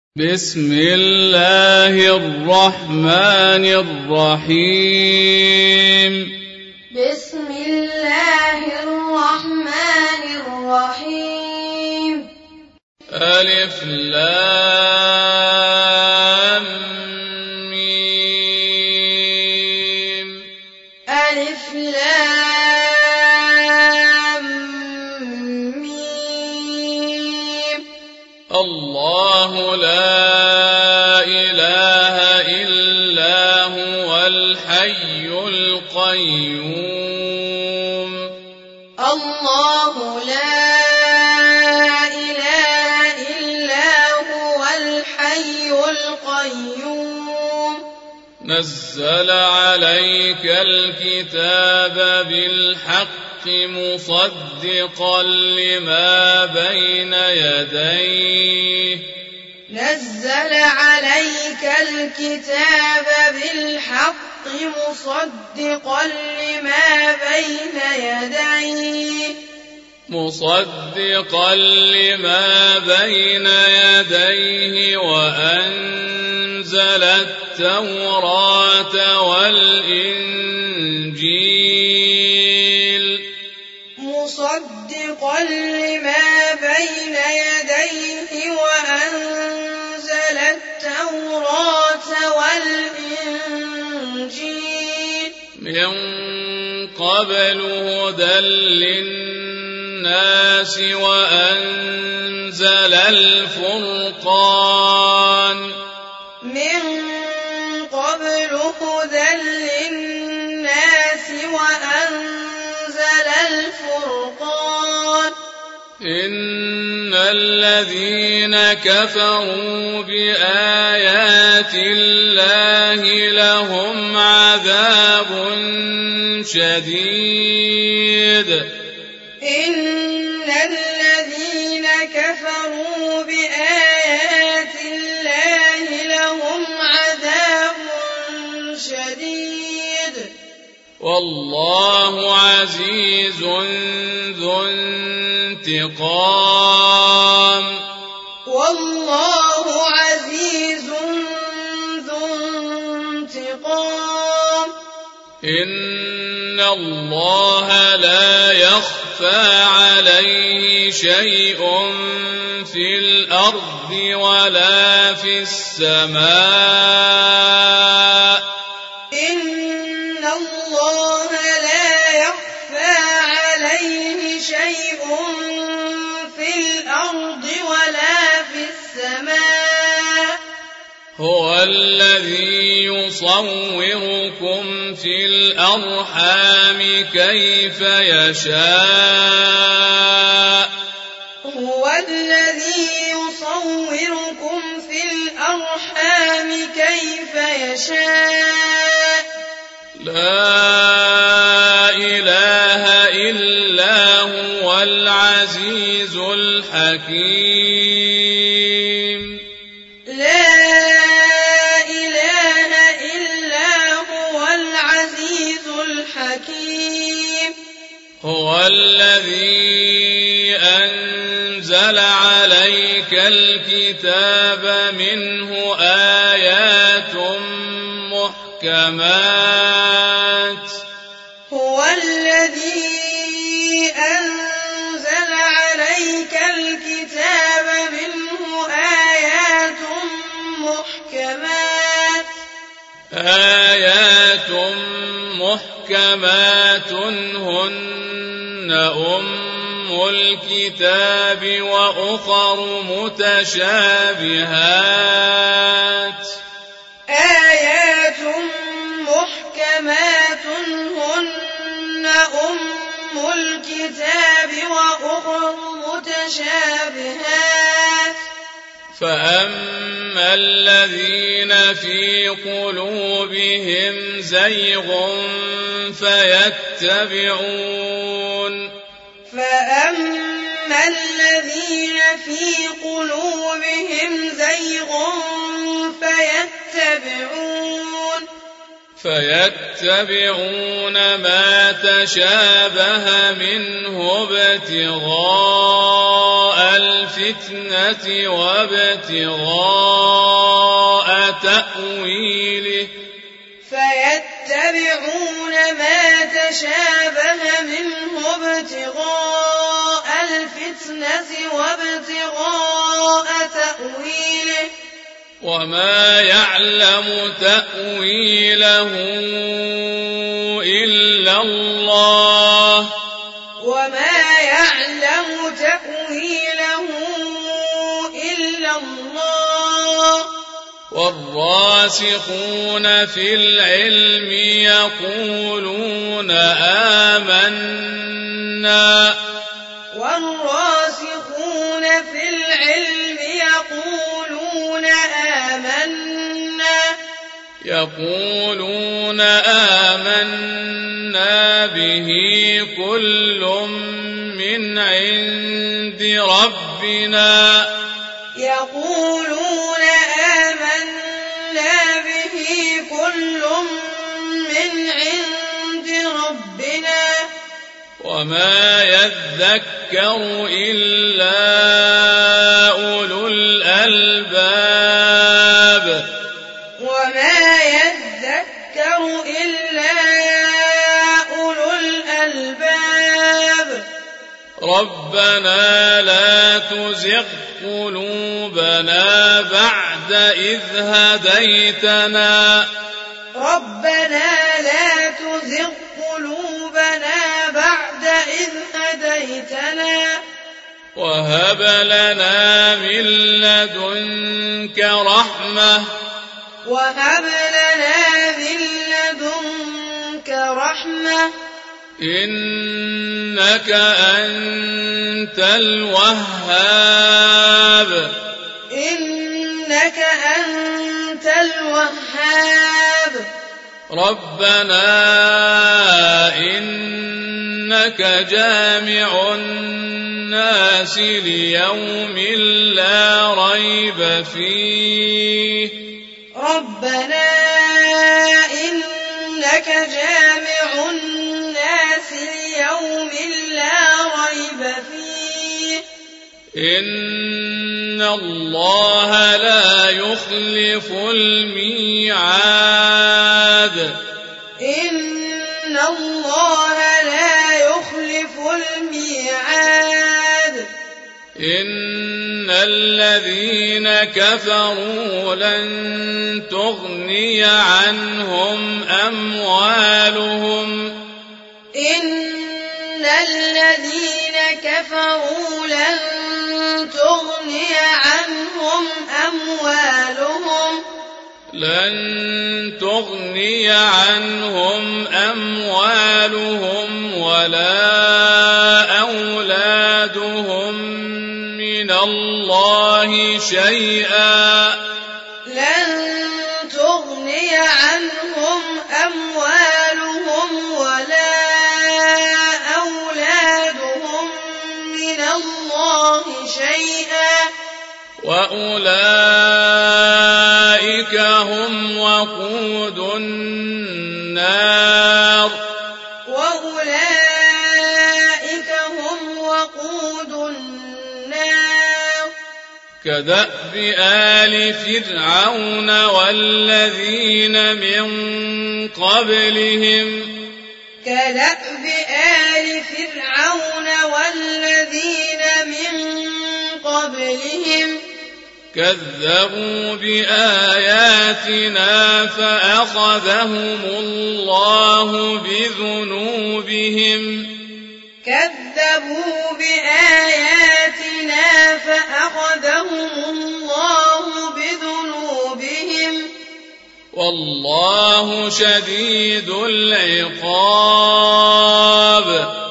بسم الله الرحمن الرحيم. بسم الله الرحمن الرحيم. ألف لام ميم. ألف لام ميم. الله لا إله إلا هو الحي القيوم. الله لا إله إلا هو الحي القيوم. نزل عليك الكتاب بالحق مصدقا لما بين يديه. نزل عليك الكتاب بالحق مصدقا لما بين يديه. مصدقا لما بين يديه وأنزل التوراة والإنجيل. مصدقا لما بين يديه وأنزل التوراة والإنجيل. من قبل هدى للناس وأنزل الفرقان. من قبل هدى للناس وأنزل الفرقان. إن الذين كفروا بآيات الله لهم عذاب شديد. إن الذين كفروا بآيات الله لهم عذاب شديد. والله عزيز ذو انتقام. والله عزيز ذو انتقام. إن الله لا يخفى عليه شيء في الأرض ولا في السماء. إن الله لا يخفى عليه شيء في الأرض ولا في السماء. هو الذي يصوركم في الأرحام كيف يشاء. هو الذي يصوركم في الأرحام كيف يشاء. لا إله إلا هو العزيز الحكيم. لا إله إلا هو العزيز الحكيم. هو الذي أنزل عليك الكتاب منه آيات محكمات. هو الذي أنزل عليك الكتاب منه آيات محكمات. آيات محكمات هن أم الكتاب وأخر متشابهات. آيات محكمات هن أم الكتاب وأخر متشابهات. فأما الذين في قلوبهم زيغ فيتبعون في قلوبهم زيغ فيتبعون ما تشابه منه ابتغاء الفتنة وابتغاء تأويله فيتبعون ما تشابه منه ابتغاء الفتنة وابتغاء تأويله وما يعلم تأويله إلا الله وما يعلم تأويله إلا الله والراسخون في العلم يقولون آمنا والراسخون في العلم يقولون آمنا به كل من عند ربنا يقولون آمنا به كل من عند ربنا وما يذكر إلا أولو الألباب وما يذكر إلا أولو الألباب ربنا لا تزغ قلوبنا بعد إذ هديتنا ربنا لا تزغ قلوبنا بعد إذ هديتنا وهب لنا من لدنك رحمة إنك أنت الوهاب ربنا إنك جامع الناس ليوم لا ريب فيه ربنا إنك جامع الناس ليوم لا ريب فيه إن الله لا يخلف الميعاد إن الله لا يخلف الميعاد إن الذين كفروا لن تغني عنهم أموالهم إن الذين كفروا لن تغني عنهم أموالهم ولا أولادهم من الله شيئا لن تغني عنهم أموالهم ولا أولادهم من الله شيئا وأولئك هم وقود النار كدأب آل فرعون والذين من قبلهم كذبوا بآياتنا فأخذهم الله بذنوبهم والله شديد العقاب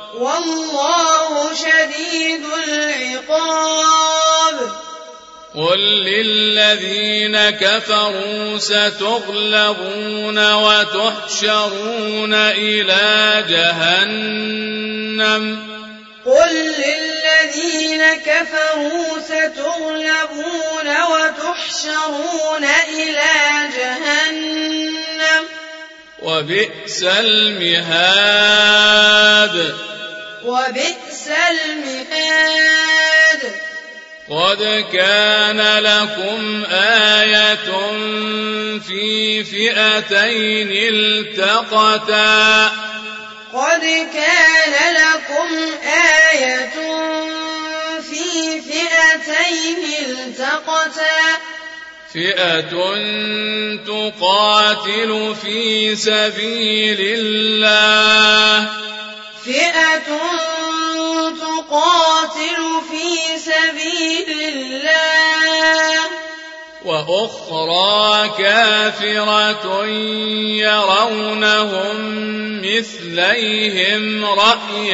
قل للذين كفروا ستغلبون وتحشرون إلى جهنم وبئس المهاد قد كان لكم آية في فئتين التقتا قد كان لكم آية في فئتين التقتا فئة تقاتل في سبيل الله تقاتل في سبيل الله وأخرى كافرة يرونهم مثليهم رأي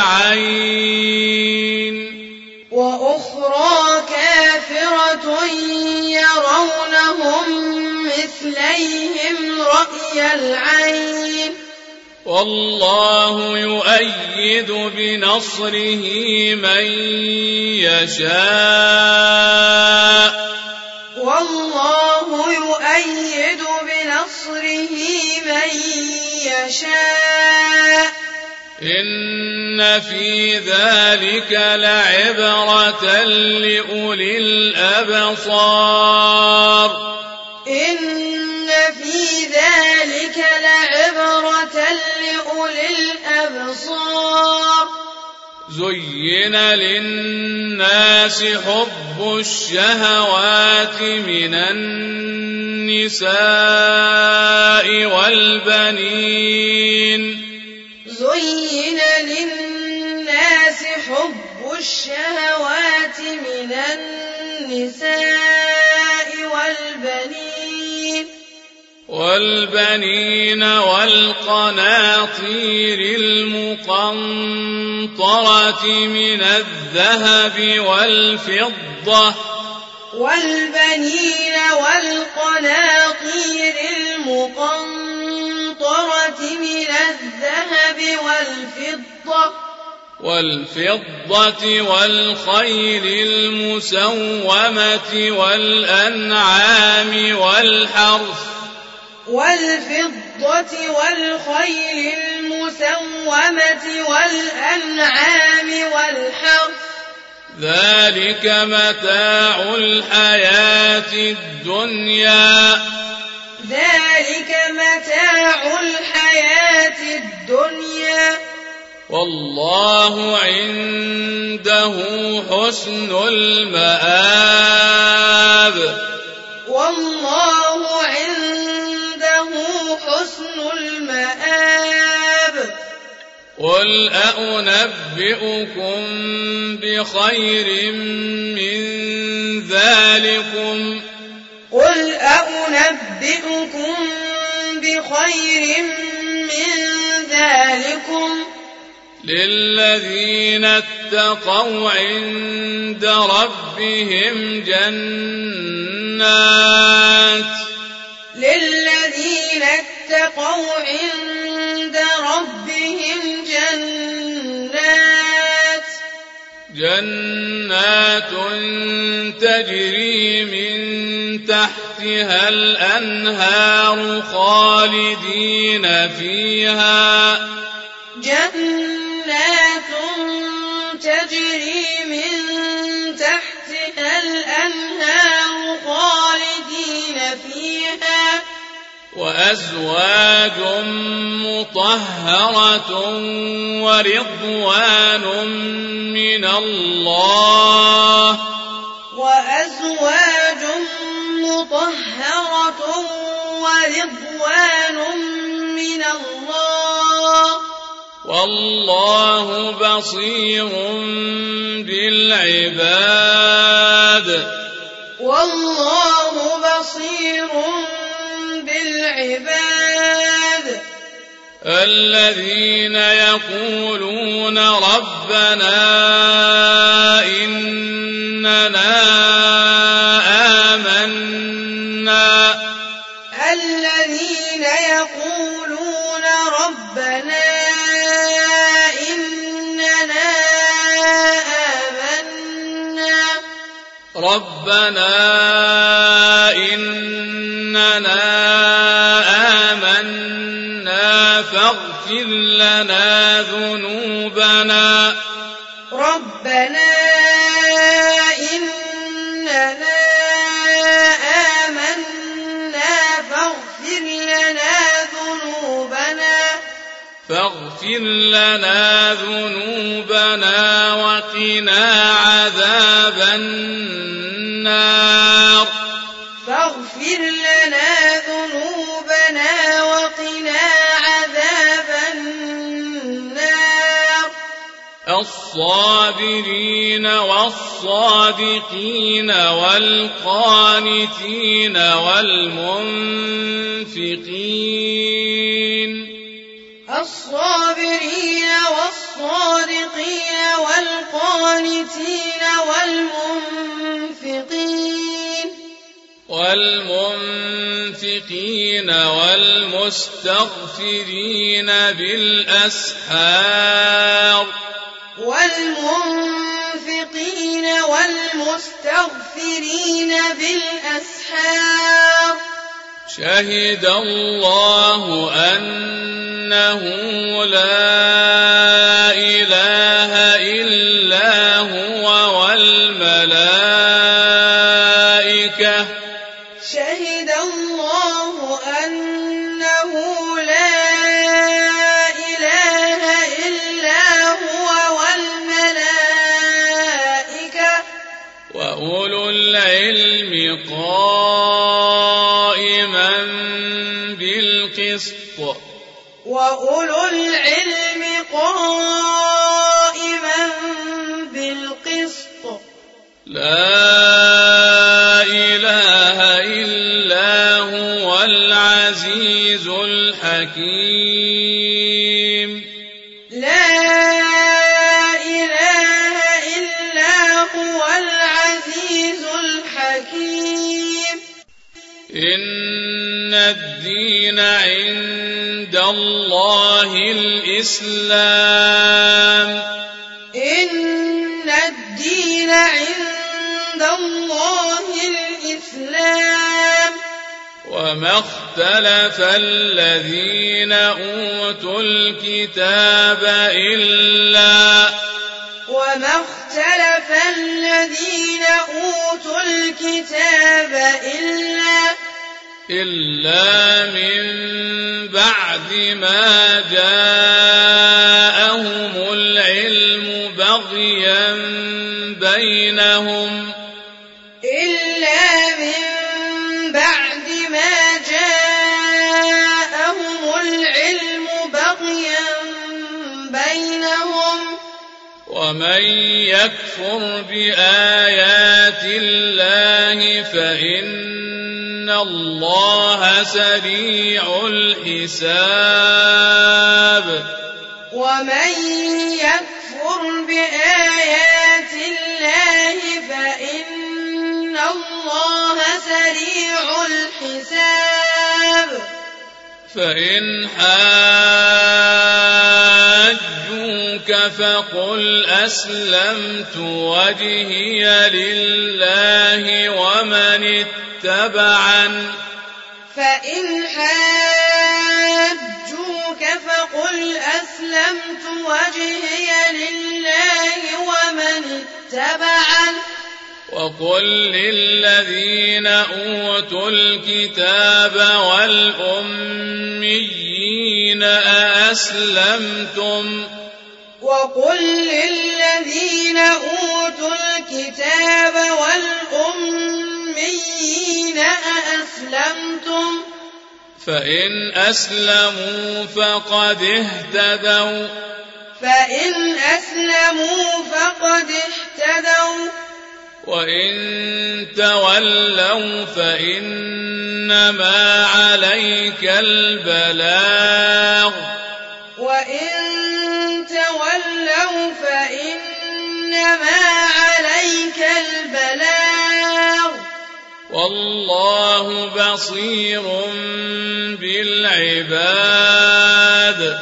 العين وأخرى كافرة يرونهم مثليهم رأي العين والله يؤيد بنصره من يشاء والله يؤيد بنصره من يشاء إن في ذلك لعبرة لأولي الأبصار إن في ذلك لعبرة لأولي الأبصار زين للناس حب الشهوات من النساء والبنين زين للناس حب الشهوات من النساء والبنين والقناطير المقنطرة من الذهب والفضة والبنين والقناطير المقنطرة من الذهب والفضة والخيل المسومة والأنعام والحرث ذلك متاع الحياة الدنيا والله عنده حسن المآب قل أنبئكم بخير من ذلكم للذين اتقوا عند ربهم جنات تجري من تحتها الأنهار خالدين فيها وأزواج مطهرة ورضوان من الله والله بصير بالعباد الذين يقولون ربنا إننا آمنا فاغفر لنا ذنوبنا ربنا إننا فاغفر لنا ذنوبنا وقنا عذاب النار فاغفر لنا ذنوبنا وقنا عذاب النار الصابرين والصادقين والقانتين والمنفقين الصابرين والصادقين والقانتين والمنفقين والمستغفرين بالأسحار والمنفقين والمستغفرين بالأسحار شهد الله أنه لا إله إلا هو والملائكة شهد الله أنه لا إله إلا هو والملائكة وأولو العلم قائما بالقسط وأولو العلم قائما بالقسط لا إله إلا هو العزيز الحكيم لا إله إلا هو العزيز الحكيم إن الدين عند الله الإسلام إن الدين عند الله الإسلام وما اختلف الذين أوتوا الكتاب إلا من بعد ما جاءهم العلم بغيا بينهم ومن يكفر بآيات الله فإن الله سريع الحساب ومن يكفر بآيات الله فإن الله سريع الحساب فإن حاجوك فقل أسلمت وجهي لله ومن اتبعن فإن حاجوك فقل أسلمت وجهي لله ومن اتبعن وقل للذين أوتوا الكتاب والأميين أأسلمتم فإن أسلموا فقد اهتدوا وإن تولوا فإنما عليك البلاغ والله بصير بالعباد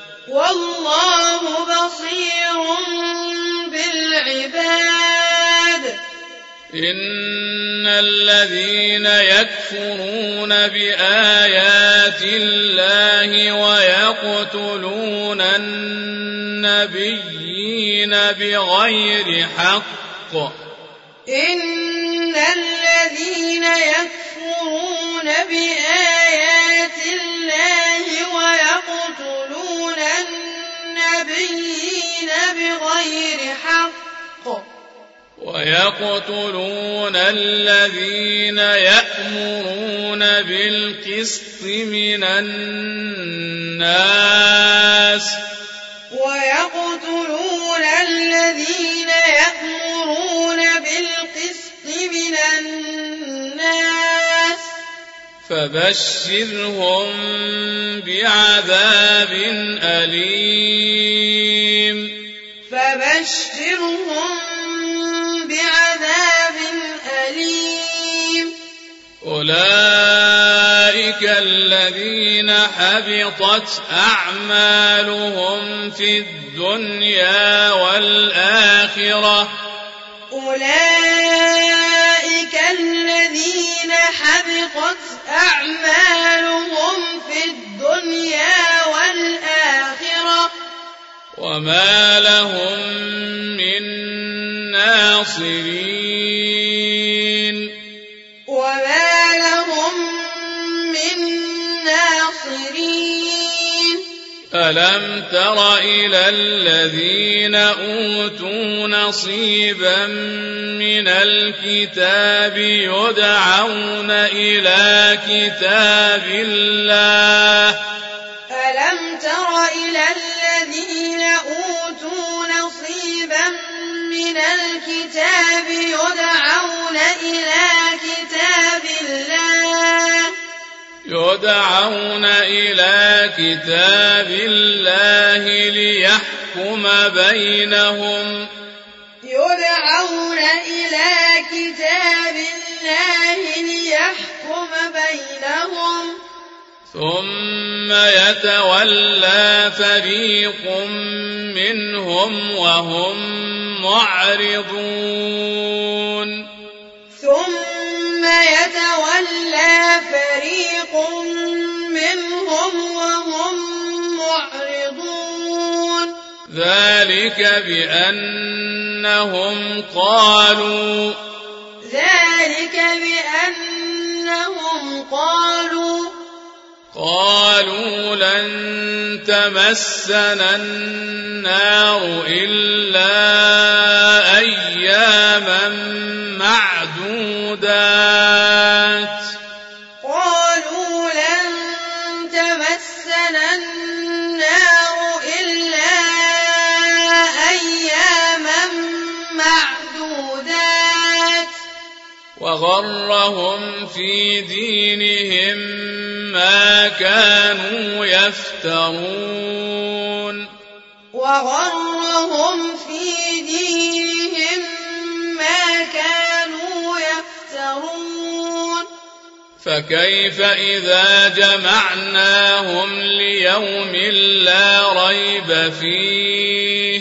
إن الذين يكفرون بآيات الله ويقتلون النبيين بغير حق النبيين بغير حق ويقتلون الذين يأمرون بالقسط من الناس ويقتلون الذين يأمرون بالقسط من الناس فبشرهم بعذاب أليم فبشرهم بعذاب أليم أولئك الذين حبطت أعمالهم في الدنيا والآخرة أولئك الذين حبطت أعمالهم في الدنيا والآخرة وما لهم من ناصرين وما لهم من ناصرين ألم تر إلى الذين أوتوا نصيبا من الكتاب يدعون إلى كتاب الله ألم تر إلى الذين أوتوا نصيبا من الكتاب يدعون إلى كتاب الله ليحكم بينهم ثم يتولى فريق منهم وهم معرضون ذلك بأنهم قالوا لن تمسنا النار إلا أياما معدودات وغرهم في دينهم ما كانوا يفترون فكيف إذا جمعناهم ليوم لا ريب فيه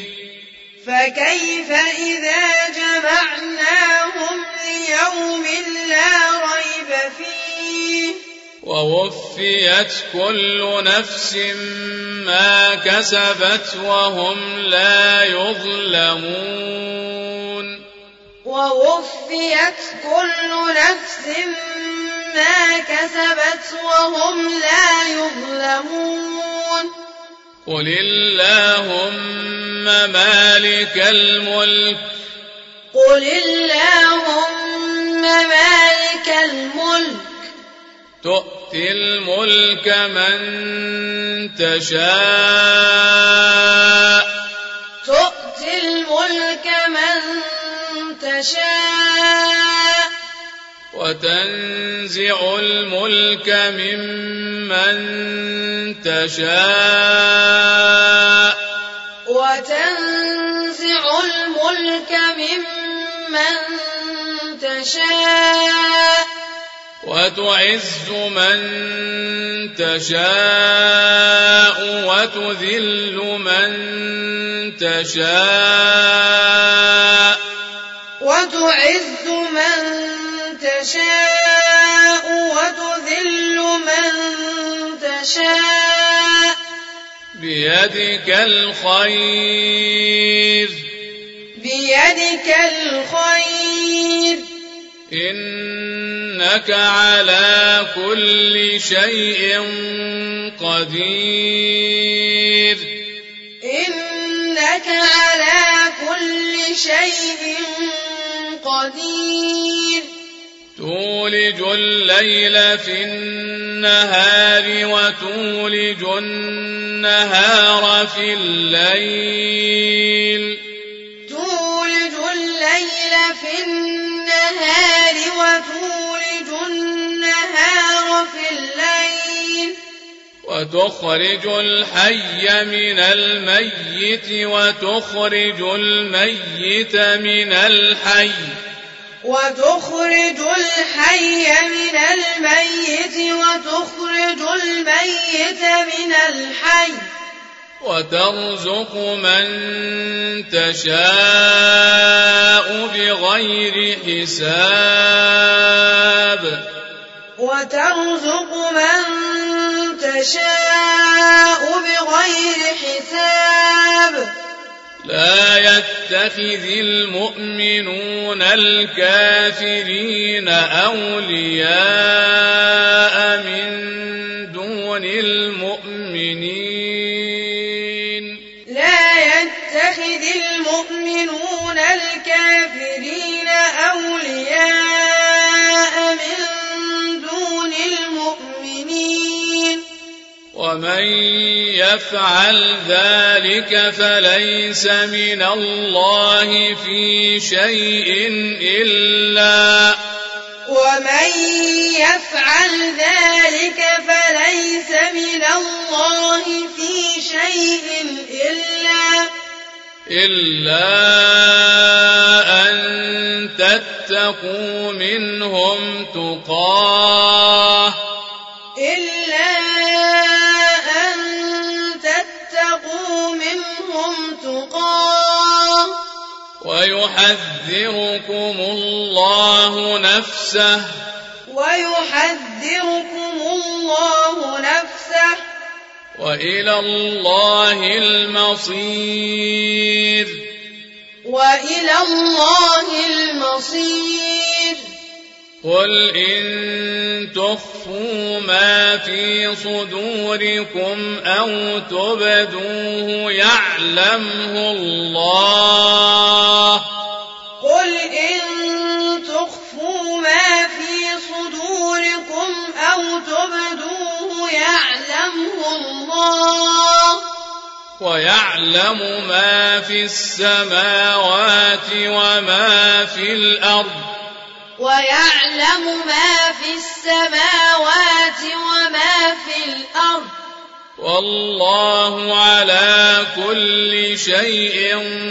ووفيت كل نفس ما كسبت وهم لا يظلمون قل اللهم مالك الملك تؤتي الملك من تشاء وتنزع الملك ممن تشاء وتعز من تشاء وتذل من تشاء بيدك الخير إنك على كل شيء قدير إنك على كل شيء قدير تولج الليل في النهار وتولج النهار في الليل تولج الليل في النهار وتولج النهار في الليل وتخرج الحي من الميت وتخرج الميت من الحي وتخرج الحي من الميت وتخرج الميت من الحي وترزق من تشاء بغير حساب وترزق من تشاء بغير حساب لا يتخذ المؤمنون الكافرين أولياء من دون المؤمنين لا يتخذ المؤمنون الكافرين أولياء من دون المؤمنين ومن يفعل ذلك فليس من الله في شيء إلا ومن يفعل ذلك فليس من الله في شيء إلا أن تتقوا منهم تقاه ويحذركم الله نفسه وإلى الله المصير قل إن تخفوا ما في صدوركم أو تبدوه يعلمه الله ويعلم ما في السماوات وما في الأرض والله على كل شيء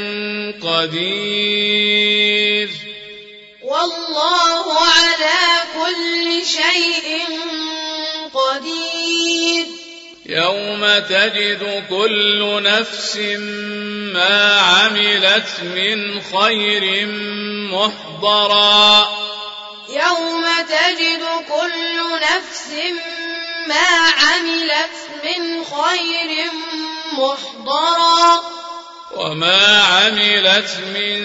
قدير يوم تجد كل نفس ما عملت من خير محضرا وما عملت من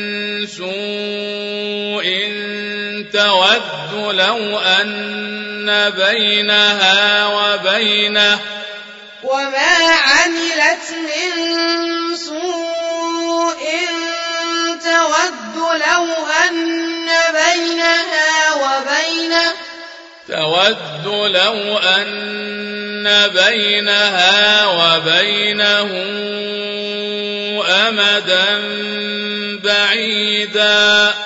سوء تود لو أن بينها وبينه أمدا بعيدا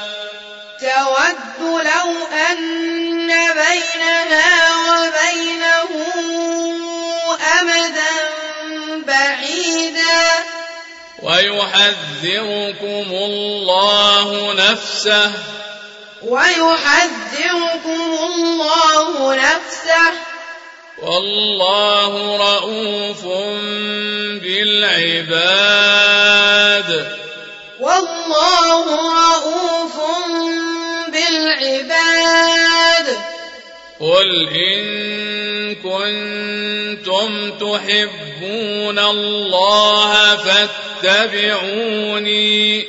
ويحذركم الله نفسه والله رؤوف بالعباد قل إن كنتم تحبون الله فاتبعوني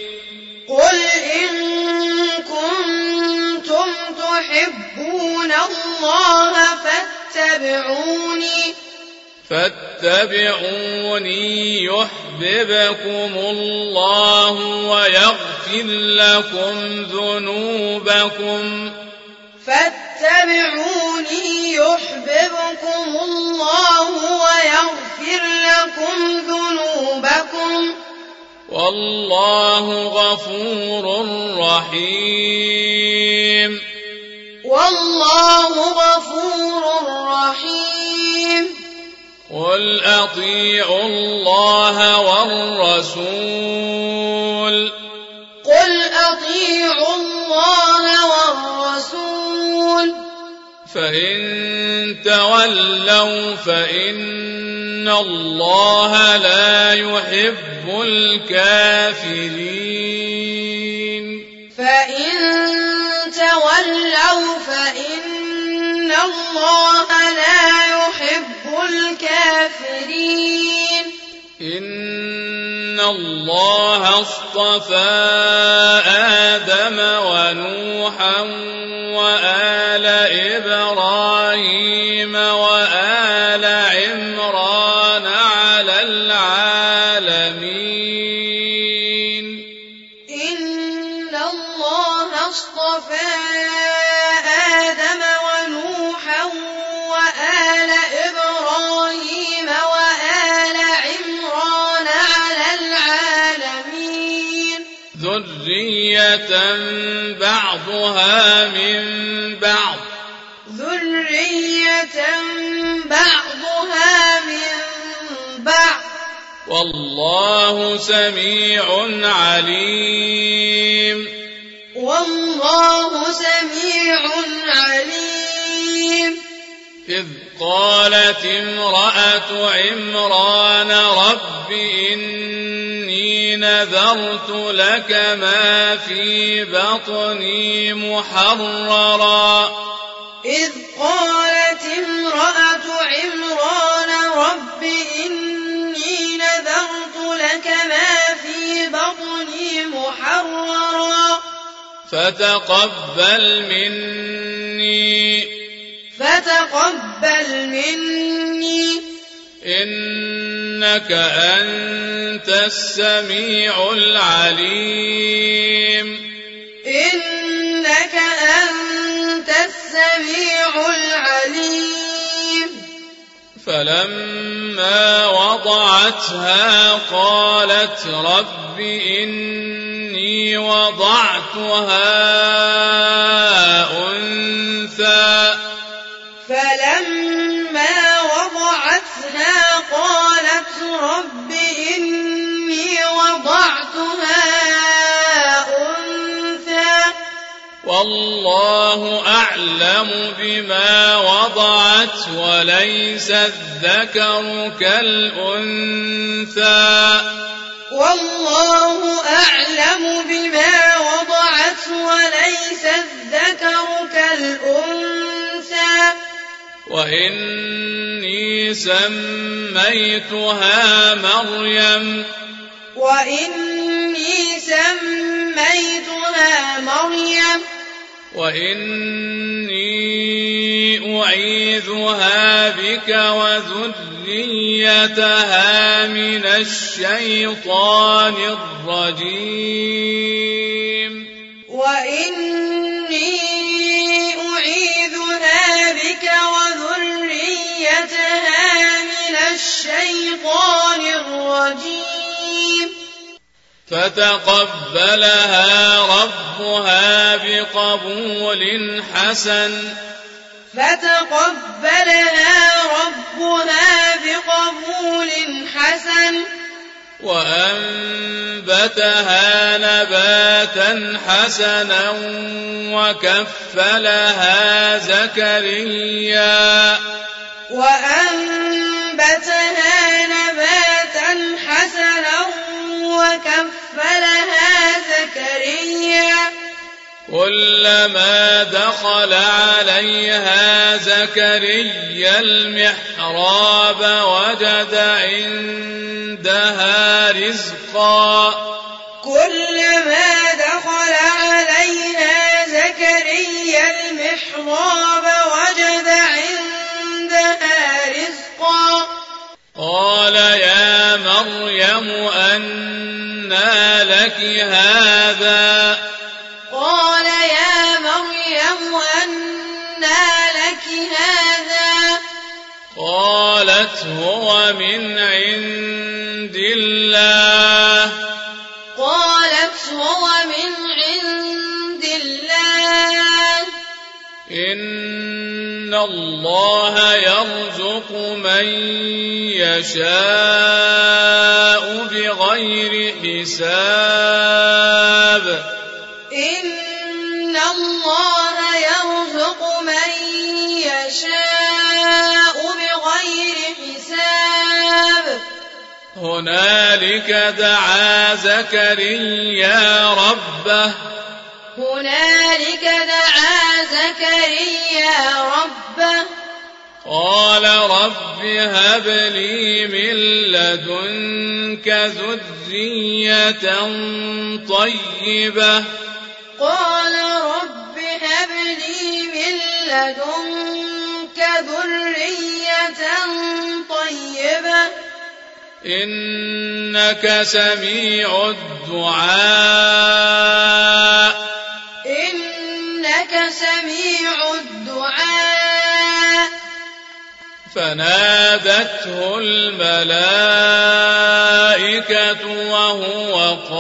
فاتبعوني يحببكم الله ويغفر لكم ذنوبكم فاتبعوني يحببكم الله ويغفر لكم ذنوبكم والله غفور رحيم والله غفور رحيم قل أطيعوا الله والرسول قل أطيعوا الله والرسول فإن تولوا فإن الله لا يحب الكافرين فإن تولوا فإن الله لا يحب الكافرين إن الله اصطفى آدم ونوحا وآل إبراهيم وآل عمران على العالمين إن الله اصطفى آدم ونوحا وآل إبراهيم وآل عمران على العالمين ذرية بعضها من بعض ذرية بعضها من بعض والله سميع عليم والله سميع عليم إذ قالت امرأة عمران رب إني نذرت لك ما في بطني محررا إذ قالت امرأة عمران رب إني نذرت لك ما في بطني محررا فتقبل مني إنك أنت السميع العليم إنك أنت السميع العليم فلما وضعتها قالت رب إني وضعتها أنثى فلما وضعتها قالت رب إني وضعتها أنثى والله أعلم بما وضعت وليس الذكر كالأنثى والله أعلم بما وضعت وليس الذكر كالأنثى وإني سميتها مريم وإني أعيذها بك وذريتها من الشيطان الرجيم وإني أعيذها بك وذريتها من الشيطان الرجيم فتقبلها ربها بقبول حسن وأنبتها نباتا حسنا وكفلها زكريا كلما دخل عليها زكريا المحراب وجد عندها رزقا مريم أنى لك هذا قال يا مريم أنى لك هذا قالت هو من عند الله قالت هو من عند الله إن الله يرزق من يشاء بغير حساب إن الله يرزق من يشاء بغير حساب هنالك دعا زكريا ربه قال رب هب لي من لدنك ذرية طيبة قال رب هب لي من لدنك ذرية طيبة إنك سميع الدعاء فنادته الملائكة وهو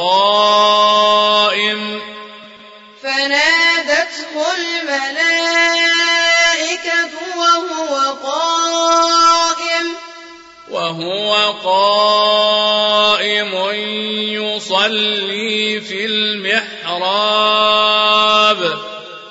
قائم يصلي في المحراب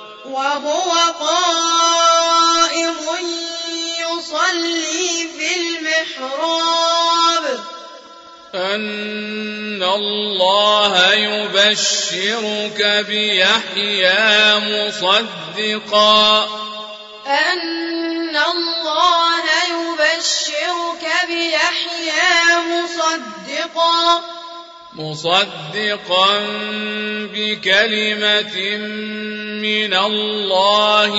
أن الله يبشرك بيحيى مصدقا بكلمة من الله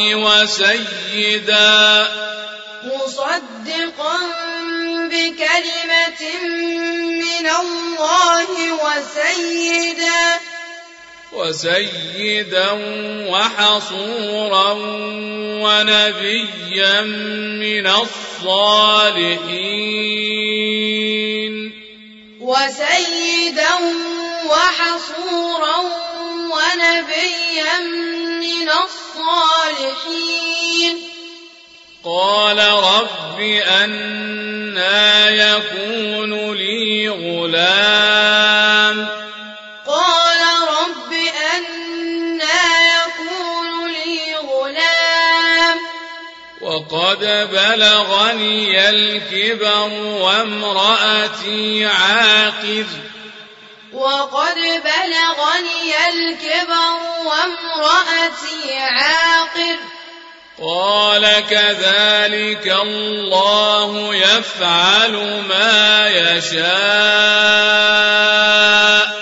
وسيدا وحصورا ونبيا من الصالحين قال رب أنى يكون لي غلام وقد بلغني الكبر وامرأتي عاقر قال كذلك الله يفعل ما يشاء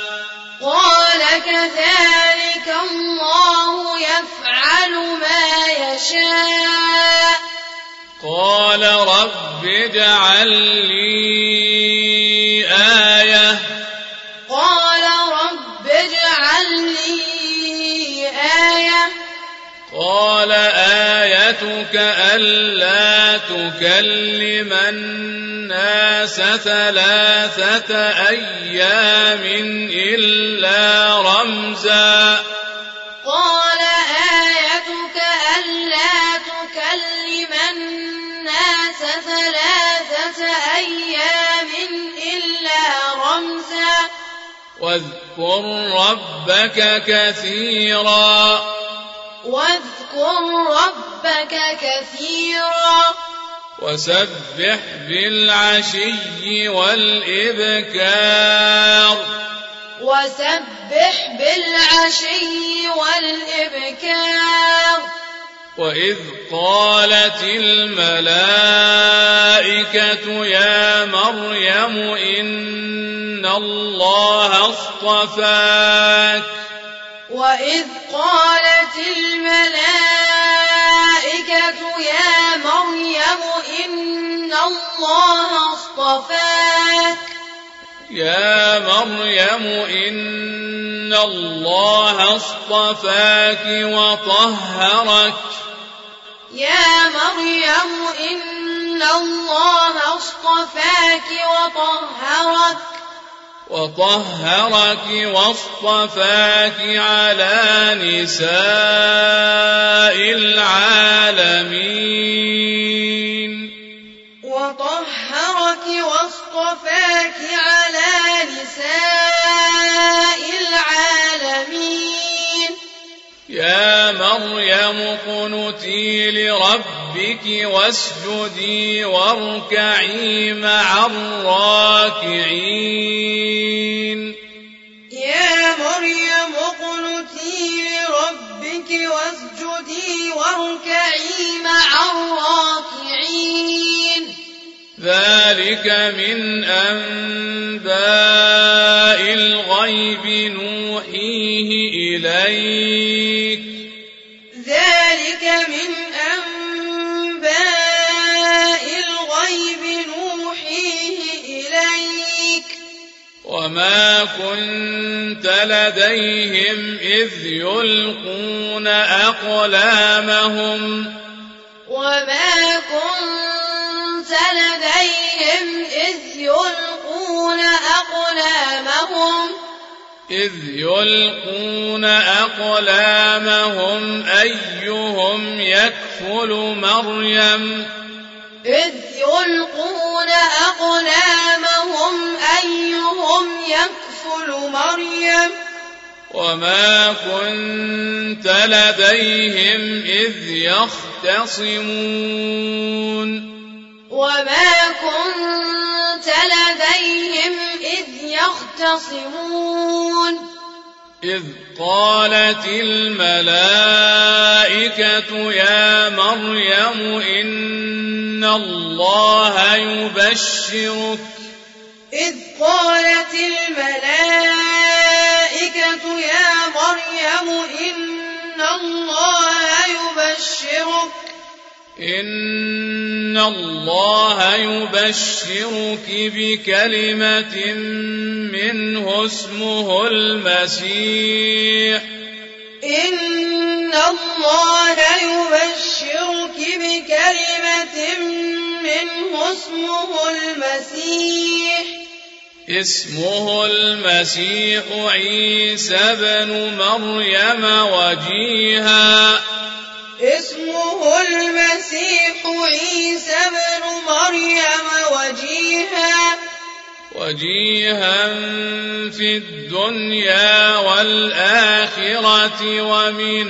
قال رب اجعل لي آية قال آيتك ألا تكلم الناس 3 أيام إلا رمزا واذكر ربك كثيرا وسبح بالعشي والإبكار وإذ قالت الملائكة يا مريم إن الله اصطفاك يا مريم إن الله اصطفاك وطهرك يا مريم إن الله اصطفاك وطهرك واصطفاك على نساء العالمين وطهرك واصطفاك على نساء العالمين يا مريم اقنتي لربك واسجدي واركعي مع الراكعين يا مريم اقنتي لربك واسجدي واركعي مع الراكعين ذلك من أنباء الغيب نوحيه إليك ذلك من أنباء الغيب نوحيه إليك وما كنت لديهم إذ يلقون أقلامهم إذ يلقون أقلامهم أيهم يكفل مريم وما كنت لديهم إذ يختصمون إذ قالت الملائكة يا مريم إن الله يبشرك إن الله يبشرك بكلمة منه اسمه المسيح اسمه المسيح عيسى بن مريم وجيها في الدنيا والآخرة ومن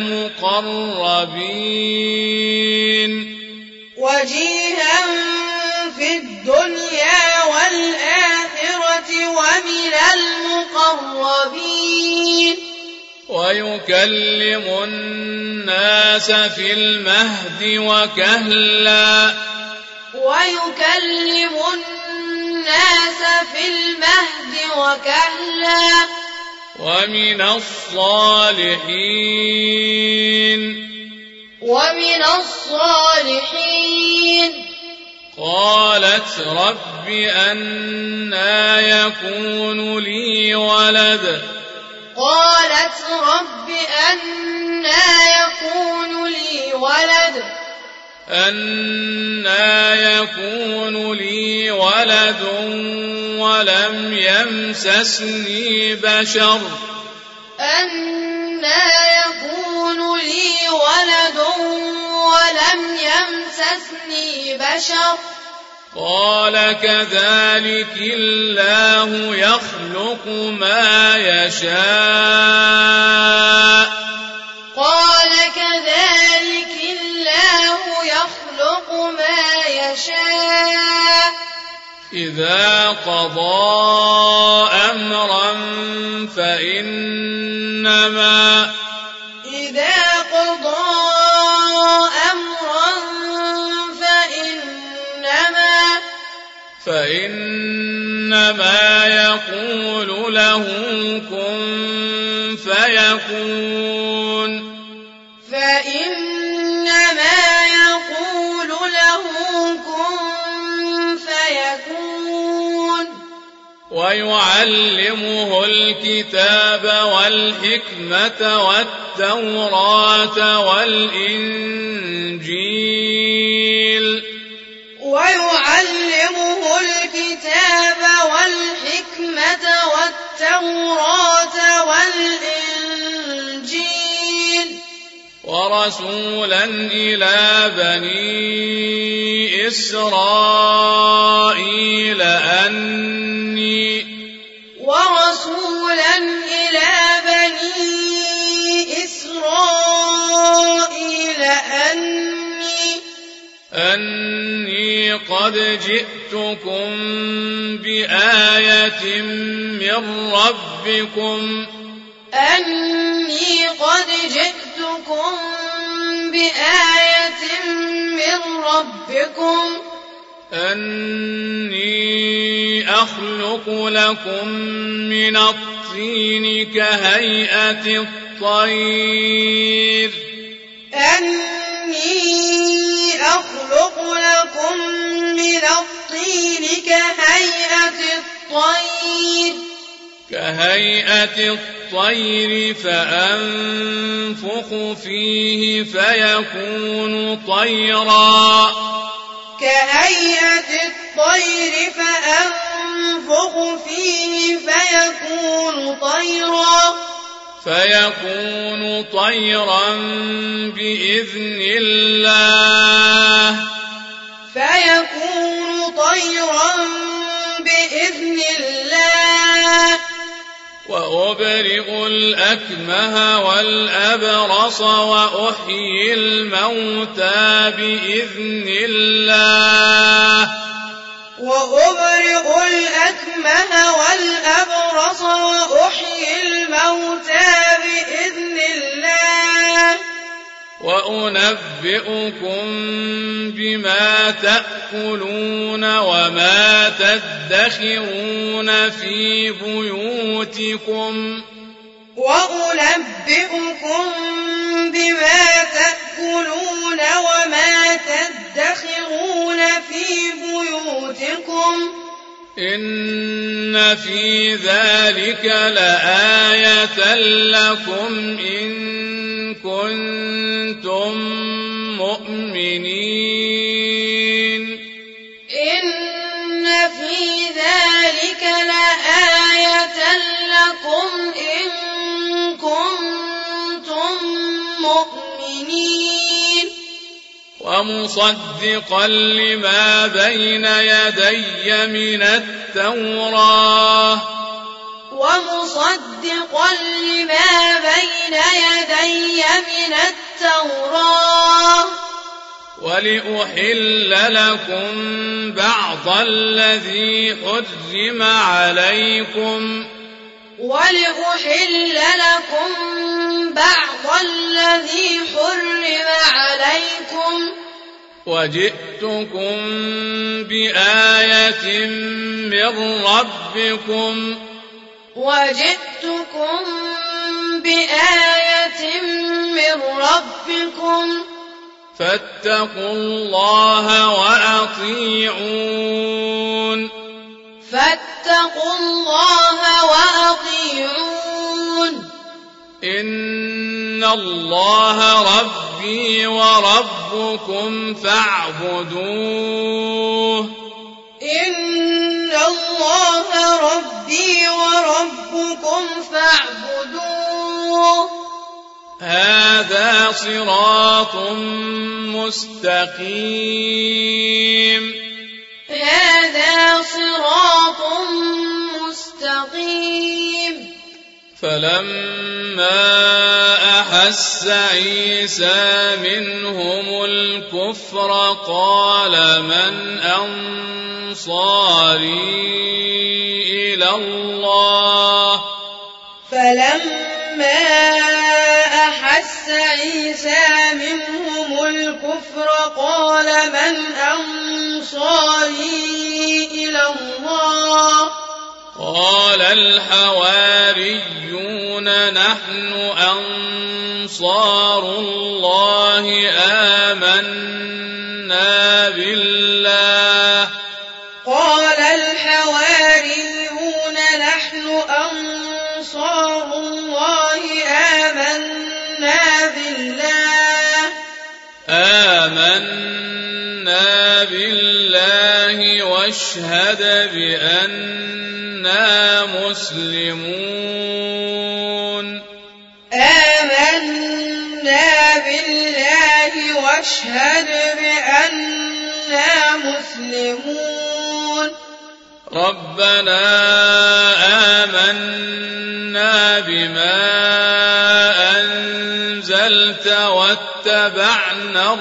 المقربين ويكلم الناس في المهد وكهلا ومن الصالحين قالت رب أنى يكون لي ولد ولم يمسسني بشر قال كذلك الله يخلق ما يشاء إذا قضى أمرا فإنما يقول له كن فيكون ويعلمه الكتاب والحكمة والتوراة والإنجيل ويعلمه الكتاب والحكمة والتوراة والإنجيل ورسولا إلى بني إسرائيل أني قد جئتكم بآية من ربكم أني أخلق لكم من الطين كهيئة الطير فأنفخ فيه فيكون طيرا بإذن الله وأبرئ الأكمه والأبرص وأحيي الموتى بإذن الله وأنبئكم بما تأكلون وما تدخرون في بيوتكم إن في ذلك لآية لكم إن كنتم مؤمنين ومصدقا لما بين يدي من التوراة ولأحل لكم بعض الذي حرم عليكم وجئتكم بآية من ربكم فاتقوا الله وأطيعون إن الله ربي وربكم فاعبدوه هذا صراط مستقيم فلما أحس عيسى منهم الكفر قال من أنصاري إلى الله قال الحواريون نحن أنصار الله آمنا بالله آمنا بالله واشهد بأننا مسلمون آمنا بالله واشهد بأننا مسلمون ربنا آمنا بما أنزلت واتبعنا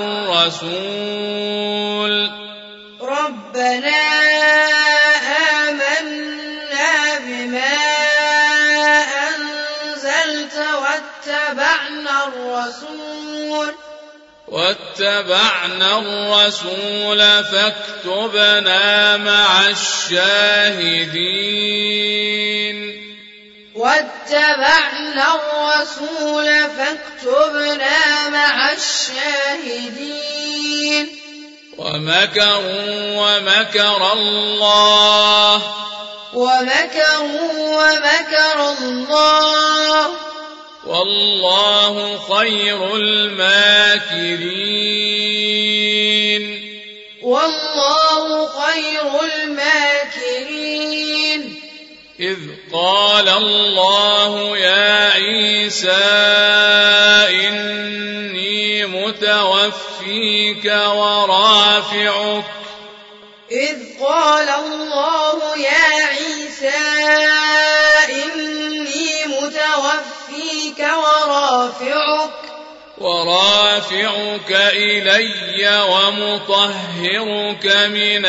الرسول ربنا آمنا بما أنزلت واتبعنا الرسول فاكتبنا مع الشاهدين واتبعنا الرسول فاكتبنا مع الشاهدين ومكروا ومكر الله والله خير الماكرين إذ قال الله يا عيسى إني متوفيك ورافعك إلي ومطهرك من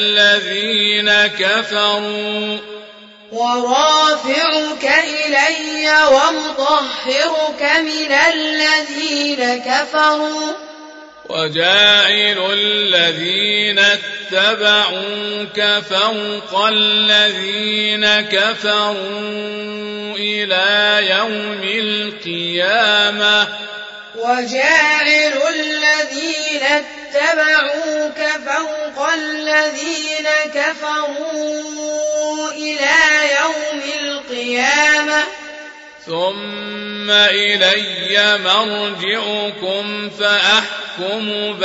الذين كفروا وجاعل الذين اتبعوك فوق الذين كفروا إلى يوم القيامة ثم إلي مرجعكم فأحكم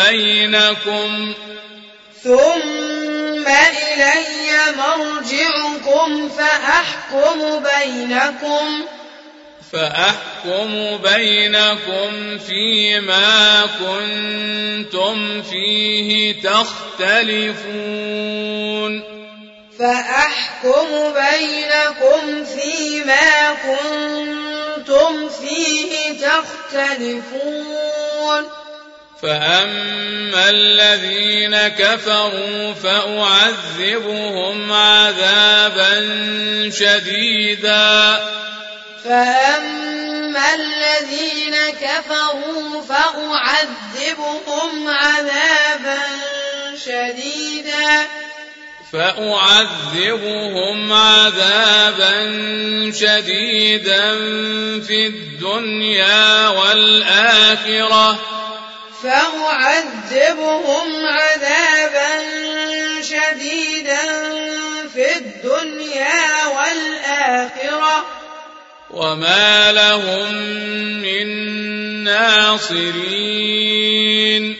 بينكم فيما كنتم فيه تختلفون فأما الذين كفروا فأعذبهم عذابا شديدا في الدنيا والآخرة وما لهم من ناصرين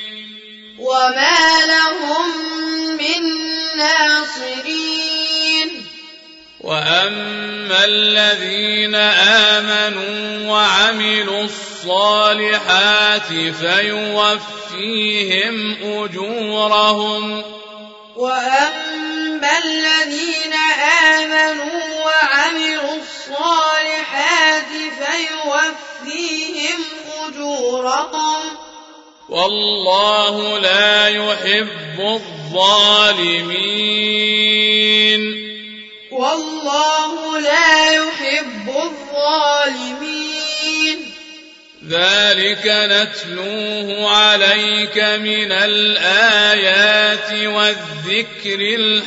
وأما الذين آمنوا وعملوا الصالحات فيوفيهم أجورهم والله لا يحب الظالمين ذلك نتلوه عليك من الآيات والذكر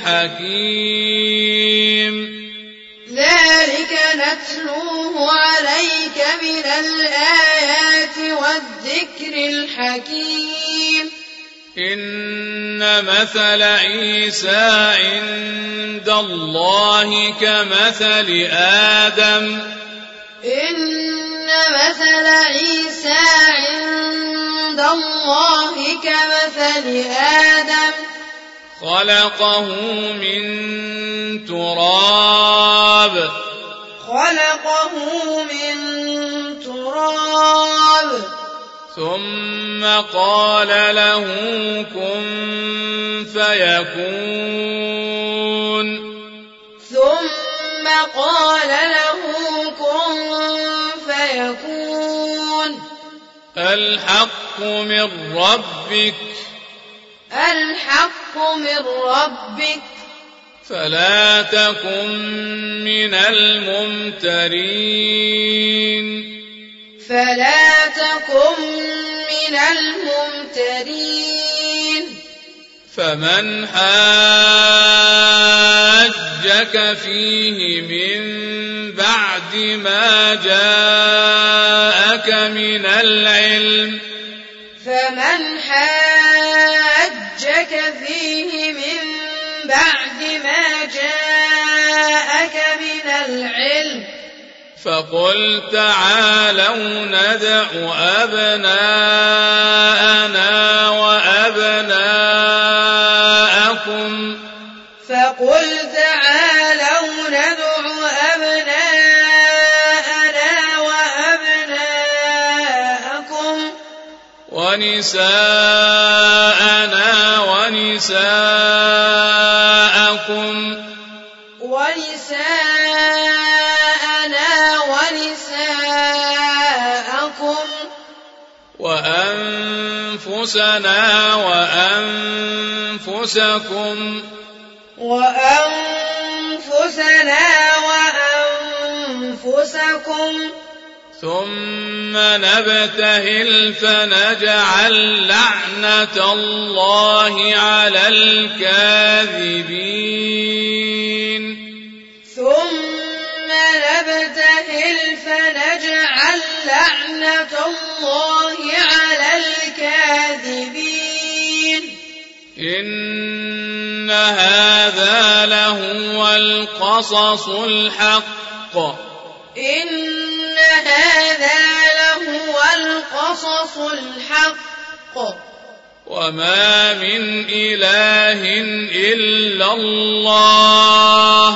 الحكيم إن مثل عيسى عند الله كمثل آدم خلقه من تراب ثم قال له كن فيكون الحق من ربك فلا تكن من الممترين فمن حاجك فيه من بعد ما جاءك من العلم فقل تعالوا ندع أبناءنا وأبناءكم ونساءنا ونساءكم وأنفسنا وأنفسكم ثم نبتهل فنجعل لعنة الله على الكاذبين إن هذا لهو القصص الحق وما من إله إلا الله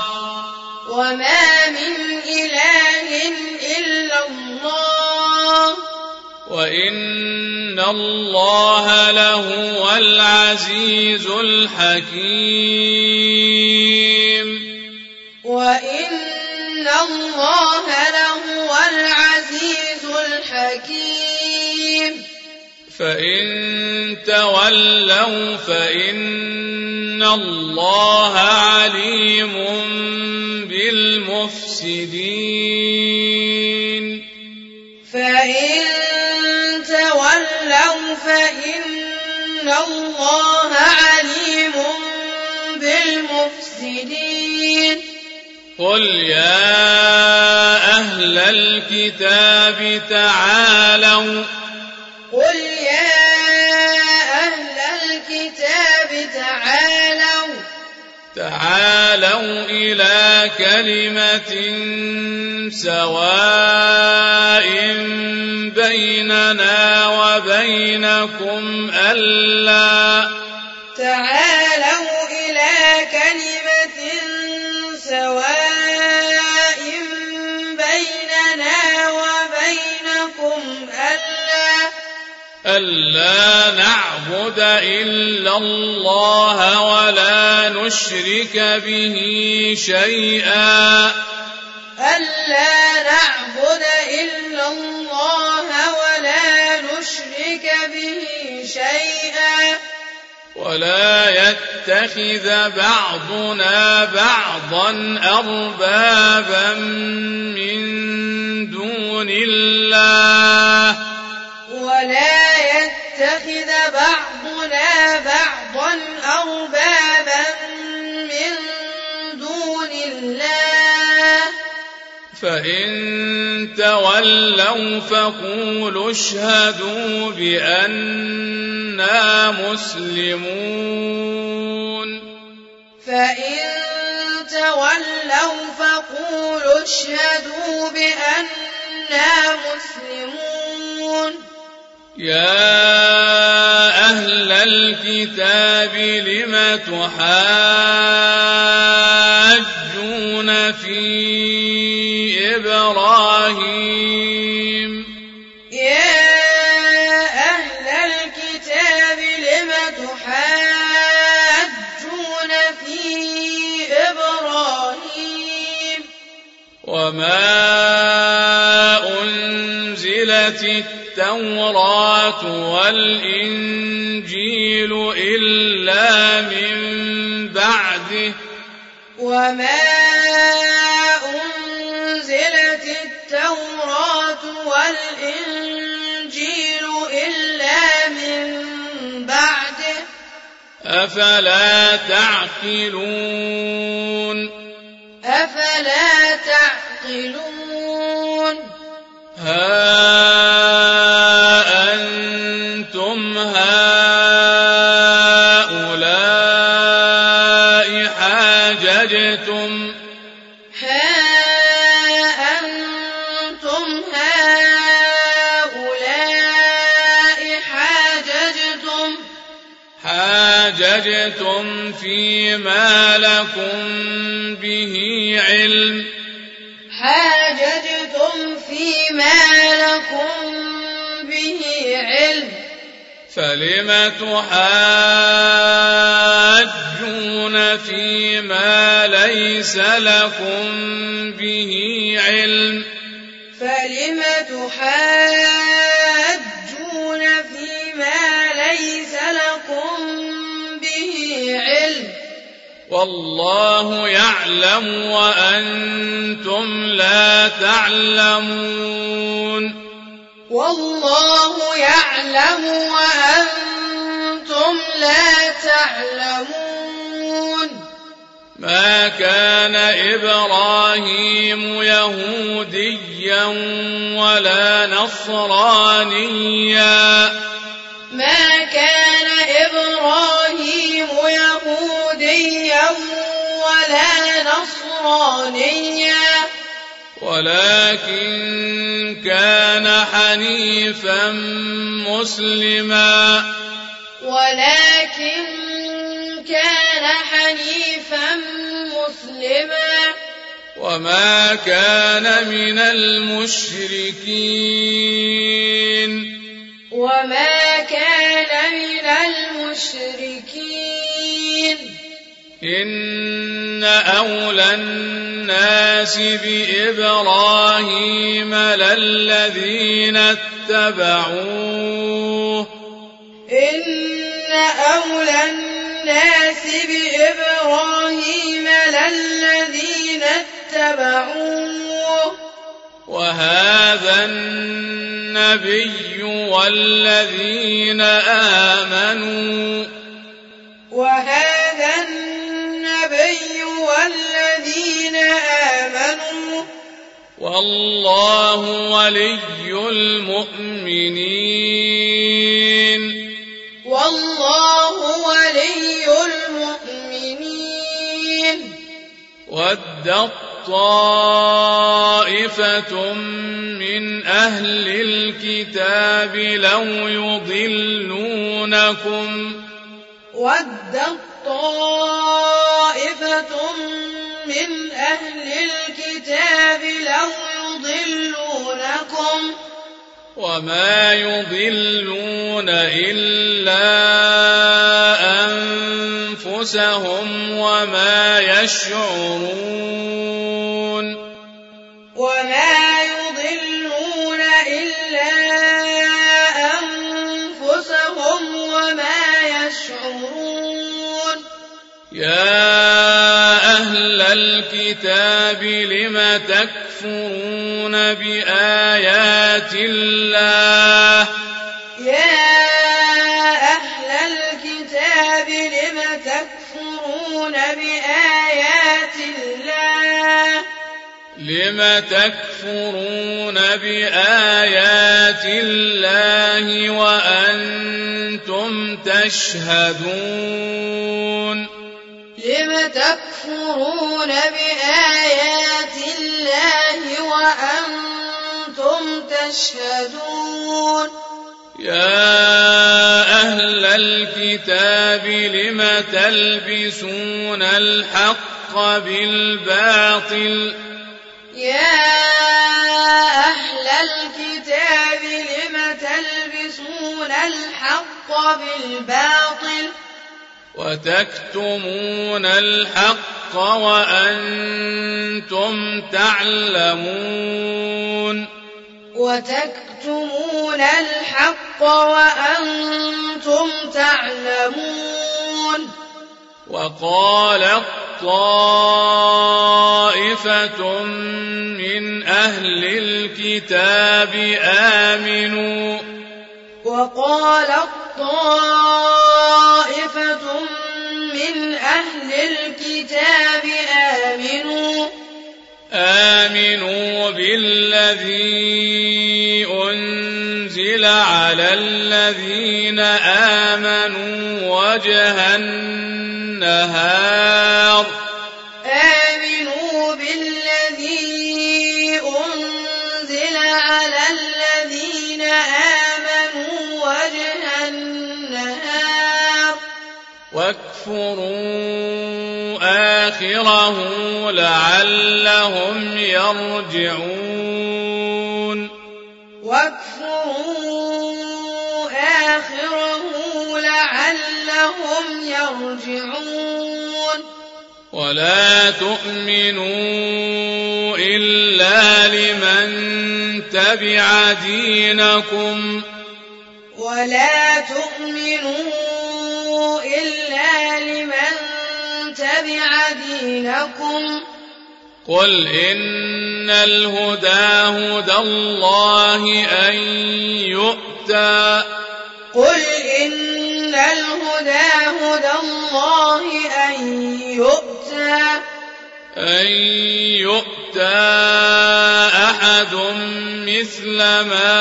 وإن الله لهو العزيز الحكيم فإن تولوا فإن الله عليم بالمفسدين قل يا أهل الكتاب تعالوا إلى كلمة سواء بيننا وبينكم ألا ألا نعبد إلا الله ولا نشرك به شيئا ولا يتخذ بعضنا بعضا أربابا من دون الله فإن تولوا فقولوا اشهدوا بأننا مسلمون يا أهل الكتاب لم تحاجون في إبراهيم يا أهل الكتاب لم تحاجون في إبراهيم وما أنزلت التوراة والإنجيل إلا من بعده وما أنزلت التوراة والإنجيل إلا من بعده أفلا تعقلون أفلا تعقلون ها أنتم هؤلاء حاججتم فيما لكم به علم فلم تحاجون فيما ليس لكم به علم فلم تحاجون فيما ليس لكم به علم والله يعلم وأنتم لا تعلمون والله يعلم وأنتم لا تعلمون ما كان إبراهيم يهوديا ولا نصرانيا ما كان إبراهيم يهوديا ولا نصرانيا ولكن كان حنيفا مسلما وما كان من المشركين إن أولى الناس بإبراهيم للذين اتبعوه وهذا النبي والذين آمنوا والله ولي المؤمنين ودت طائفة من أهل الكتاب لو يضلونكم وما يضلون إلا أنفسهم وما يشعرون يا أهل الكتاب لم تكفرون بآيات الله وأنتم تشهدون لم تكفرون بآيات الله وأنتم تشهدون يا أهل الكتاب لم تلبسون الحق بالباطل يا أهل الكتاب لم تلبسون الحق بالباطل وتكتمون الحق وأنتم تعلمون وتكتمون الحق وأنتم تعلمون وقالت طائفة من أهل الكتاب آمنوا وقالت طائفة من أهل الكتاب آمنوا بالذي أنزل على الذين آمنوا وجه النهار آمنوا بالذي أنزل على الذين آمنوا وجه النهار واكفروا آخره لعلهم يرجعون واكفروا آخره لعلهم يرجعون ولا تؤمنوا إلا لمن تبع دينكم ولا تؤمنوا إلا لمن تبع دينكم قل إن الهدى هدى الله أن يؤتى قل إن الهدى هدى الله أن يؤتى أحد مثل ما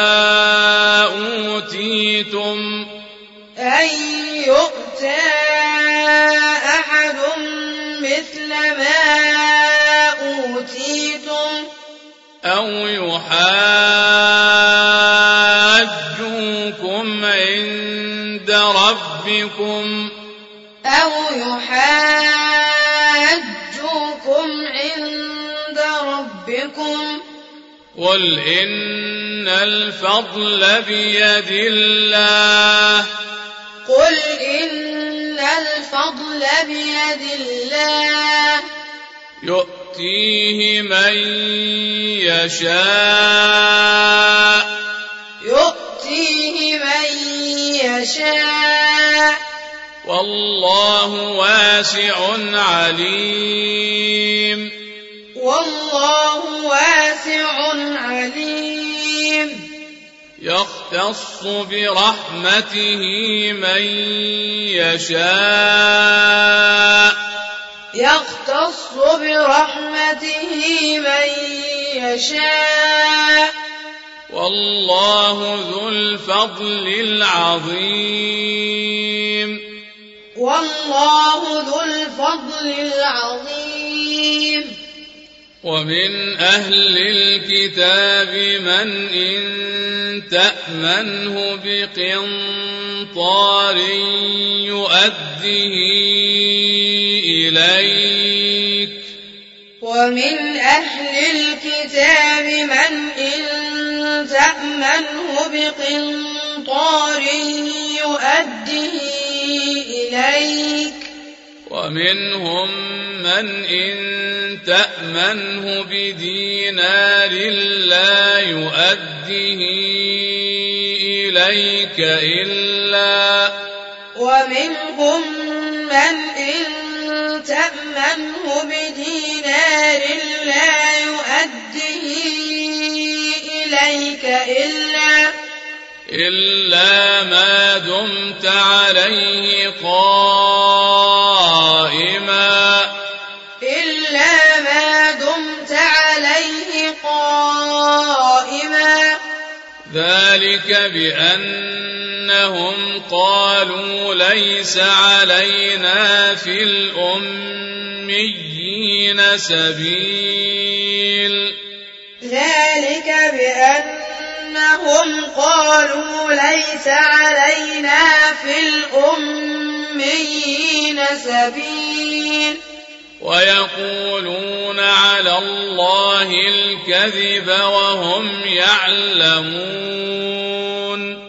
أوتيتم أن يؤتى أحد مثل ما أوتيتم أو يحاجوكم عند ربكم قل إن الفضل بيد الله قل إن الفضل بيد الله يؤتيه من يشاء والله واسع عليم يختص برحمته من يشاء والله ذو الفضل العظيم ومن أهل الكتاب من إن تأمنه بقنطار يؤده إليك ومن أهل الكتاب من إن تأمنه بقنطار يؤده إليك ومنهم من إن تأمنه بدينار لا يؤده إليك إلا ما دمت عليه قائما ذلك بأنهم قالوا ليس علينا في الأميين سبيل ذلك بأنهم إنهم قالوا ليس علينا في الأميين سبيل ويقولون على الله الكذب وهم يعلمون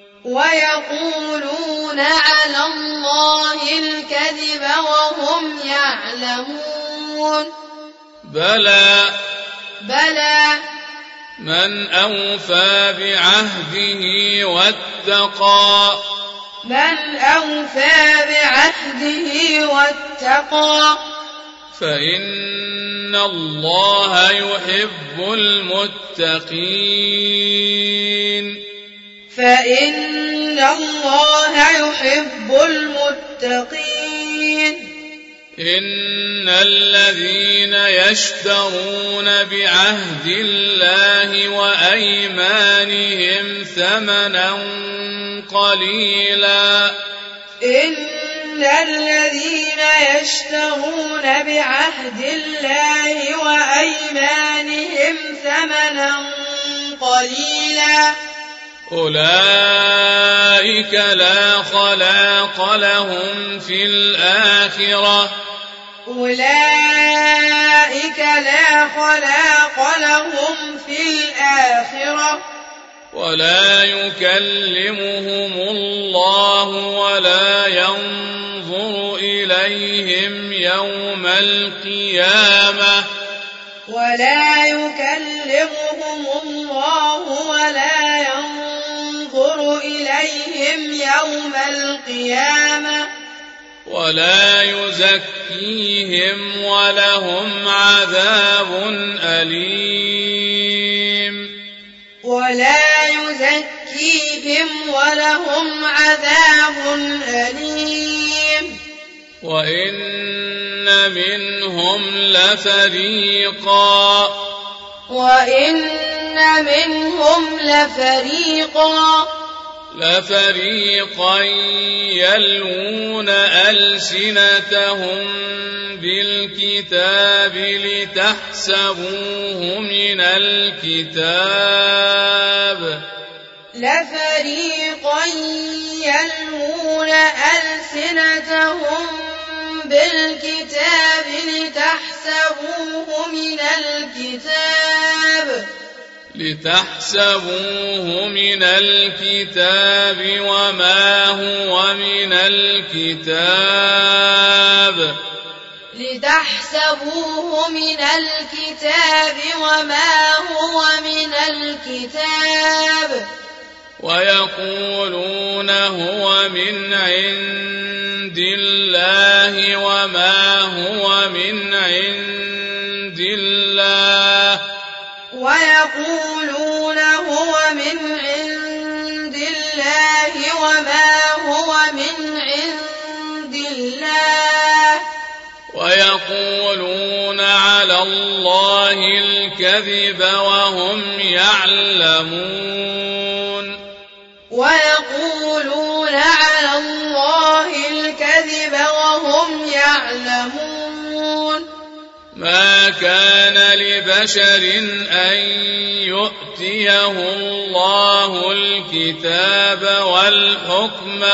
ويقولون على الله الكذب وهم يعلمون بلى من أوفى بعهده واتقى فإن الله يحب المتقين إن الذين يشترون بعهد الله وأيمانهم ثمنا قليلا أولئك لا خلاق لهم في الآخرة ولا يكلمهم الله ولا ينظر إليهم يوم القيامة ولا يزكيهم ولهم عذاب أليم وإن منهم لفريقا يلوون ألسنتهم بالكتاب لتحسبوه من الكتاب وما هو من الكتاب ويقولون هو من عند الله وما هو من عند الله ويقولون على الله الكذب وهم يعلمون ما كان لبشر أن يؤتيه الله الكتاب والحكم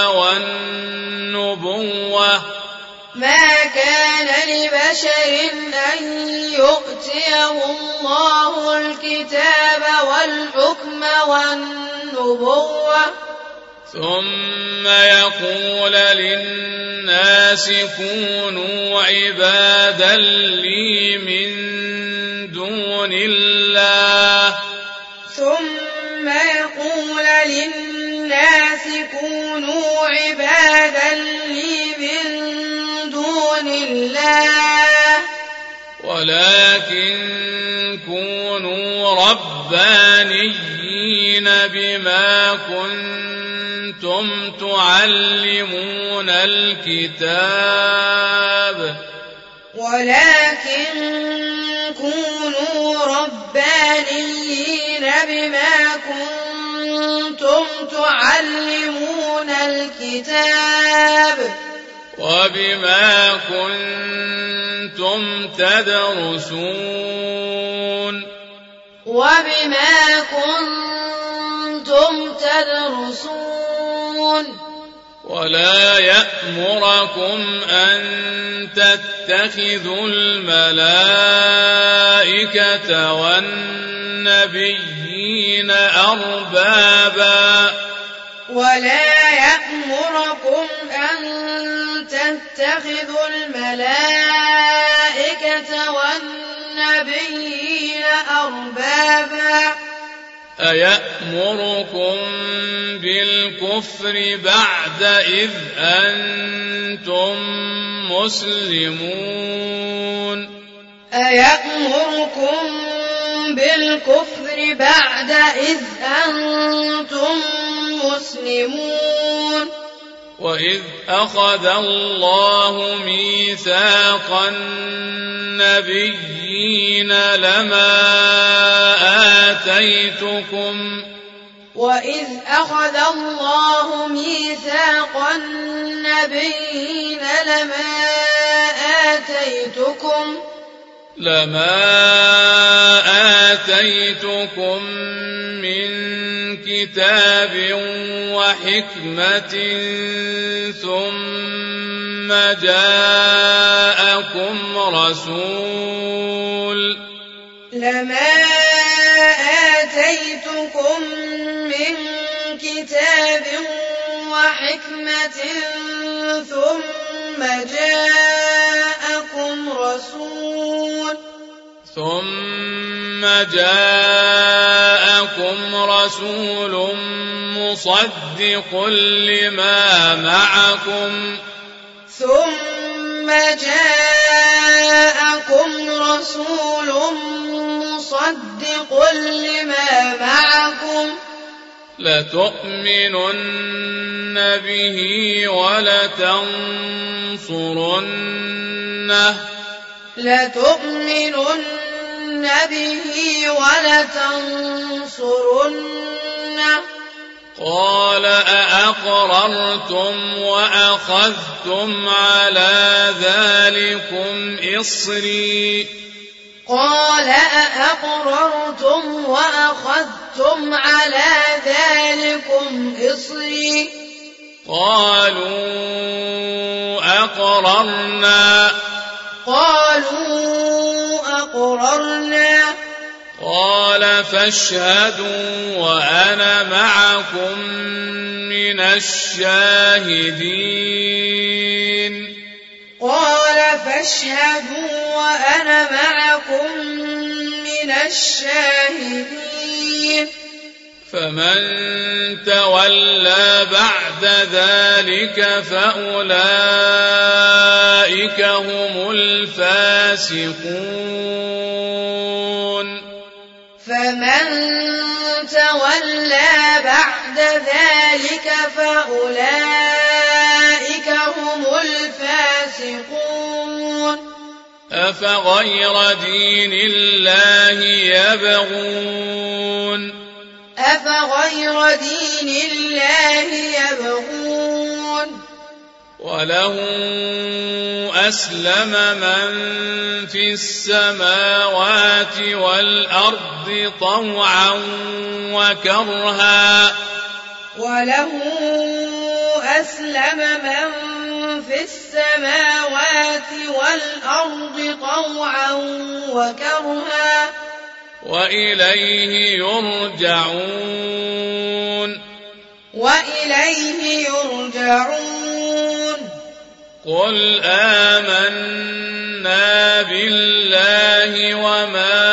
والنبوة ثم يقول للناس كونوا عبادا لي من دون الله ولكن كونوا ربانيين بما كنتم تعلمون الكتاب وبما كنتم تدرسون تدرسون ولا يأمركم أن تتخذوا الملائكة والنبيين أربابا ولا يأمركم أن تتخذوا الملائكة والنبيين أربابا أيأمركم بالكفر بعد إذ أنتم مسلمون أيأمركم بالكفر بعد إذ أنتم مسلمون وإذ أخذ الله ميثاق النبيين لما آتيتكم وإذ أخذ الله ميثاق النبيين لما آتيتكم من كتاب وحكمة ثم جاءكم رسول لما آتيتكم من كتاب وحكمة ثم جاءكم رسول مصدق لما معكم لتؤمنن به ولتنصرنه قال أأقررتم وأخذتم على ذلكم إصري قالوا أقررنا قال فاشهدوا وأنا معكم من الشاهدين فمن تولى بعد ذلك فأولئك هم الفاسقون أفغير دين الله يبغون وله أسلم من في السماوات والأرض طوعا وكرها وإليه يرجعون قل آمنا بالله وما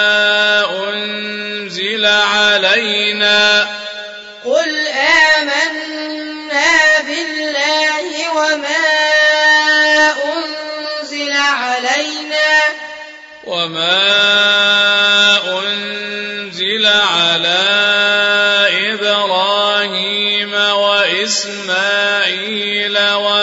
أنزل علينا على إبراهيم وإسماعيل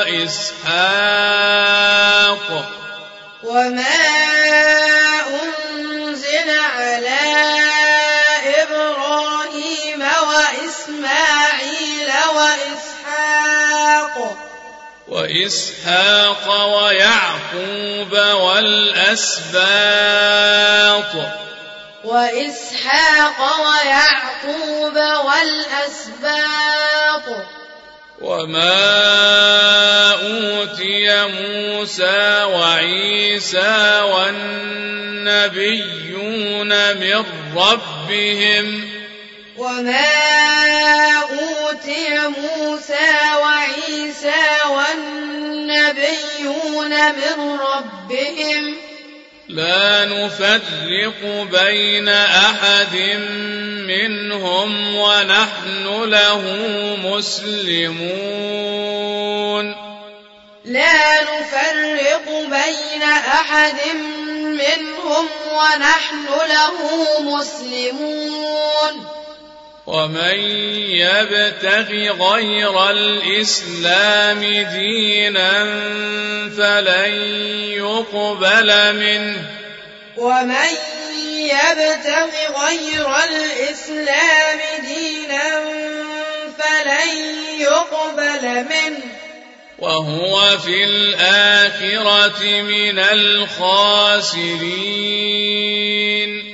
وإسحاق ويعقوب والأسباط والأسباط وما أوتي موسى وعيسى والنبيون من ربهم لا نفرق بين أحد منهم ونحن له مسلمون لا نفرق بين أحد منهم ونحن له مسلمون ومن يبتغ غير الإسلام دينا فلن يقبل منه ومن يبتغ غير الإسلام دينا فلن يقبل منه وهو في الآخرة من الخاسرين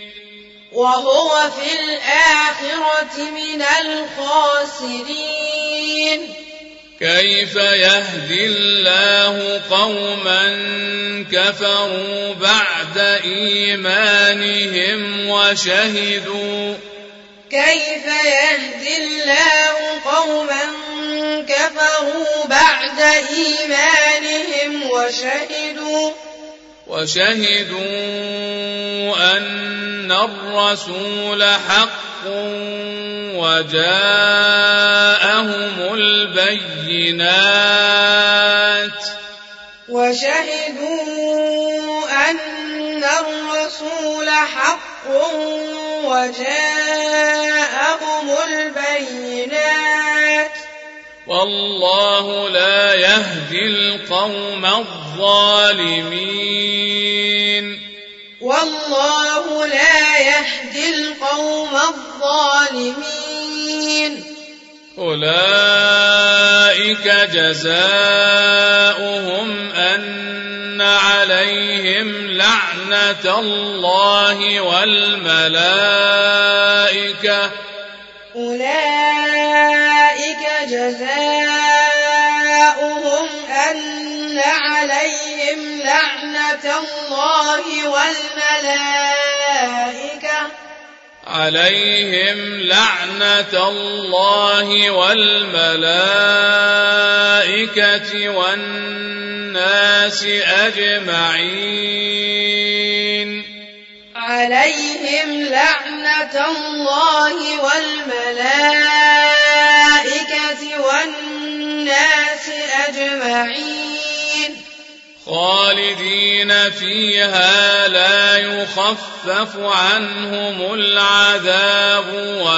كيف يهدي الله قوما كفروا بعد إيمانهم وشهدوا أن الرسول حق وجاءهم البينات والله لا يهدي القوم الظالمين أولئك جزاؤهم أن عليهم لعنة الله والملائكة عليهم لعنة الله والملائكة والناس أجمعين خالدين فيها لا يخفف عنهم العذاب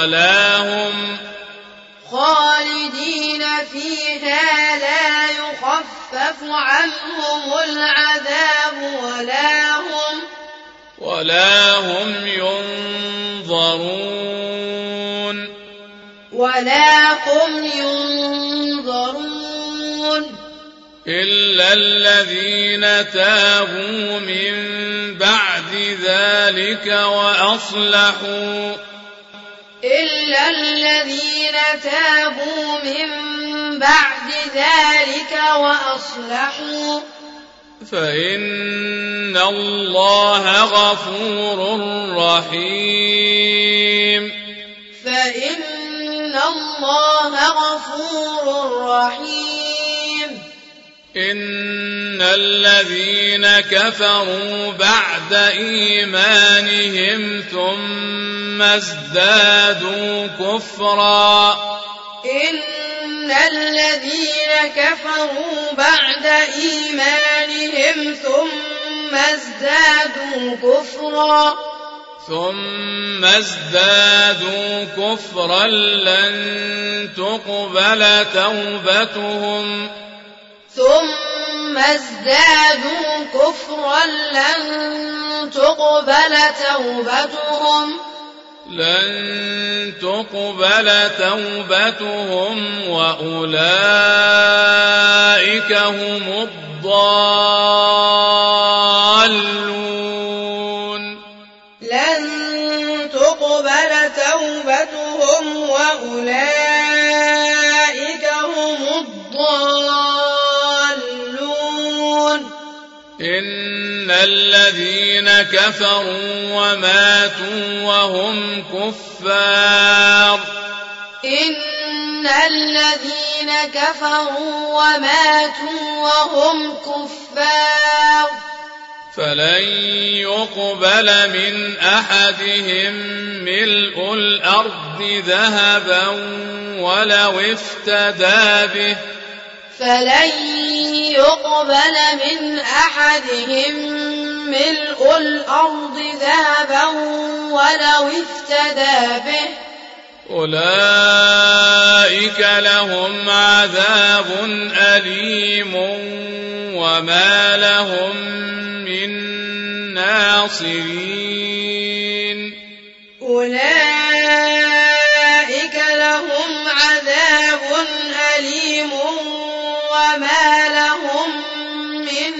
ولا هم ينظرون إلا الذين تابوا من بعد ذلك وأصلحوا فإن الله غفور رحيم إن الذين كفروا بعد إيمانهم ثم ازدادوا كفرا لن تقبل توبتهم وأولئك هم الضالون إن الذين كفروا وماتوا وهم كفار إن الذين كفروا وماتوا وهم كفار فلن يقبل من أحدهم ملء الأرض ذهبا ولو افتدى به فلن يقبل من أحدهم ملء الأرض ذهبا ولو افتدى به أولئك لهم عذاب أليم وما لهم من ناصرين أولئك لهم عذاب أليم وما لهم من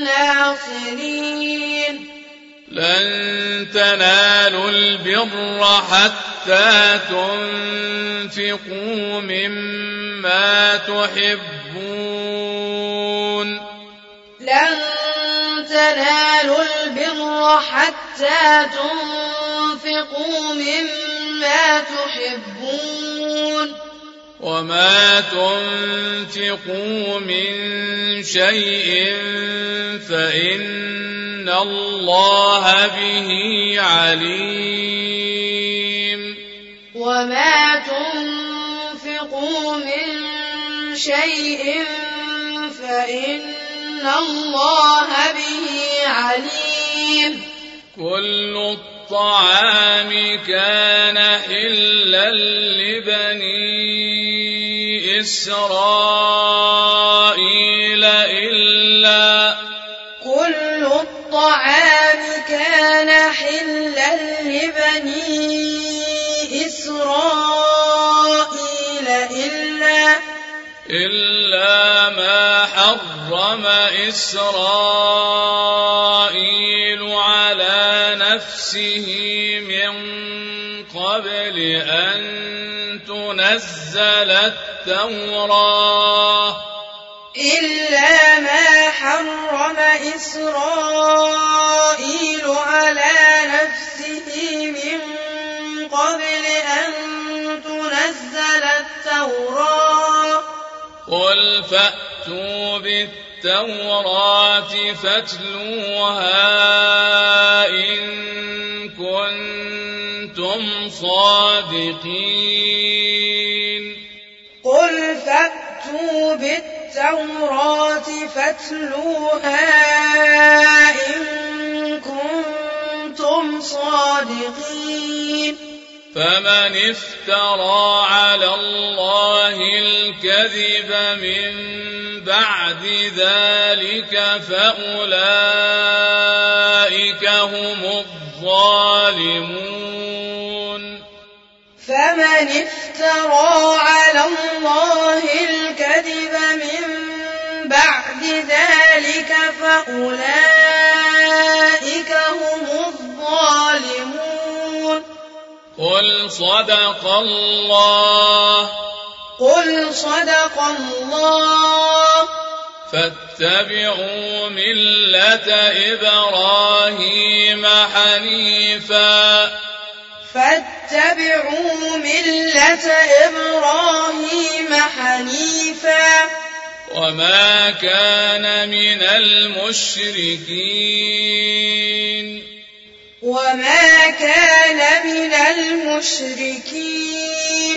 ناصرين لن تنالوا البر حتى تنفقوا مما تحبون لن تنالوا البر حتى تنفقوا مما تحبون وما تنفقوا من شيء فإن الله به عليم وما تنفقوا من شيء فإن الله به عليم كل الطعام كان حلا لبني إسرائيل إلا كل الطعام كان حلا لبني إسرائيل إلا ما حرم إسرائيل على نفسه من قبل أن تنزل التوراة إلا ما حرم إسرائيل على نفسه من قبل أن تنزل التوراة قل فأتوا بالتوراة فاتلوها إن كنتم صادقين قل فأتوا بالتوراة فاتلوها إن كنتم صادقين فمن افترى على الله الكذب من بعد ذلك فأولئك هم الظالمون فمن افترى على الله الكذب من بعد ذلك فأولئك هم الظالمون قل صدق الله فاتبعوا ملة إبراهيم حنيفا وما كان من المشركين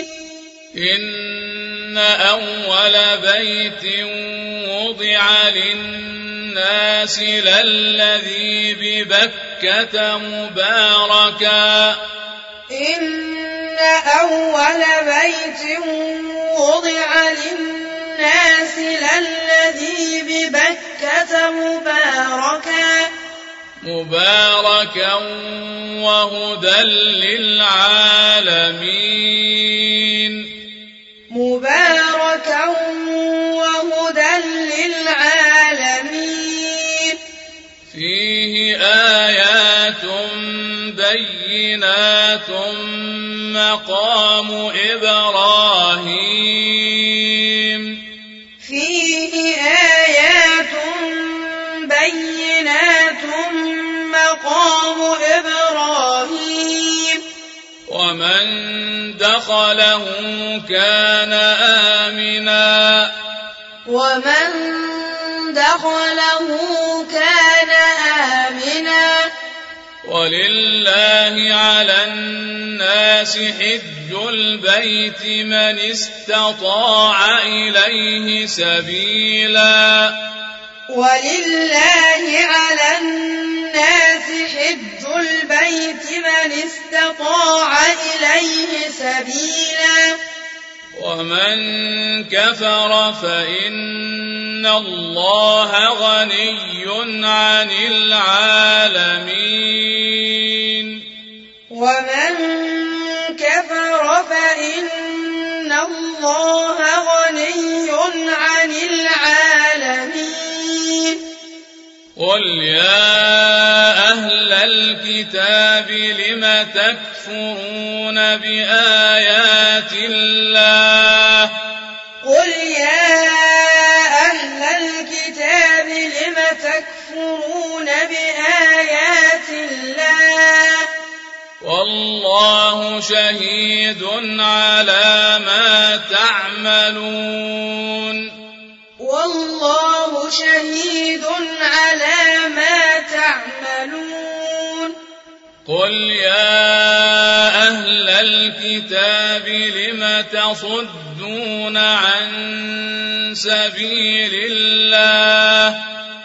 إن أول بيت وضع للناس للذي ببكة مباركا إن أول بيت وضع للناس للذي ببكة مباركا وهدى للعالمين فيه آيات بينات مقام إبراهيم مقام إبراهيم ومن دخله كان آمنا ولله على الناس حج البيت من استطاع إليه سبيلا ومن كفر فإن الله غني عن العالمين قل يا أهل الكتاب لم تكفرون بآيات الله والله شهيد على ما تعملون قل يا أهل الكتاب لم تصدون عن سبيل الله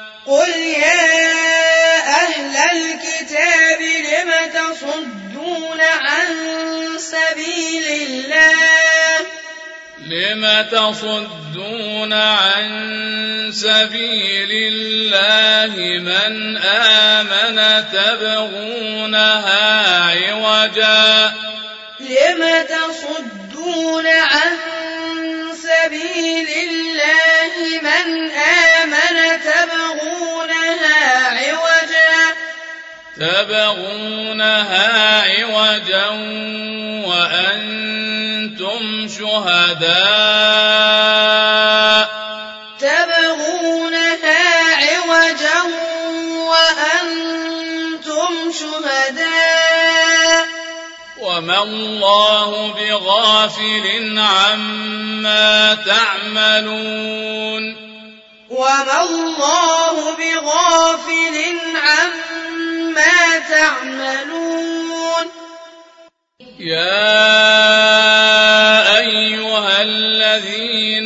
لم تصدون عن سبيل الله من آمن تبغونها عوجا وأنتم شهداء وما الله بغافل عما تعملون يا أيها الذين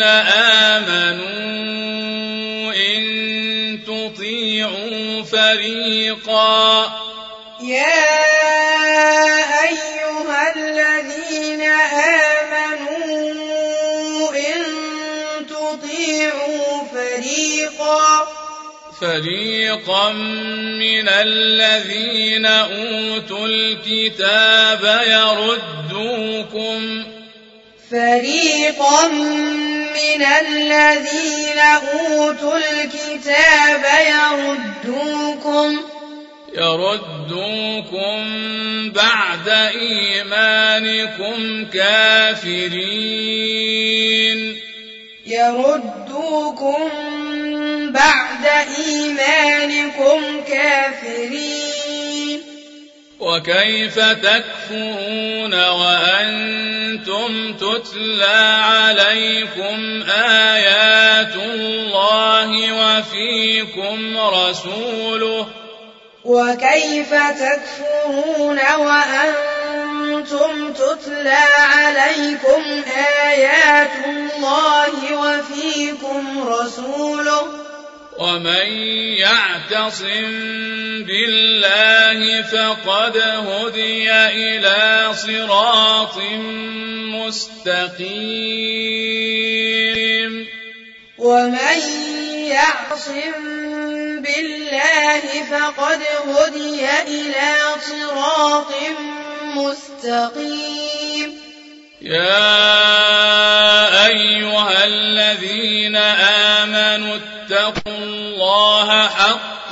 آمنوا إن تطيعوا فريقا من الذين أوتوا الكتاب يردوكم بعد إيمانكم كافرين وكيف تكفرون وأنتم تتلى عليكم آيات الله وفيكم رسوله ومن يعتصم بالله فقد هدي إلى صراط مستقيم يا أيها الذين آمنوا اتقوا الله حق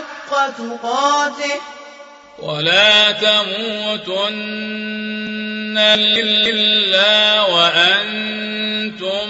تقاته ولا تموتن إلا وأنتم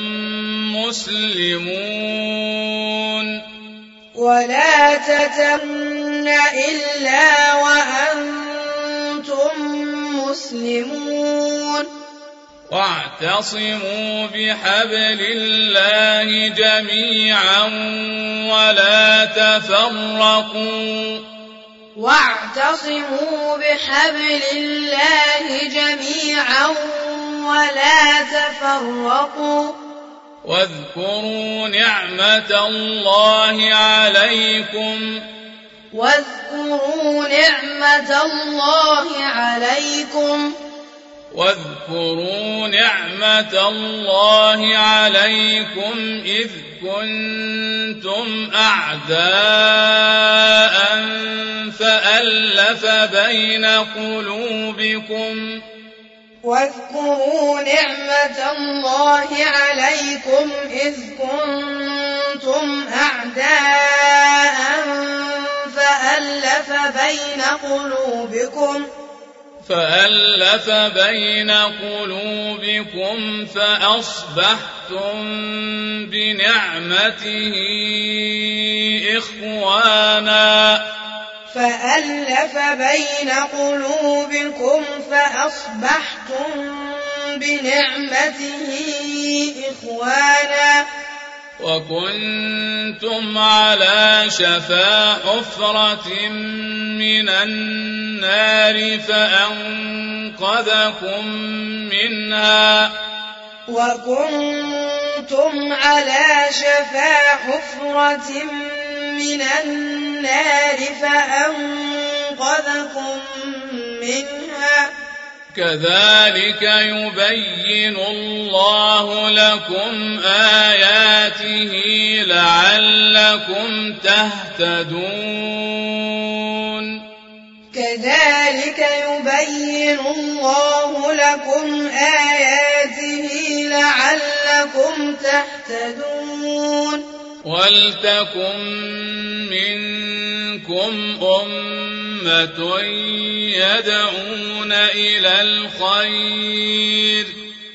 مسلمون ولا تتمنن إلا وأنتم مسلمون واعتصموا بحبل الله جميعا ولا تفرقوا واعتصموا بحبل الله جميعا ولا تفرقوا واذكروا نعمة الله عليكم واذكروا نعمة الله عليكم واذكروا نعمة الله عليكم إذ كنتم أعداء فألف بين قلوبكم واذكروا نعمة الله عليكم إذ كنتم أعداء فألف بين قلوبكم فأصبحتم بنعمته إخوانا وكنتم على شفا حفرة من النار فأنقذكم منها كذلك يبين الله لكم آياته لعلكم تهتدون ولتكن منكم أمة يدعون إلى الخير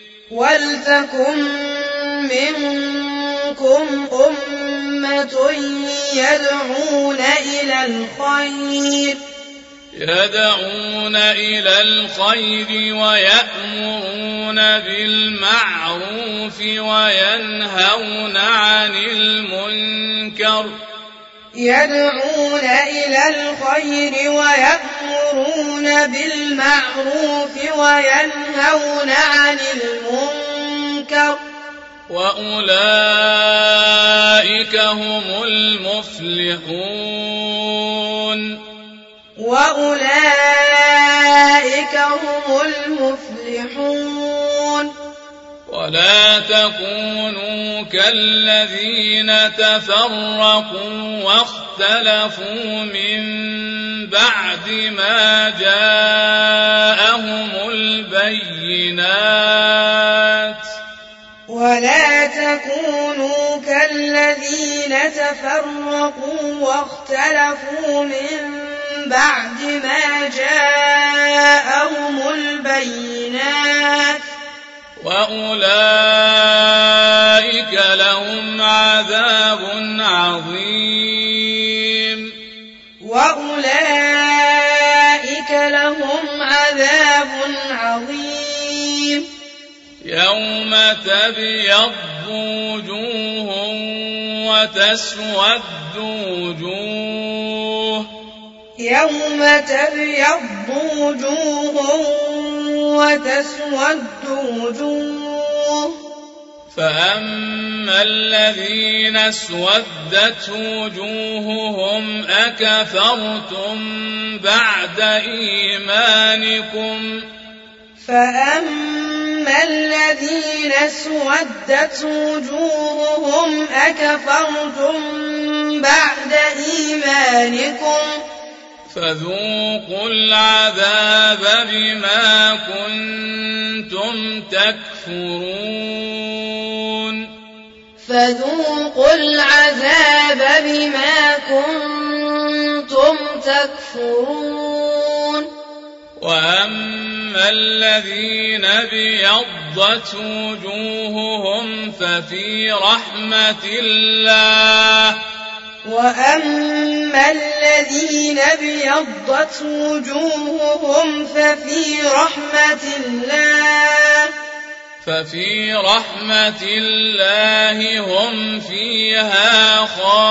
ويأمرون بالمعروف وينهون عن المنكر وأولئك هم المفلحون ولا تكونوا كالذين تفرقوا واختلفوا من بعد ما جاءهم البينات وأولئك لهم عذاب عظيم يوم تبيض وجوه وتسود وجوه فأما الذين اسودت وجوههم أكفرتم بعد إيمانكم فذوقوا العذاب بما كنتم تكفرون وأما وأما الذين ابيضت وجوههم ففي رحمة الله وأما الذين ابيضت وجوههم ففي رحمة الله هم فيها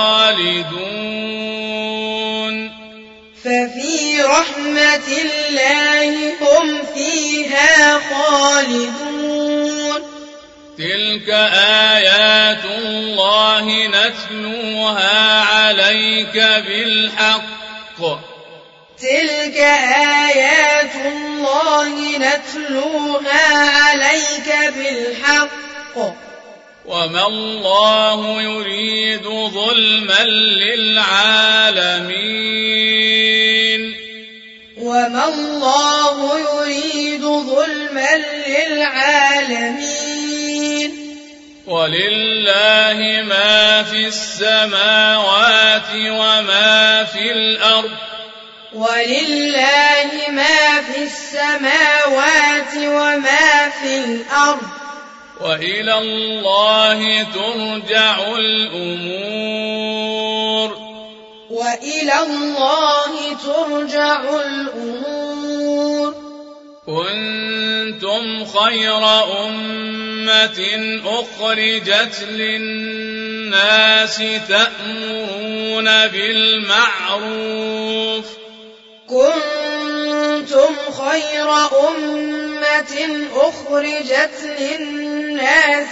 خالدون ففي رحمة الله هم فيها خالدون تلك آيات الله نتلوها عليك بالحق تلك آيات الله نتلوها عليك بالحق وما الله يريد ظلما للعالمين وما الله يريد ظلما للعالمين ولله ما في السماوات وما في الأرض ولله ما في السماوات وما في الأرض وإلى الله ترجع الأمور وإلى الله ترجع الأمور كنتم خير أمة أخرجت للناس تأمرون بالمعروف كنتم خير أمة أخرجت للناس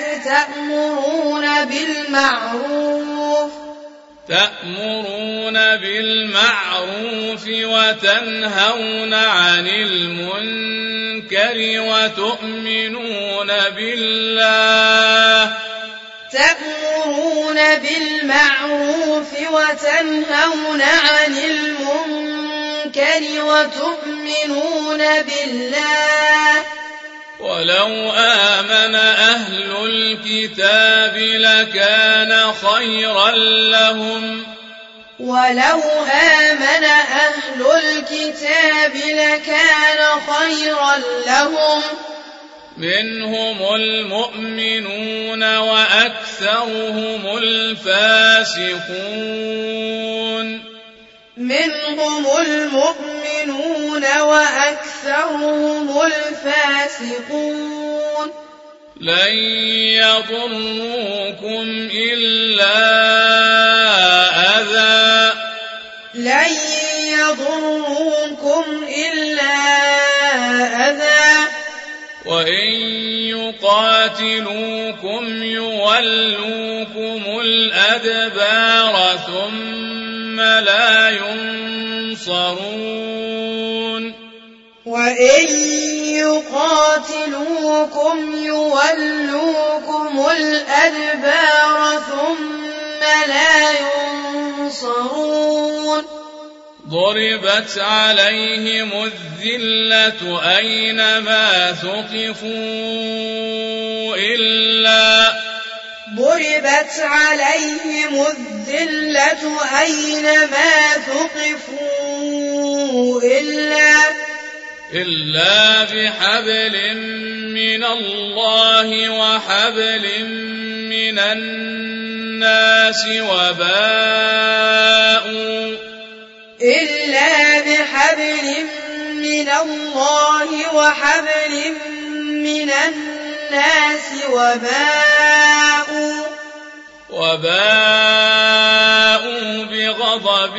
تأمرون بالمعروف وتنهون عن المنكر وتؤمنون بالله تأمرون بالمعروف وتنهون عن المنكر وتؤمنون بالله ولو آمن أهل الكتاب لكان خيرا لهم ولو آمن أهل الكتاب لكان خيرا لهم منهم المؤمنون وأكثرهم الفاسقون منهم المؤمنون وأكثرهم الفاسقون لن يضروكم إلا أذى وإن يقاتلوكم يولوكم الأدبار ثم لا ينصرون وإن يقاتلوكم يولوكم الأدبار ثم لا ينصرون ضربت عليهم الذلة أينما ثقفوا إلا بحبل من الله وحبل من الناس وباءوا بغضب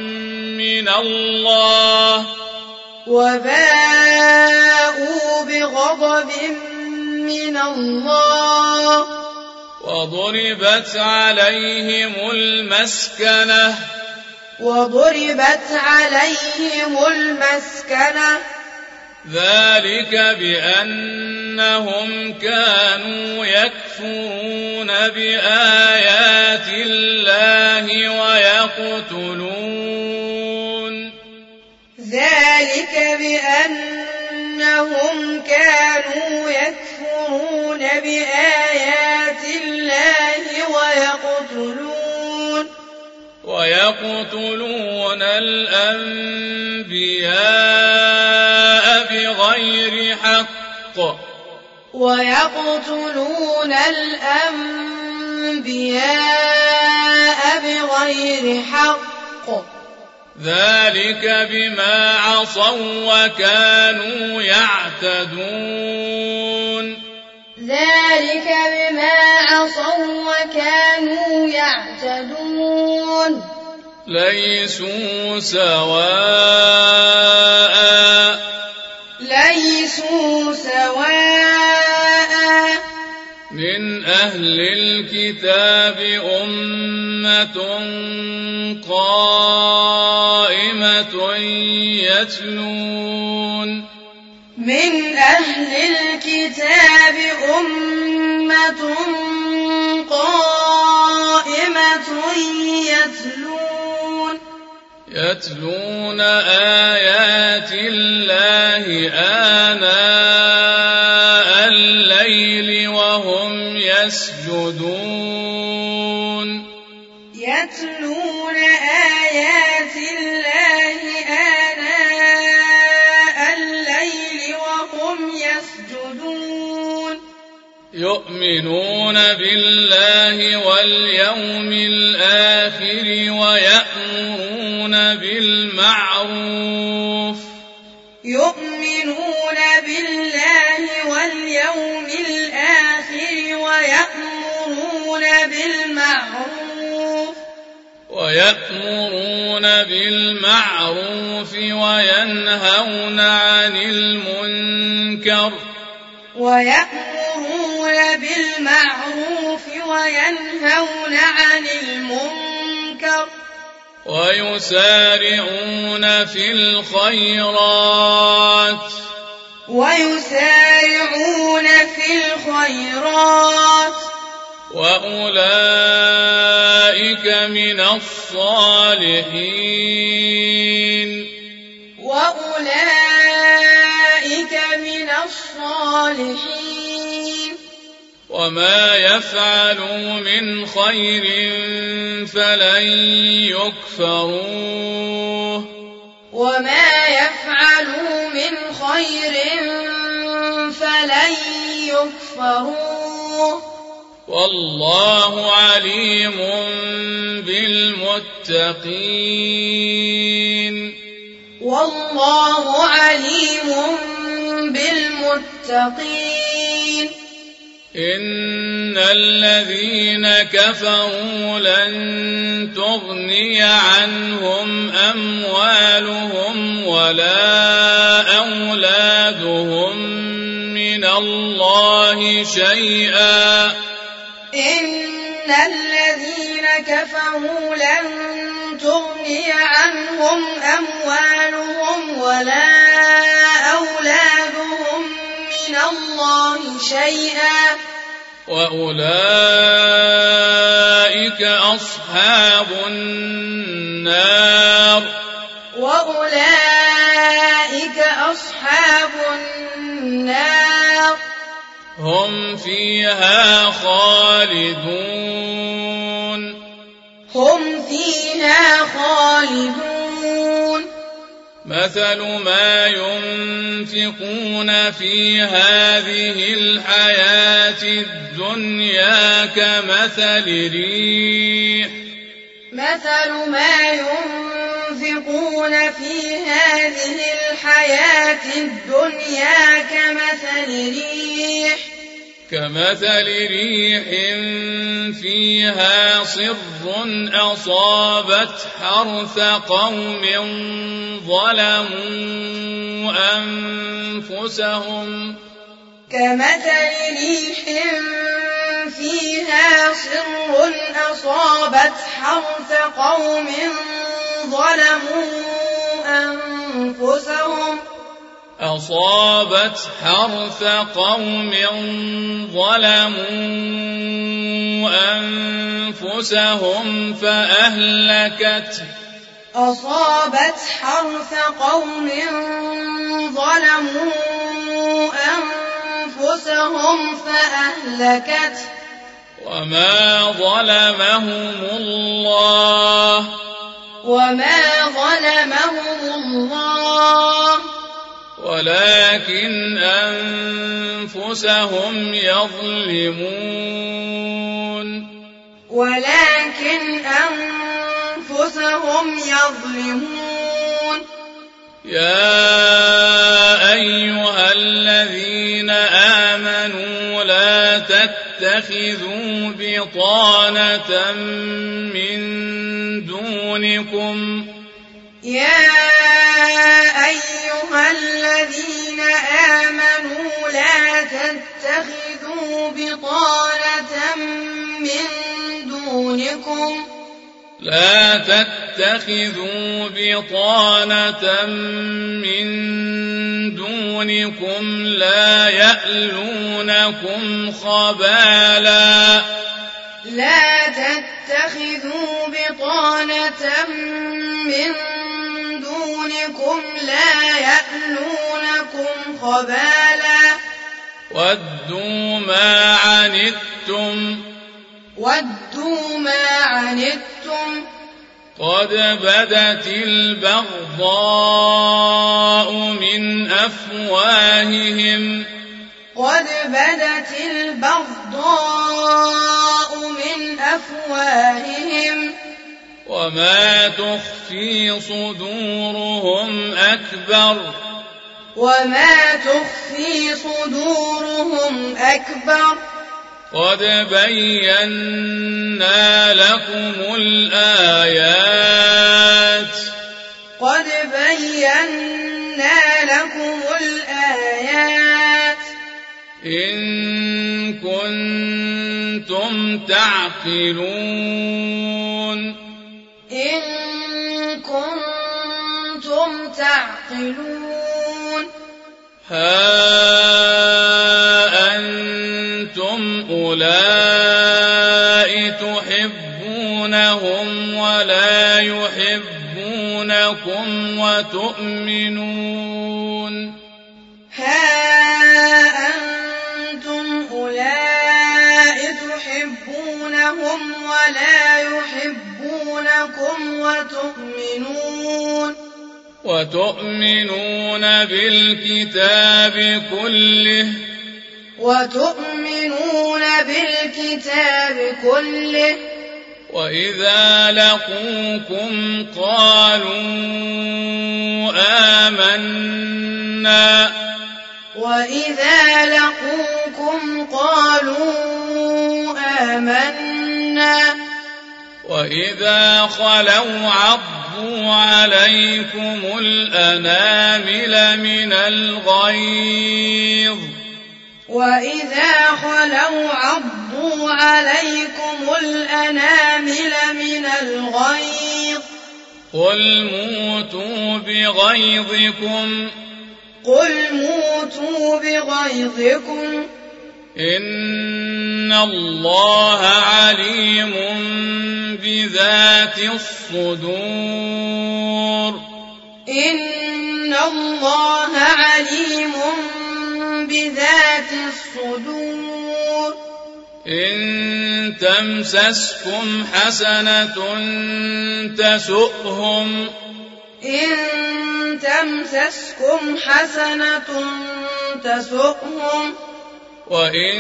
من الله وضربت عليهم المسكنة ذلك بأنهم كانوا يكفرون بآيات الله ويقتلون الأنبياء بغير ويقتلون الأنبياء بغير حق ذلك بما عصوا وكانوا يعتدون ذلك بما عصوا وكانوا يعتدون ليسوا سواء من أهل الكتاب أمة قائمة يتلون آيات الله آناء الليل وهم يسجدون يؤمنون بالله واليوم الآخر ويأمرون بالمعروف وينهون عن المنكر ويسارعون في الخيرات وأولئك من الصالحين وما يفعلوا من خير فلن يكفروه والله عليم بالمتقين إن الذين كفروا لن تغني عنهم أموالهم ولا أولادهم من الله شيئا وأولئك أصحاب النار هم فيها خالدون مثل ما ينفقون في هذه الحياة الدنيا كمثل ريح فيها صر أصابت حرث قوم ظلموا أنفسهم فأهلكت وما ظلمهم الله ولكن أنفسهم يظلمون يا أيها الذين آمنوا لا تتخذوا بطانة من دونكم لا تتخذوا بطانة من دونكم لا يألونكم خبالا ودوا ما عنتم قد بدت البغضاء من أفواههم وما تخفي صدورهم أكبر قد بينا لكم الآيات إن كنتم تعقلون ها أنتم أولئك تحبونهم ولا يحبونكم وتؤمنون بالكتاب كله وإذا لقوكم قالوا آمنا وإذا خلوا عضوا عليكم الأنامل من الغيظ قل موتوا بغيظكم إن الله عليم بذات الصدور إن تمسسكم حسنة تسؤهم وإن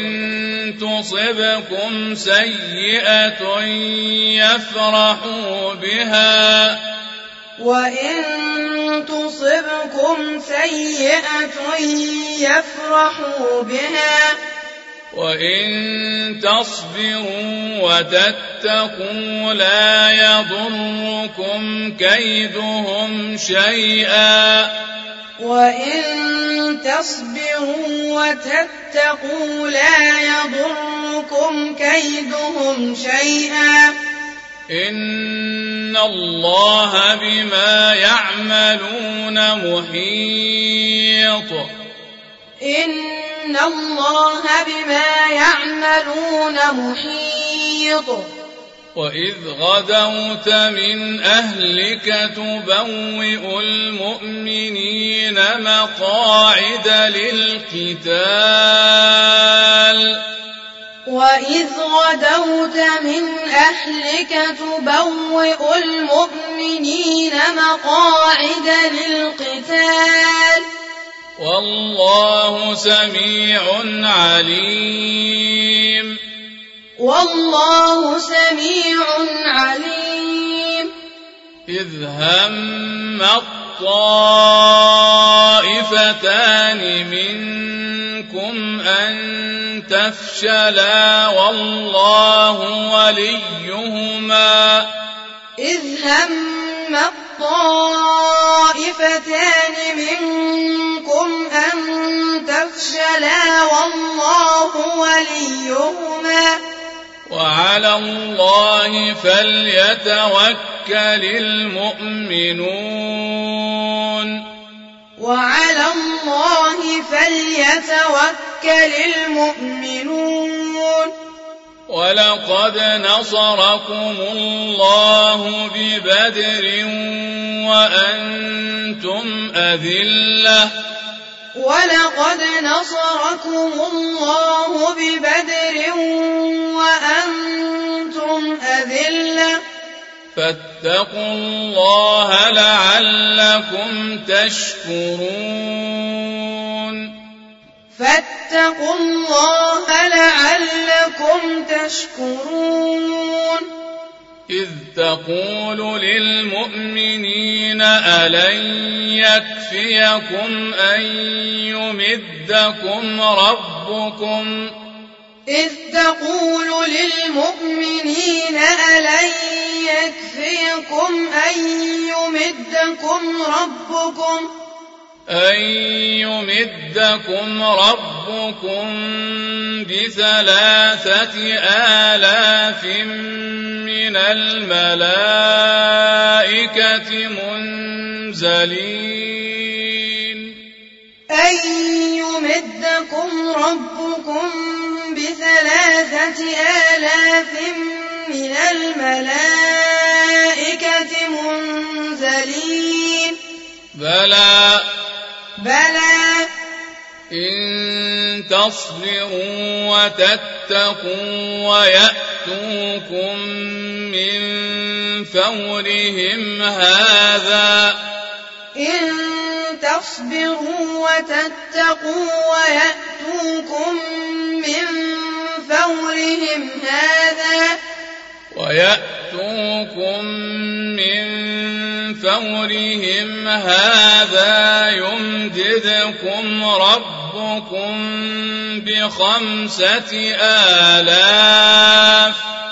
تصبكم سيئة يفرحوا بها وإن تصبروا وتتقوا لا يضركم كيدهم شيئا إن الله بما يعملون محيط وإذ غدوت من أهلك تبوئ المؤمنين مقاعد للقتال والله سميع عليم. والله سميع عليم. إذ هم الطائفتان منكم أن تفشلا والله وليهما. إذ هم الطائفتان منكم أن تفشلا والله وليهما. وعلى الله فليتوكل المؤمنون. وعلى الله فليتوكل المؤمنون. ولقد نصركم الله ببدر وأنتم أذلة. ولقد نصركم الله ببدر وأنتم أذلة. فاتقوا الله لعلكم تشكرون. فاتقوا الله لعلكم تشكرون. إذ تقول للمؤمنين ألن يكفيكم أن يمدكم ربكم. إذ تقول للمؤمنين ألن يكفيكم أن يمدكم ربكم ب3,000 من الملائكة منزلين. أن يمدكم ربكم ب3,000 من الملائكة منزلين. بلى إن تصبروا وتتقوا ويأتوكم من فورهم هذا. إن تصبروا وتتقوا ويأتوكم من فورهم هذا يمددكم ربكم ب5,000.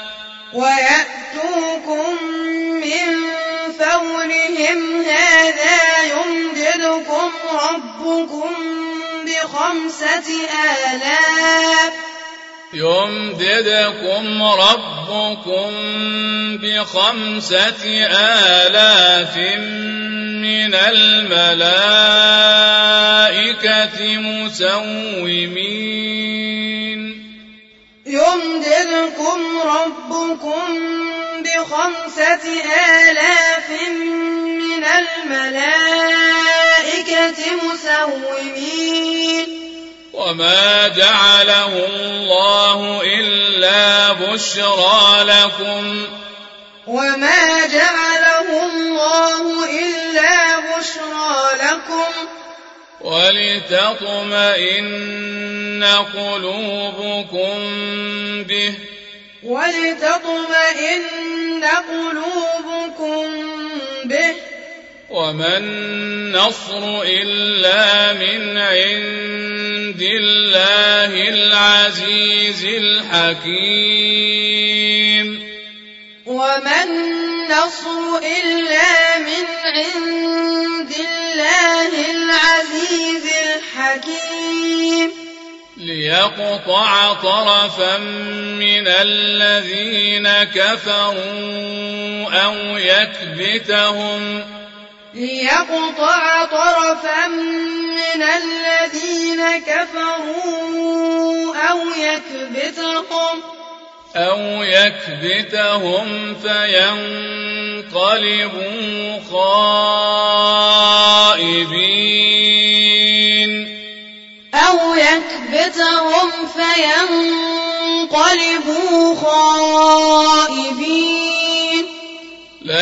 ويأتوكم من فورهم هذا يمددكم ربكم ب5,000 من الملائكة مسومين. يمددكم ربكم ب5,000 من الملائكة مسومين. وما جعله الله إلا بشرى لكم. وما جعله الله إلا بشرى لكم ولتطمئن قلوبكم به. وما النصر إلا من عند الله العزيز الحكيم. وما النصر إلا من عند الله العزيز الحكيم. ليقطع طرفا من الذين كفروا أو يكبتهم. ليقطع طرفا من الذين كفروا أو يكبتهم فينقلبوا خائبين.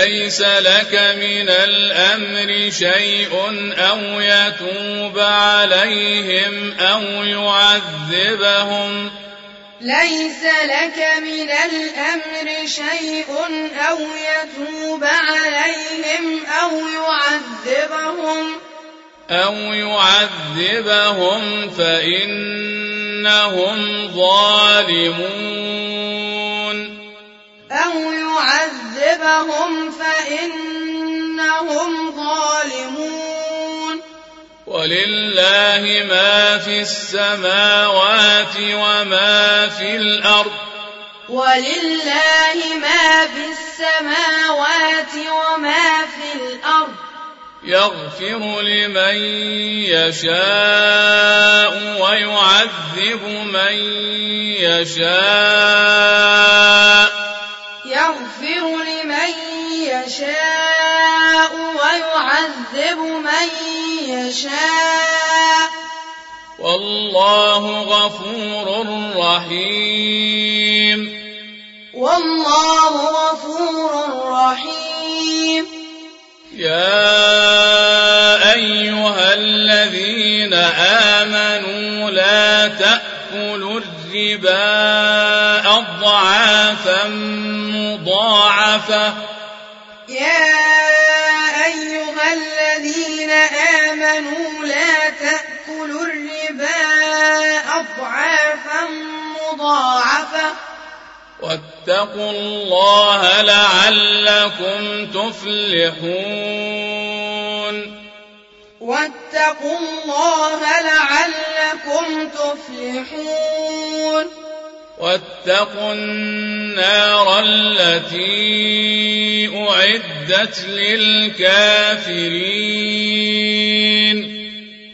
ليس لك من الأمر شيء أو يتوب عليهم أو يعذبهم ليس لك من الأمر شيء أو يتوب عليهم أو يعذبهم فإنهم ظالمون ولله ما في السماوات وما في الأرض يغفر لمن يشاء ويعذب من يشاء والله غفور رحيم يا أيها الذين آمنوا لا تأكلوا الربا أضعافا مضاعفة واتقوا الله لعلكم تفلحون واتقوا النار التي أعدت للكافرين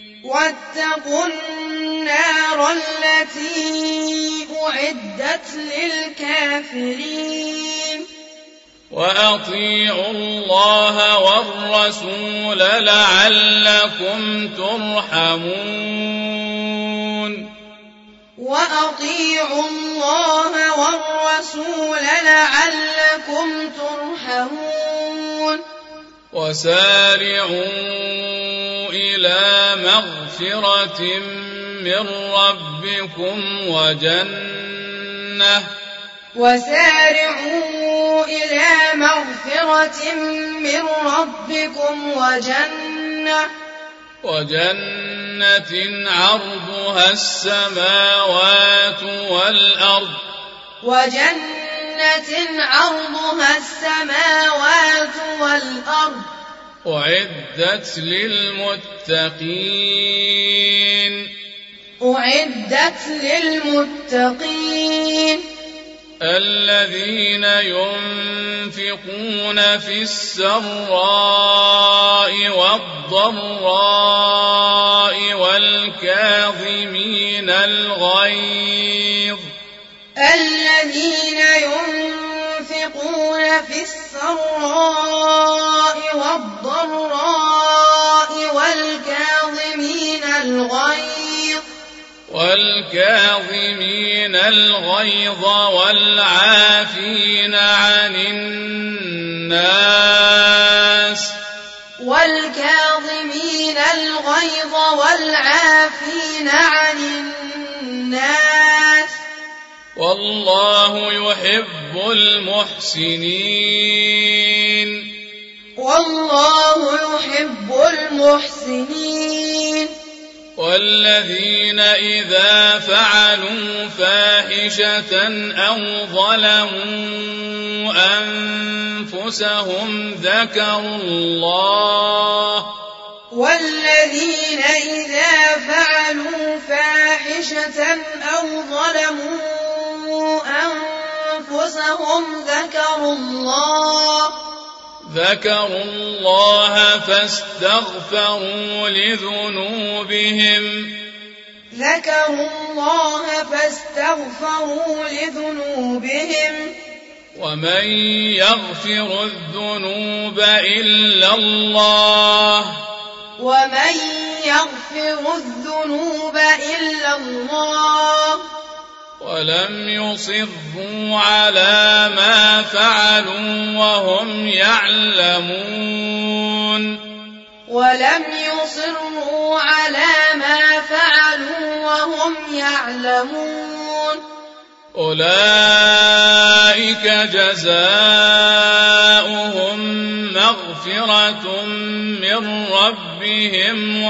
وأطيعوا الله والرسول لعلكم ترحمون وسارعوا إلى مغفرة من ربكم وجنة عرضها السماوات والأرض أعدت للمتقين الذين ينفقون في السراء والضراء والكاظمين الغيظ والكاظمين الغيظ والعافين عن الناس والله يحب المحسنين والذين إذا فعلوا فاحشة أو ظلموا أنفسهم ذكروا الله فاستغفروا لذنوبهم ومن يغفر الذنوب إلا الله ولم يصروا على ما فعلوا وهم يعلمون ولم يصروا على ما فعلوا وهم يعلمون أولئك جزاؤهم مغفرة من ربهم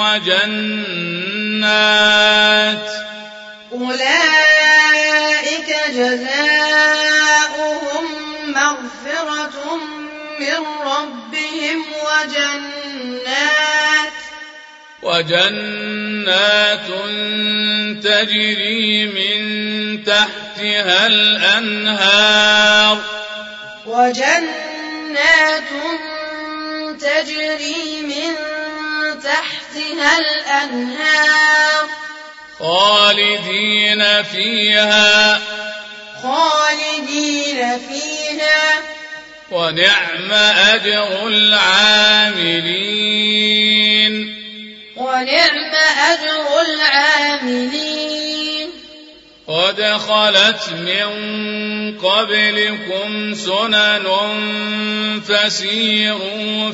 وجنات أولئك جزاؤهم مغفرة من ربهم وجنات تجري من تحتها الأنهار وجنات تجري من تحتها الأنهار خالدين فيها ونعم أجر العاملين قد خلت من قبلكم سنن فسيروا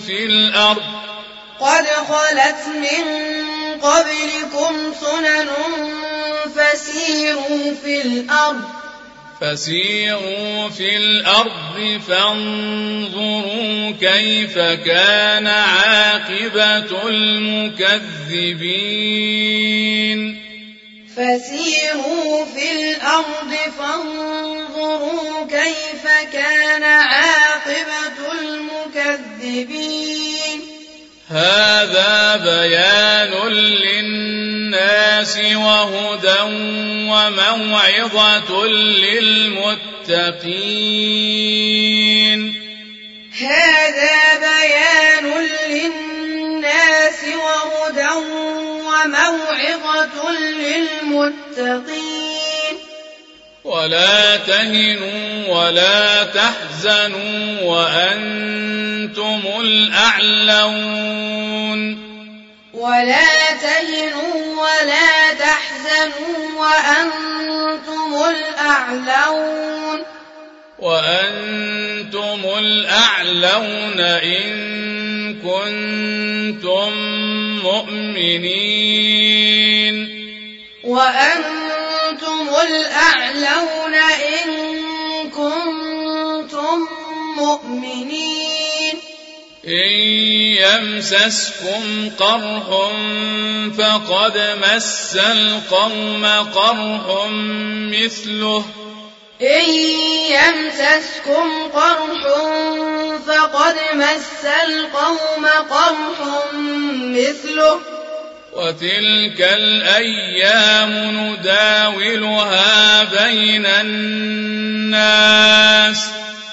في الأرض فانظروا كيف كان عاقبة المكذبين هذا بيان للناس وهدى وموعظة للمتقين ولا تهنوا ولا تحزنوا وأنتم الأعلون وأنتم الأعلون إن كنتم مؤمنين إن يمسسكم قرح فقد مس القوم قرح مثله وتلك الأيام نداولها بين الناس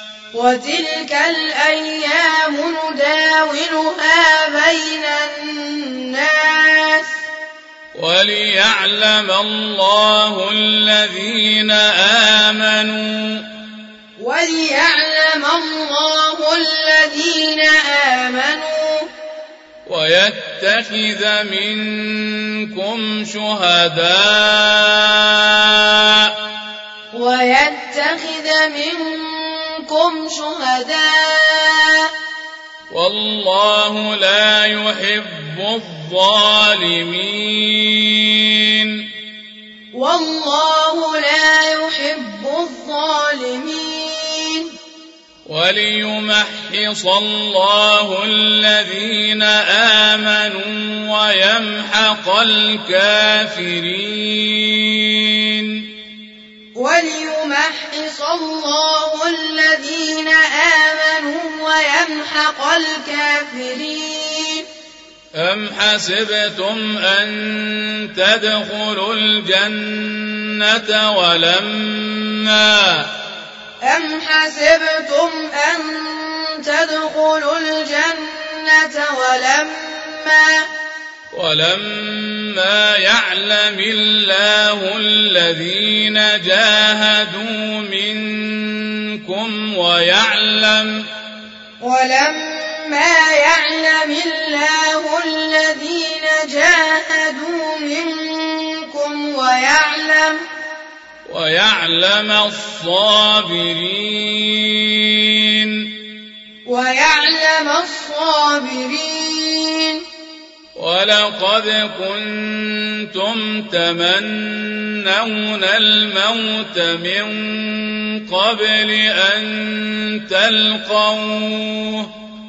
وليعلم الله الذين آمنوا ويتخذ منكم شهداء والله لا يحب الظالمين وليمحص الله الذين آمنوا ويمحق الكافرين أم حسبتم أن تدخلوا الجنة ولما يعلم الله الذين جاهدوا منكم ويعلم ويعلم الصابرين ولقد كنتم تمنون الموت من قبل أن تلقوه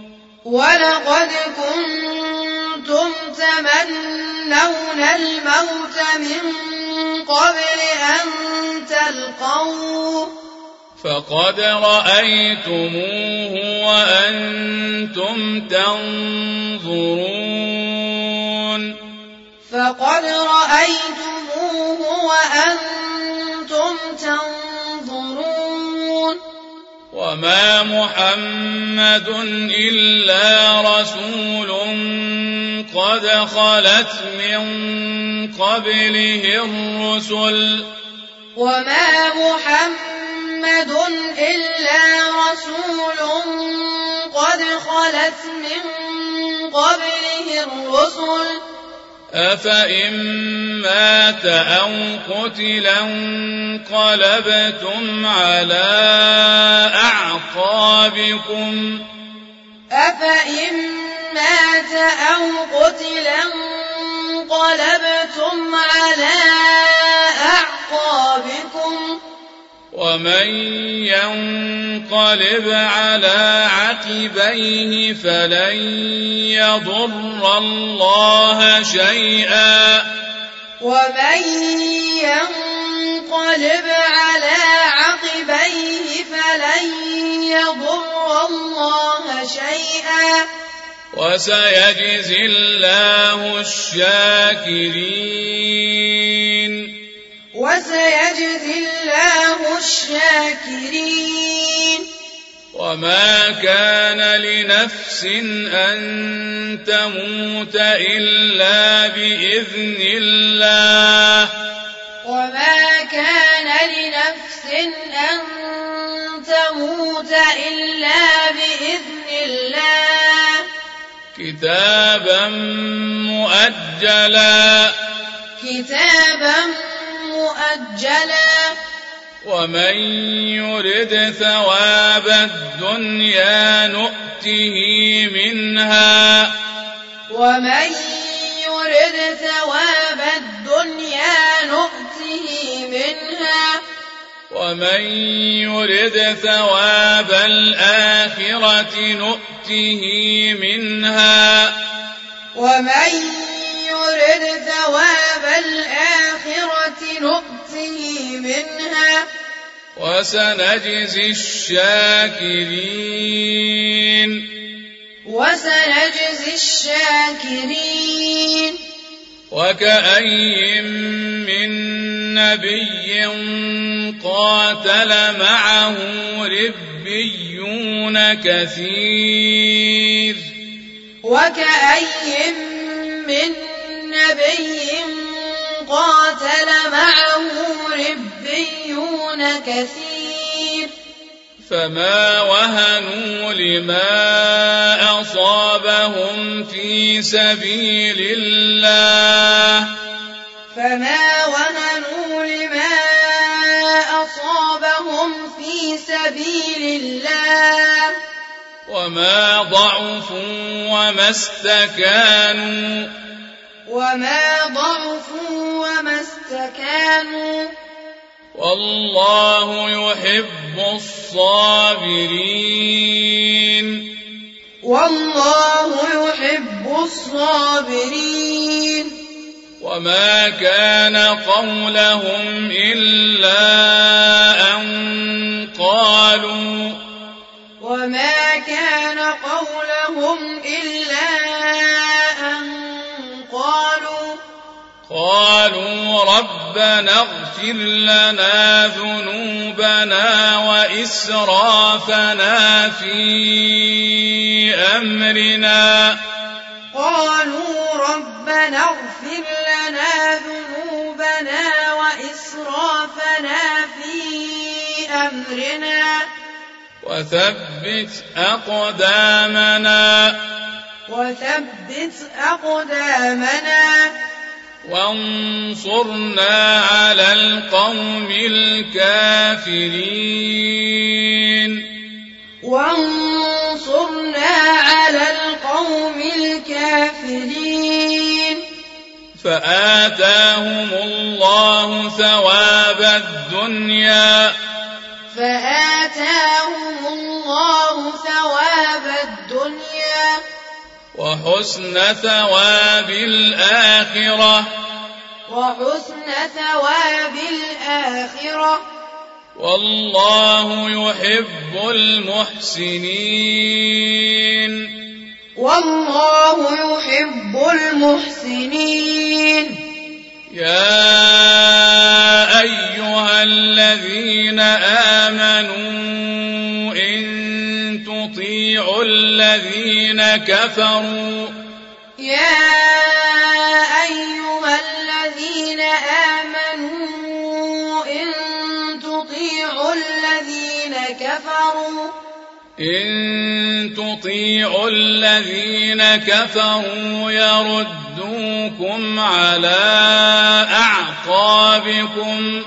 فقد رأيتموه وأنتم تنظرون وما محمد إلا رسول قد خلت من قبله الرسل أفإن مات أو قتل انقلبتم على أعقابكم ومن ينقلب على عقبيه فلن يضر الله شيئا وسيجزي الله الشاكرين وما كان لنفس أن تموت إلا بإذن الله كتابا مؤجلا ومن يرد ثواب الدنيا نؤته منها ومن يرد ثواب الآخرة نؤته منها وسنجزي الشاكرين وكأي من نبي قاتل معه ربيون كثير فما وهنوا لما أصابهم في سبيل الله وما ضعفوا وما استكانوا والله يحب الصابرين وما كان قولهم إلا أن قالوا ربنا اغفر لنا ذنوبنا وإسرافنا في أمرنا وثبت أقدامنا وانصرنا على القوم الكافرين وانصرنا على القوم الكافرين فآتاهم الله ثواب الدنيا وحسن ثواب الآخرة والله يحب المحسنين يا أيها الذين آمنوا إن تطيعوا الذين كفروا إن تطيعوا الذين كفروا يردوكم على أعقابكم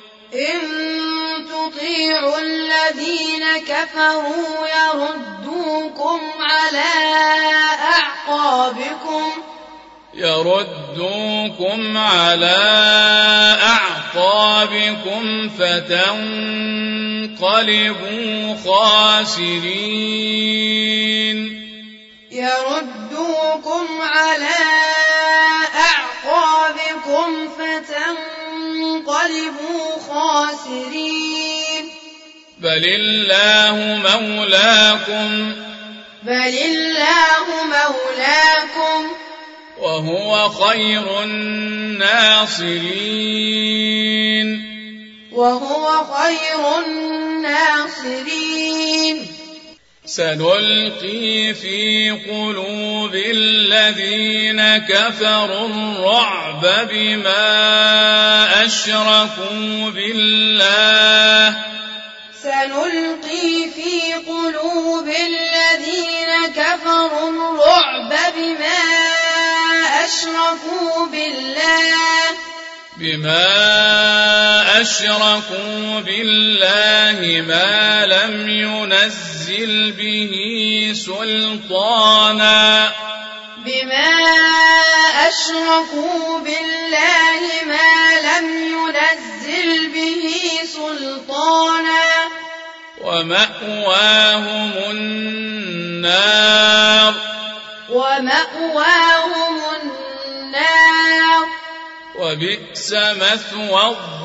فتنقلبوا خاسرين بل الله مولاكم وهو خير الناصرين سنلقي في قلوب الذين كفروا الرعب بما أشركوا بالله ما لم ينزل به سلطانا ومأواهم النار وبئس مثوى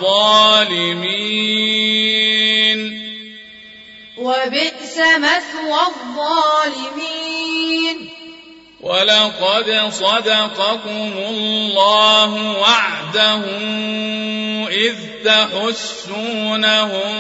الظالمين ولقد صدقكم الله وعده إذ تحسونهم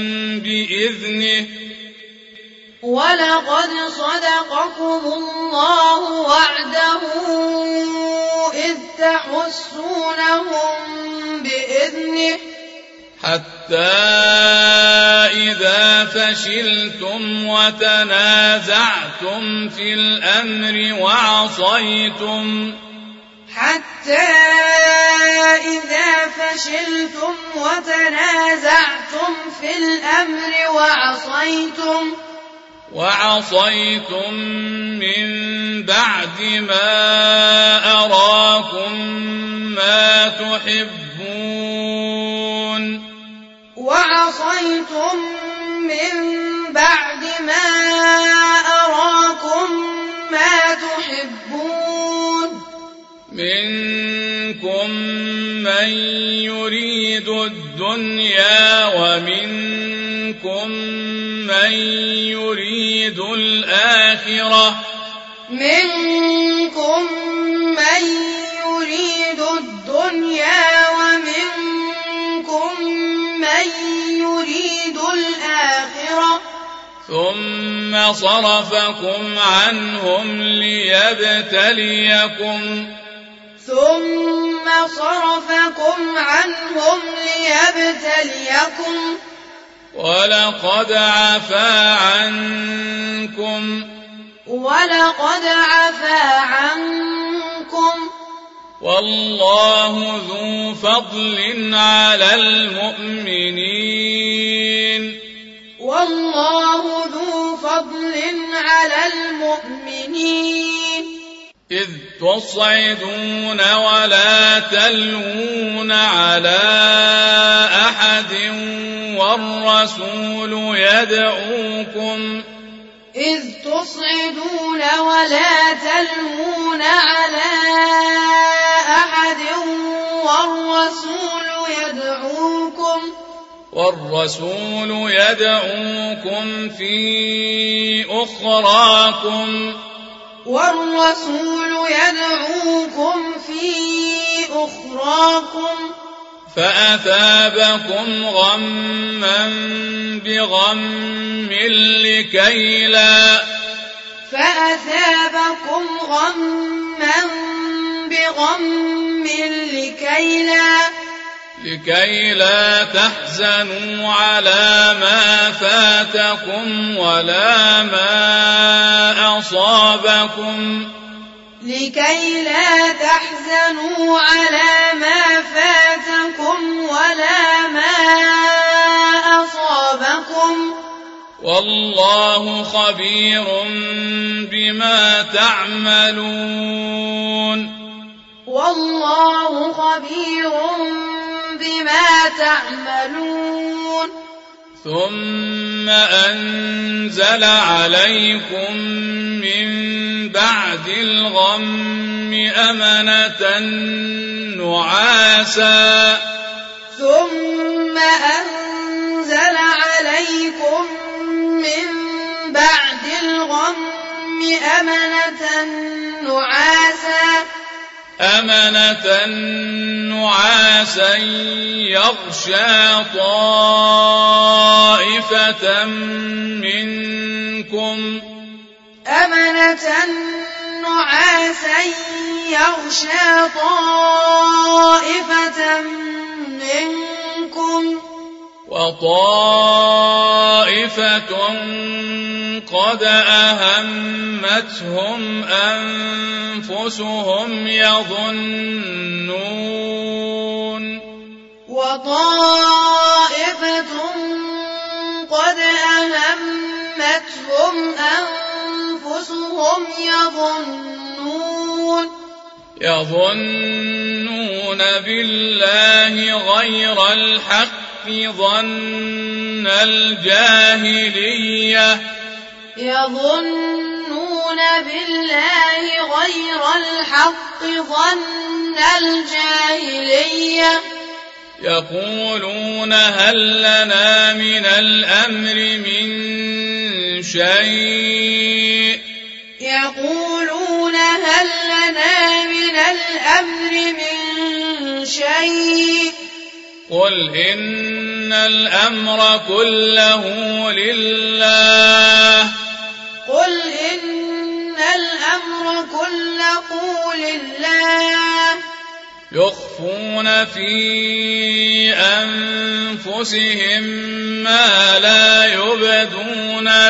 بإذنه حتى إذا فشلتم وتنازعتم في الأمر وعصيتم من بعد ما أراكم ما تحبون منكم من يريد الدنيا ومنكم من يريد الآخرة ثم صرفكم عنهم ليبتليكم ولقد عفا عنكم والله ذو فضل على المؤمنين والله ذو فضل على المؤمنين إذ تصعدون ولا تلوون على أحد والرسول يدعوكم إذ تصعدون ولا تلوون على أحد والرسول يدعوكم في أخراكم فأثابكم غما بغم لكي لا تحزنوا على ما فاتكم ولا ما أصابكم والله خبير بما تعملون ثم أنزل عليكم من بعد الغم أمنة نعاسا يغشى طائفة منكم وطائفة قد أهمتهم أنفسهم يظنون بالله غير الحق ظن الجاهلية يقولون هل لنا من الأمر من شيء قل إن الأمر كله لله يخفون في أنفسهم ما لا يبدون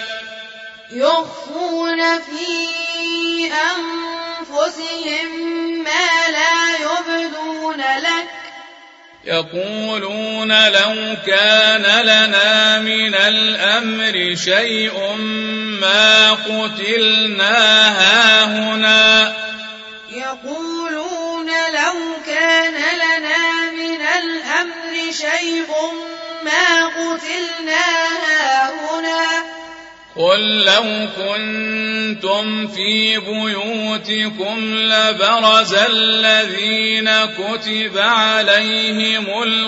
لك يقولون لو كان لنا من الأمر شيء ما قتلنا هاهنا قل لو كنتم في بيوتكم لبرز الذين كتب عليهم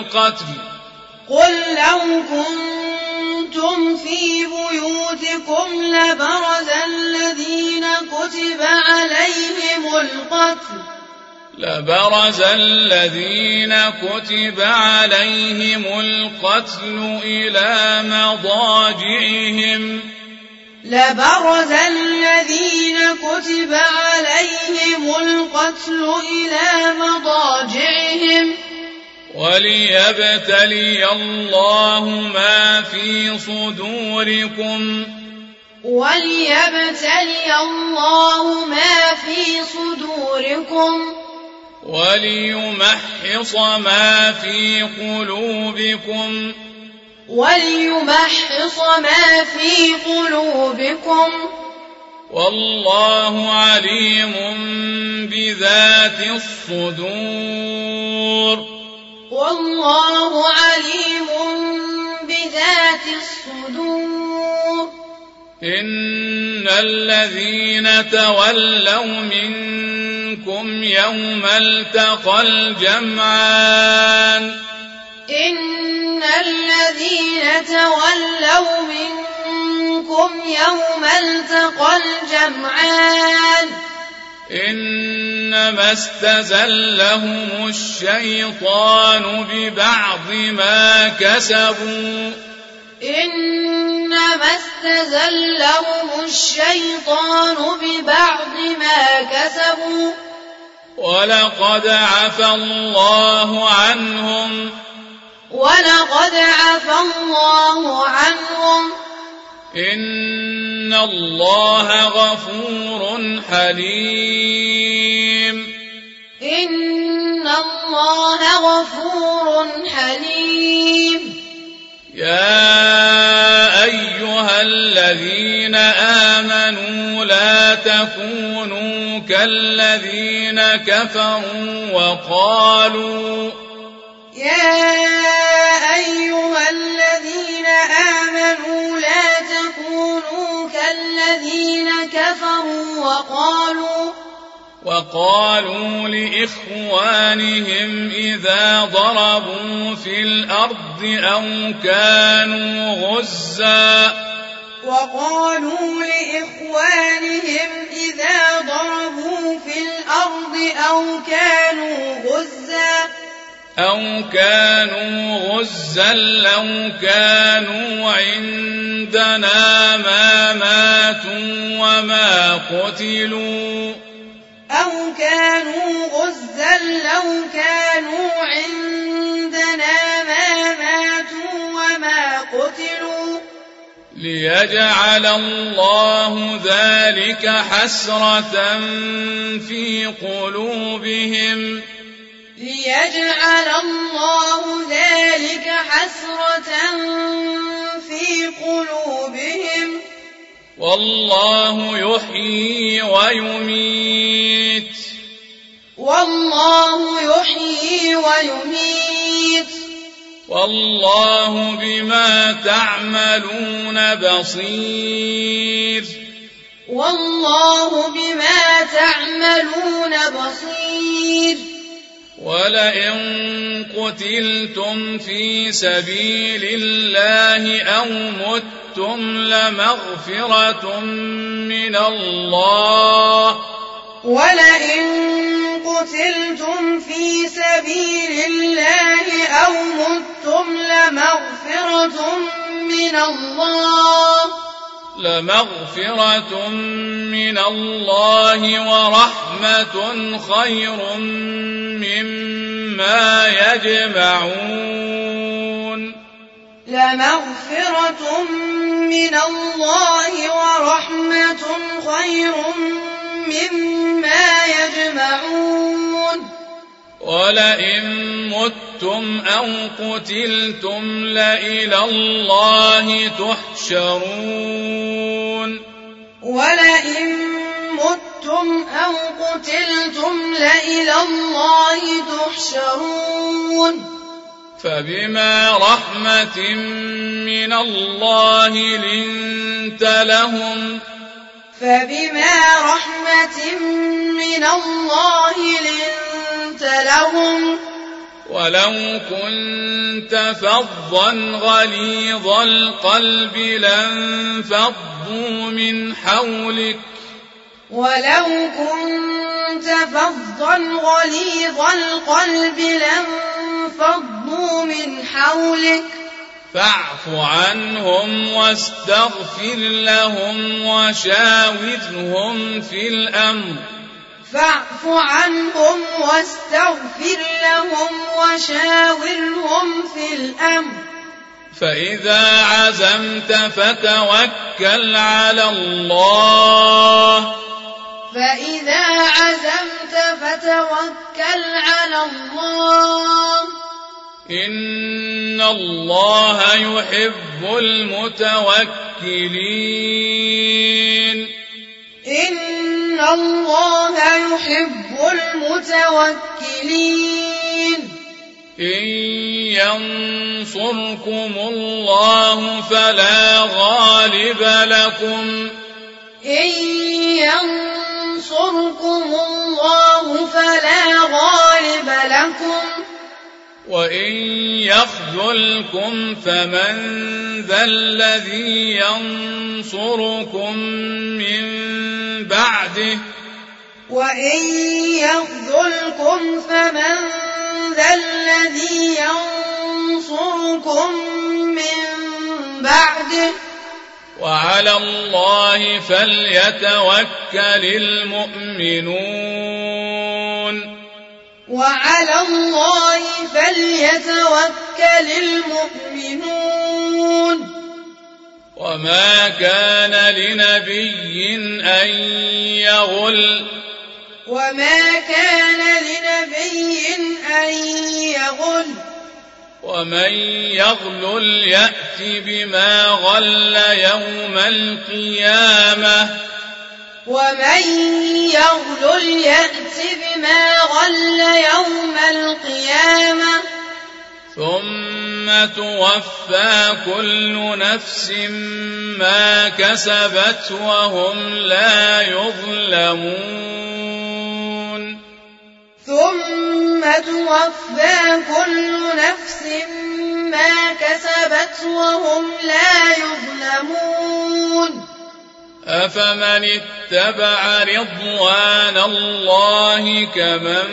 القتل إلى مضاجعهم وليبتلي الله ما في صدوركم وليمحص ما في قلوبكم والله عليم بذات الصدور إن الذين تولوا منكم يوم التقى الجمعان إنما استزلهم الشيطان ببعض ما كسبوا ولقد عفى الله عنهم إن الله غفور حليم يا أيها الذين آمنوا لا تكونوا كالذين كفروا وقالوا لإخوانهم إذا ضربوا في الأرض أو كانوا غزا لو كانوا عندنا ما ماتوا وما قتلوا ليجعل الله ذلك حسرة في قلوبهم والله يحيي ويميت والله بما تعملون بصير ولئن قتلتم في سبيل الله أو متم لمغفرة من الله ورحمة خير مما يجمعون ولئن متم أو قتلتم لإلى الله تحشرون فبما رحمة من الله لنت لهم ولو كنت فظا غليظ القلب لانفضوا من حولك فاعف عنهم واستغفر لهم وشاورهم في الأمر فإذا عزمت فتوكل على الله عزمت فتوكل على الله إن الله يحب المتوكلين إن الله يحب المتوكلين إن ينصركم الله فلا غالب لكم إن ينصركم الله فلا غالب لكم وإن يخذلكم فمن ذا الذي ينصركم من بعده وإن يخذلكم فمن ذا الذي ينصركم من بعده وعلى الله فليتوكل المؤمنون وعلى الله فليتوكل المؤمنون وما كان لنبي أن يغل ومن يغلل يأت بما غل يوم القيامة ثم توفى كل نفس ما كسبت وهم لا يظلمون أفمن اتبع رضوان الله كمن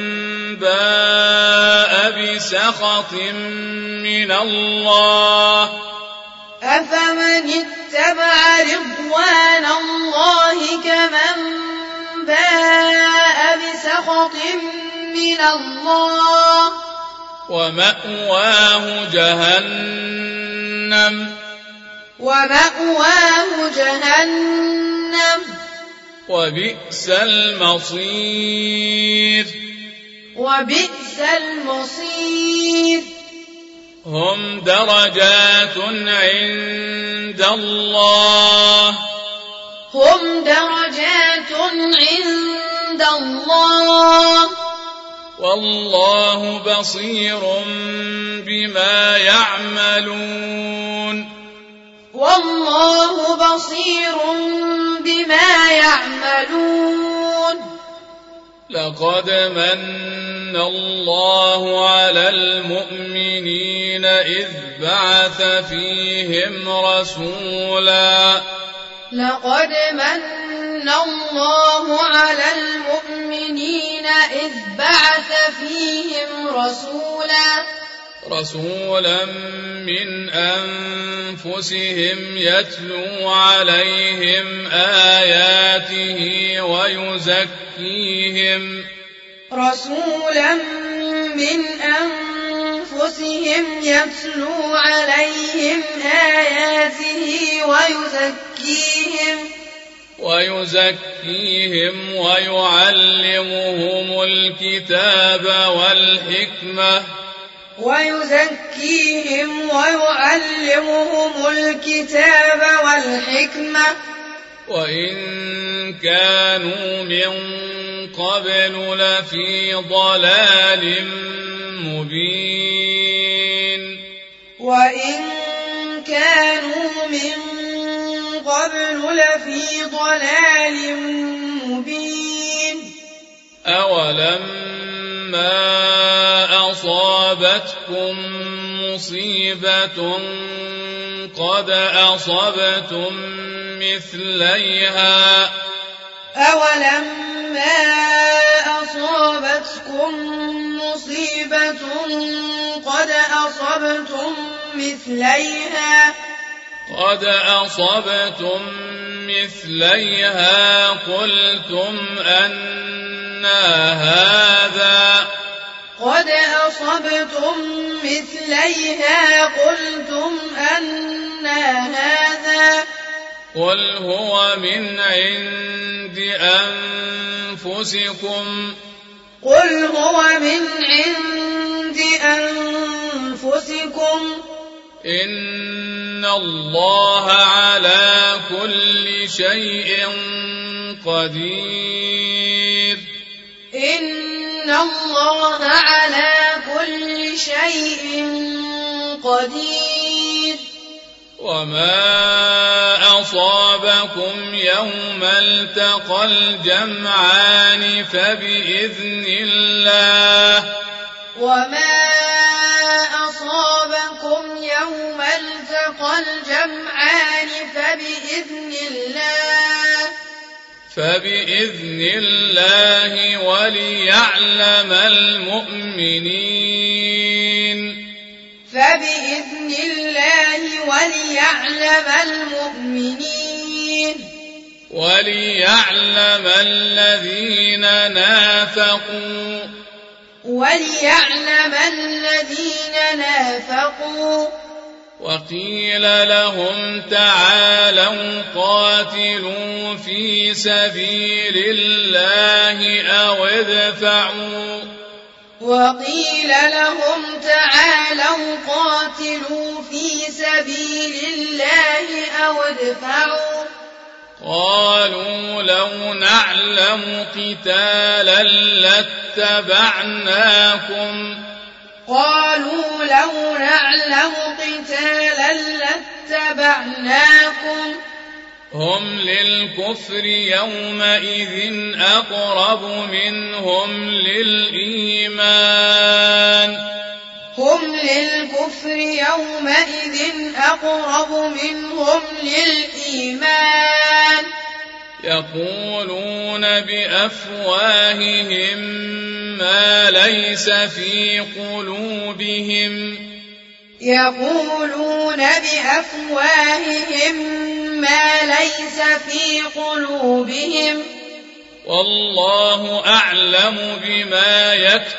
باء بسخط من الله ومأواه جهنم وبئس المصير هم درجات عند الله والله بصير بما يعملون لقد من الله على المؤمنين إذ بعث فيهم رسولا رسولا من أنفسهم يتلو عليهم آياته ويزكيهم ويعلمهم الكتاب والحكمة وإن كانوا من قبل لفي ضلال مبين أولما أصابتكم مصيبة قد أصبتم مثليها قلتم أنى هذا قل هو من عند أنفسكم قل هو من عند أنفسكم إن الله على كل شيء قدير إن الله على كل شيء قدير وما أصابكم يوم التقى الجمعان فبإذن الله وما أصابكم يوم التقى الجمعان فبإذن الله وليعلم المؤمنين فبإذن الله وليعلم المؤمنين وليعلم الذين نافقوا وقيل لهم تعالوا قاتلوا في سبيل الله أو ادفعوا وقيل لهم تعالوا قاتلوا في سبيل الله أو ادفعوا قالوا لو نعلم قتالا لاتبعناكم هم للكفر يومئذ أقرب منهم للإيمان يقولون بأفواههم ما ليس في قلوبهم والله أعلم بما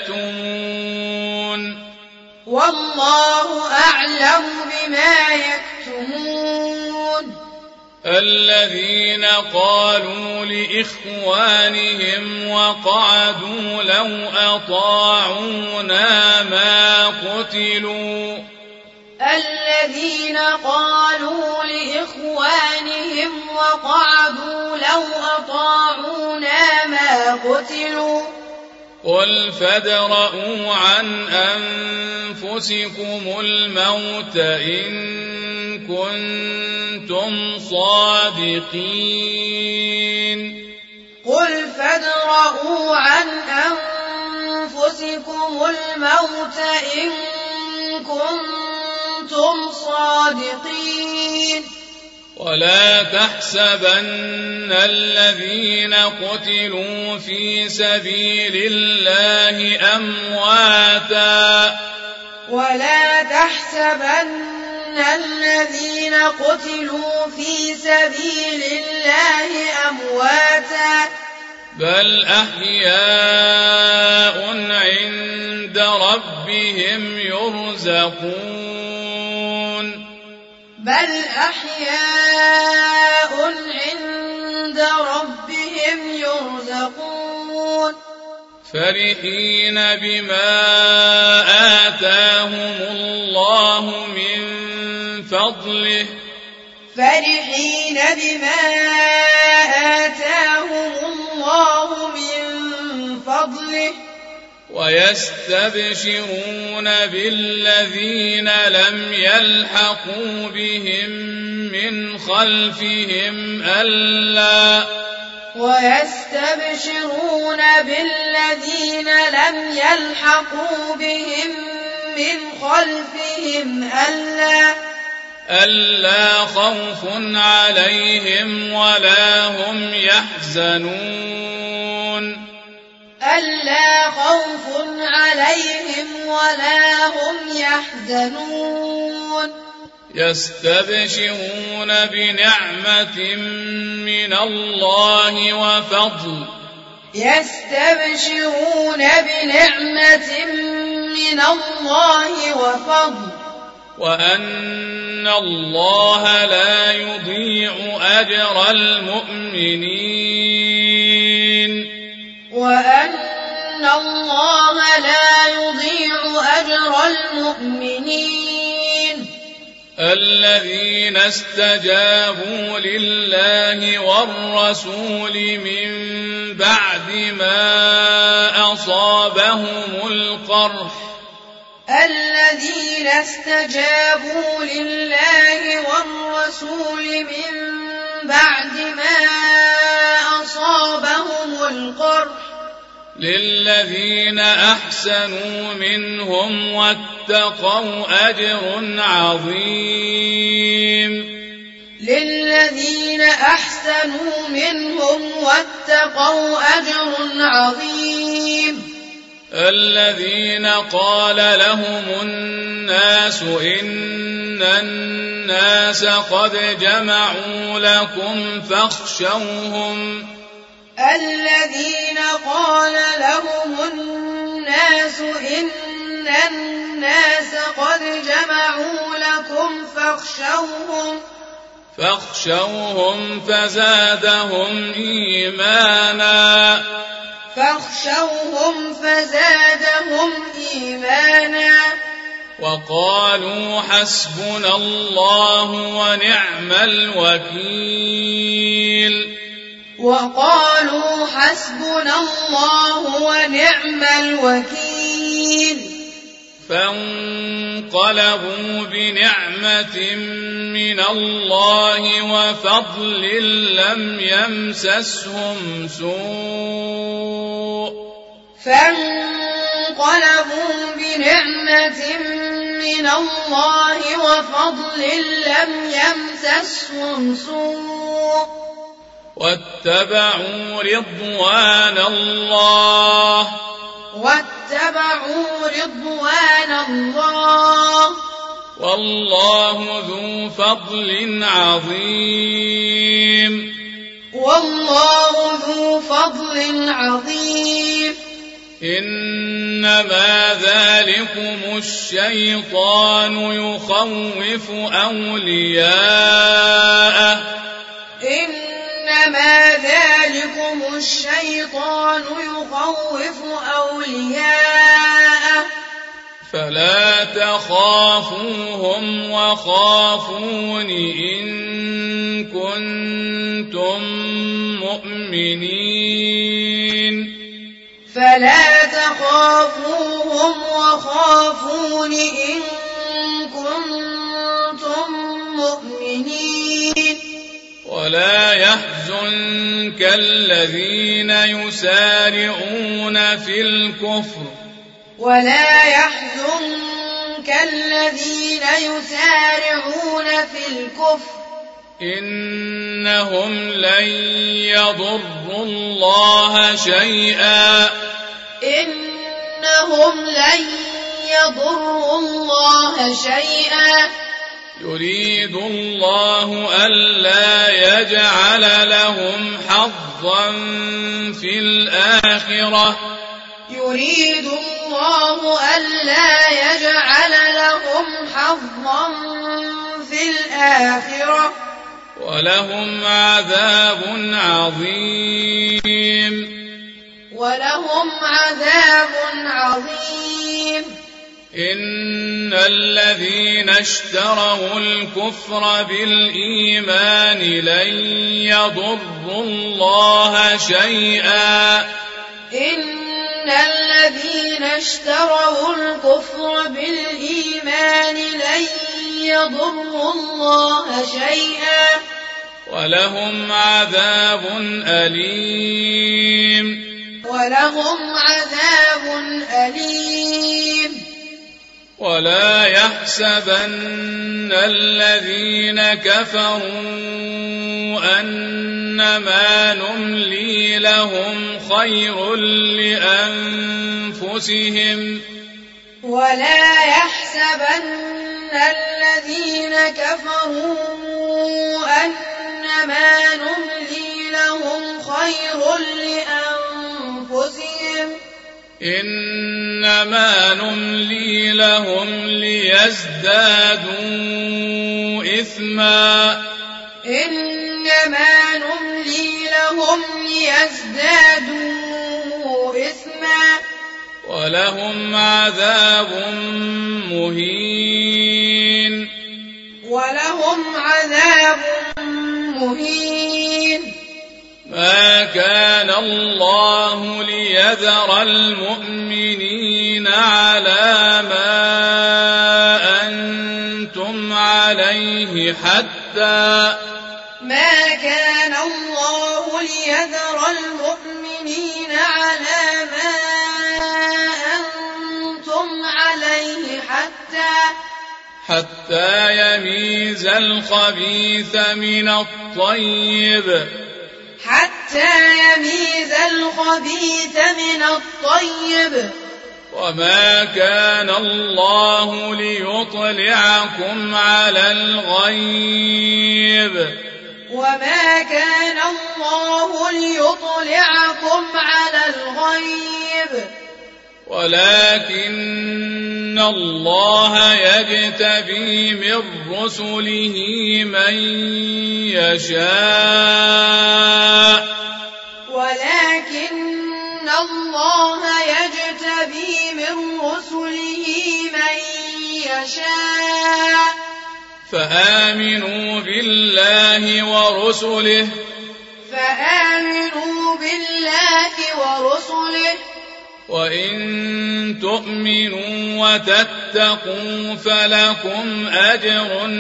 يكتمون الذين قالوا لإخوانهم وقعدوا لو أطاعونا ما قتلوا قل فادرءوا عن أنفسكم الموت إن كنتم صادقين ولا تحسبن الذين قتلوا في سبيل الله أمواتا بل أحياء عند ربهم يرزقون فرحين بما آتاهم الله من فضله ويستبشرون بالذين لم يلحقوا بهم من خلفهم ألا خوف عليهم ولا هم يحزنون يستبشرون بنعمة من الله وفضل وأن الله لا يضيع أجر المؤمنين وأن الله لا يضيع أجر المؤمنين الذين استجابوا لله والرسول من بعد ما أصابهم القرح الذين استجابوا لله والرسول من بعد ما أصابهم القرح للذين أحسنوا منهم واتقوا أجر عظيم للذين أحسنوا منهم واتقوا أجر عظيم الذين قال لهم الناس إن الناس قد جمعوا لكم فاخشوهم الذين قال لهم الناس إن الناس قد جمعوا لكم فاخشوهم فزادهم إيمانا وقالوا حسبنا الله ونعم الوكيل فانقلبوا بنعمة من الله وفضل لم يمسسهم سوء واتبعوا رضوان الله والله ذو فضل عظيم إنما ذلكم الشيطان يخوف أولياءه فلا تخافوهم وخافون إن كنتم مؤمنين ولا يحزنك الذين يسارعون في الكفر إنهم لن يضروا الله شيئا يريد الله ألا يجعل لهم حظا في الآخرة ولهم عذاب عظيم إن الذين اشتروا الكفر بالإيمان لن يضروا الله شيئا ولهم عذاب أليم ولا يحسبن الذين كفروا أنما نملي لهم خير لأنفسهم إنما نملي لهم ليزدادوا إثما إنما نملي لهم ليزدادوا إثما ولهم عذاب مهين ما كان الله ليذر المؤمنين على ما أنتم عليه حتى يميز الخبيث من الطيب وما كان الله ليطلعكم على الغيب ولكن الله يجتبي من رسله من يشاء فآمنوا بالله ورسله وإن تؤمنوا وتتقوا فلكم أجر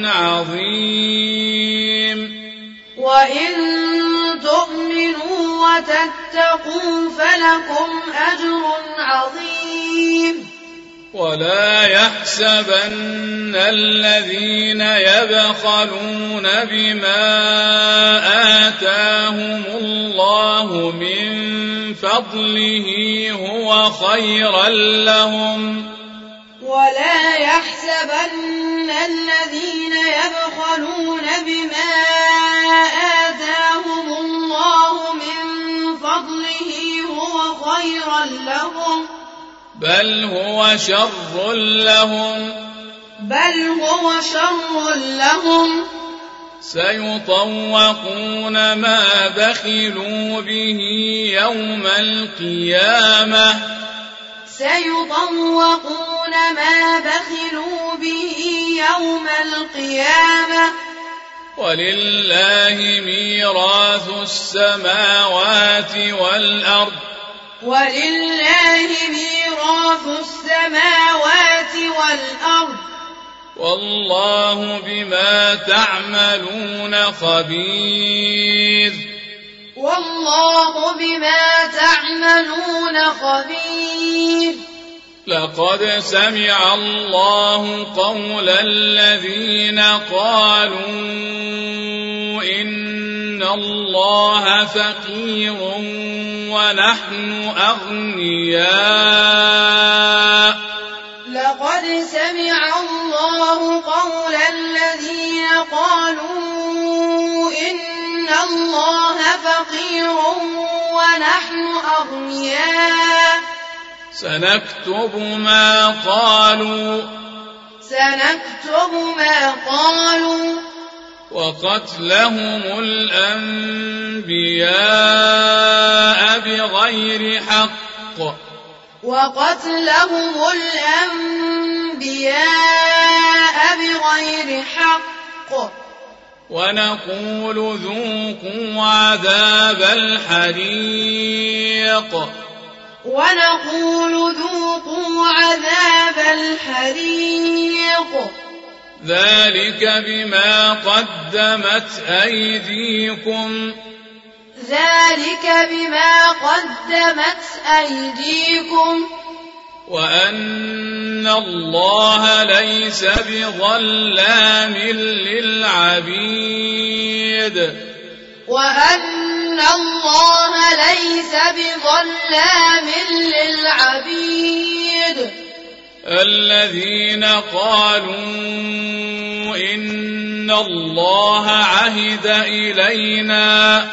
عظيم ولا يحسبن الذين يبخلون بما آتاهم الله من فضله هو خيرا لهم بل هو شر لهم سيطوقون ما بخلوا به يوم القيامة ولله ميراث السماوات والأرض والله بما تعملون خبير لقد سمع الله قول الذين قالوا إن الله فقير ونحن أغنياء سنكتب ما قالوا وقتلهم الأنبياء بغير حق ونقول ذوقوا عذاب الحريق ذلك بما قدمت أيديكم وأن الله ليس بظلام للعبيد الذين قالوا إن الله عهد إلينا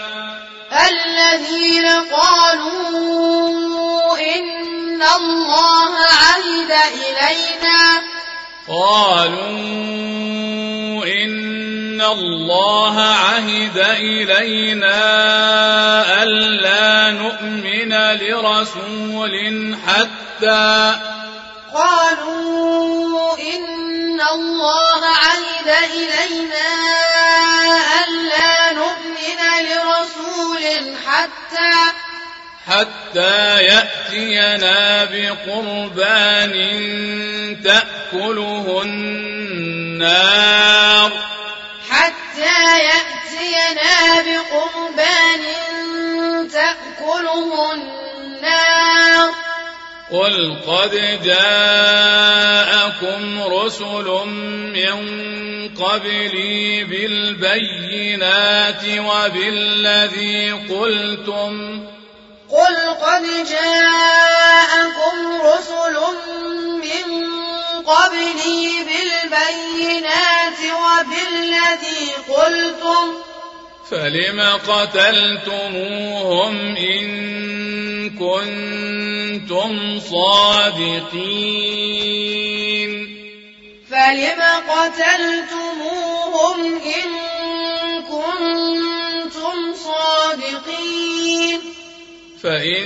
قالوا إن إن الله عهد إلينا ألا نؤمن لرسول حتى قالوا إن الله عهد إلينا ألا نؤمن لرسول حتى يأتينا بقربان تأكله النار قل قد جاءكم رسل من قبلي بالبينات وبالذي قلتم فلم قتلتموهم إن كنتم صادقين فإن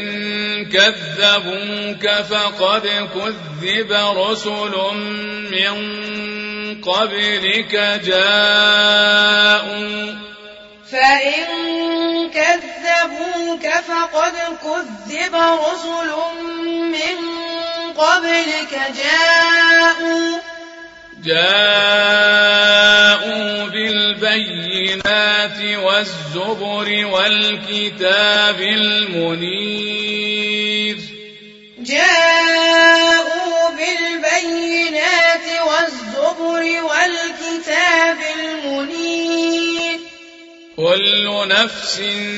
كذبوك فقد كذب رسل من قبلك جاءوا بالبينات والزبر والكتاب المنير كل نفس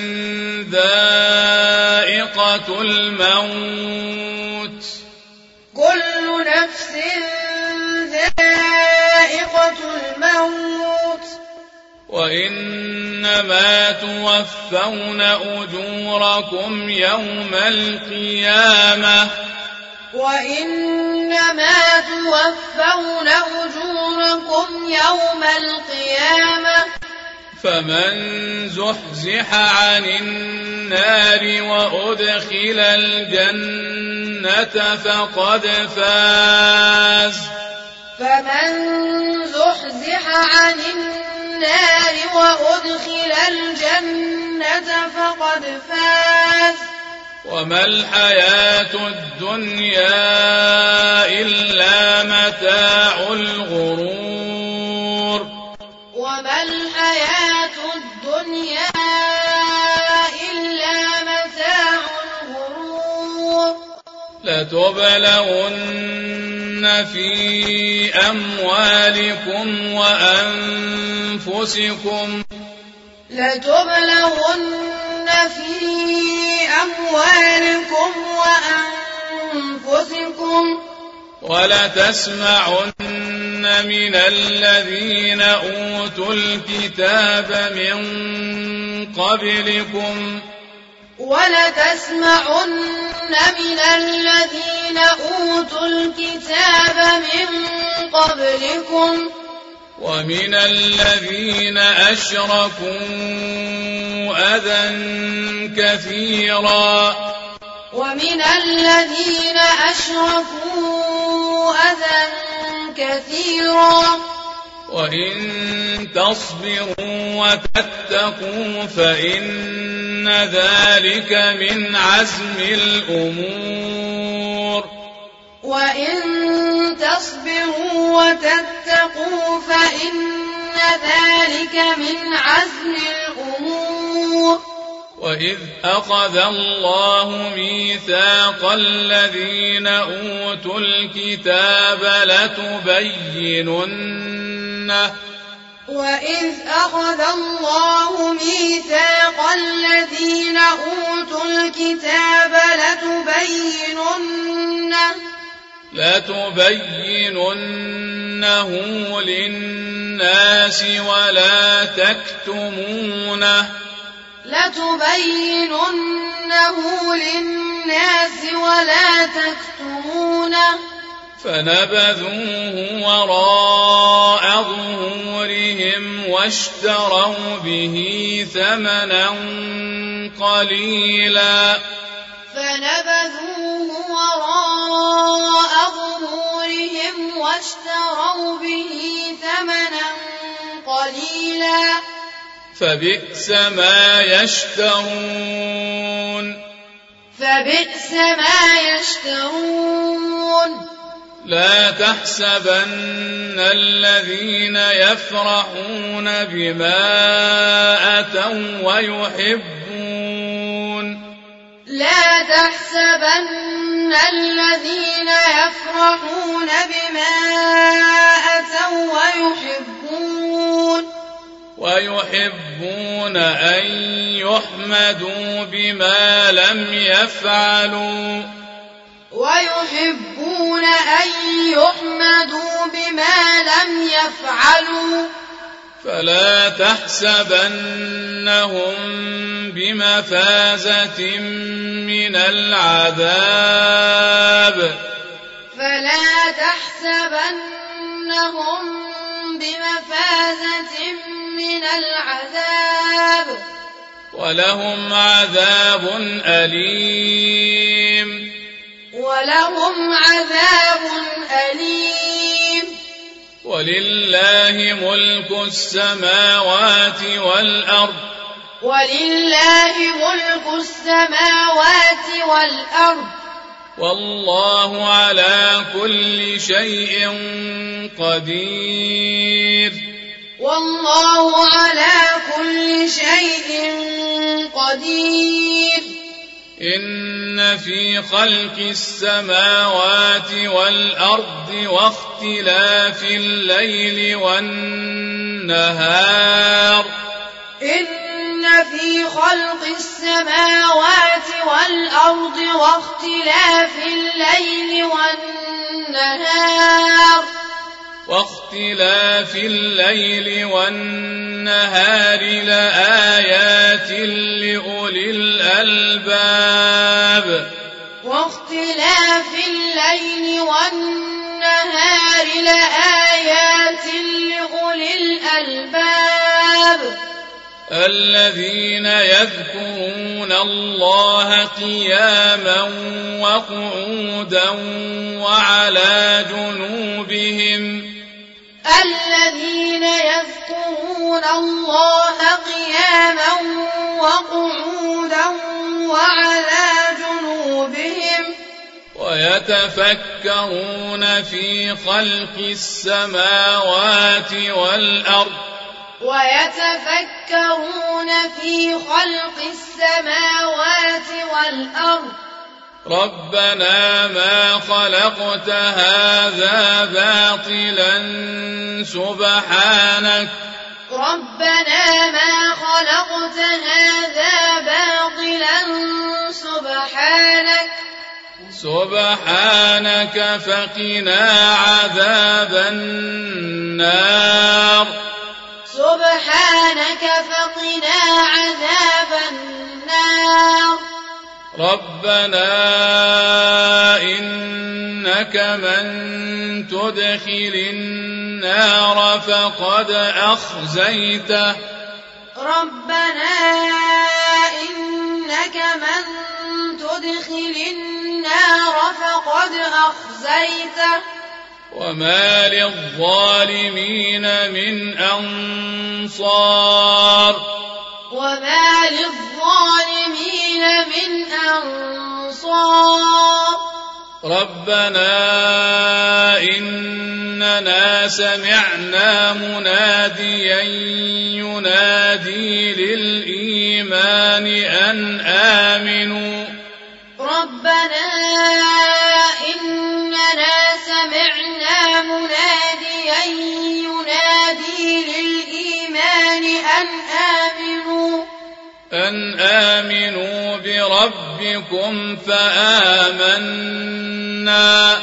ذائقة الموت وإنما توفون أجوركم يوم القيامة فمن زحزح عن النار وأدخل الجنة فقد فاز وما الحياة الدنيا إلا متاع الغرور لتبلغن في أموالكم وأنفسكم ولتسمعن من الذين أوتوا الكتاب من قبلكم ومن الذين أشركوا أذى كثيرا وإن تصبروا وتتقوا فإن ذلك من عزم الأمور وإذ أخذ الله ميثاق الذين أوتوا الكتاب لتبيننه للناس ولا تكتمونه فنبذوه وراء ظهورهم واشتروا به ثمنا قليلا فنبذوه وراء ظهورهم واشتروا به ثمنا قليلا فبئس ما يشترون فبئس ما يشترون لا تحسبن الذين يفرحون بما أتوا ويحبون لا تحسبن الذين يفرحون بما أتوا ويحبون أن يحمدوا بما لم يفعلوا فلا تحسبنهم بمفازة من العذاب ولهم عذاب أليم ولله ملك السماوات والأرض والله على كل شيء قدير إن في خلق السماوات والأرض واختلاف الليل والنهار لآيات لأولي الألباب الذين يذكرون الله قياما وقعودا وعلى جنوبهم ويتفكرون في خلق السماوات والأرض ربنا ما خلقت هذا باطلا سبحانك فقنا عذاب النار ربنا إنك من تدخل النار فقد أخزيته وما للظالمين من أنصار ربنا إننا سمعنا مناديا ينادي للإيمان أن آمنوا بربكم فآمنا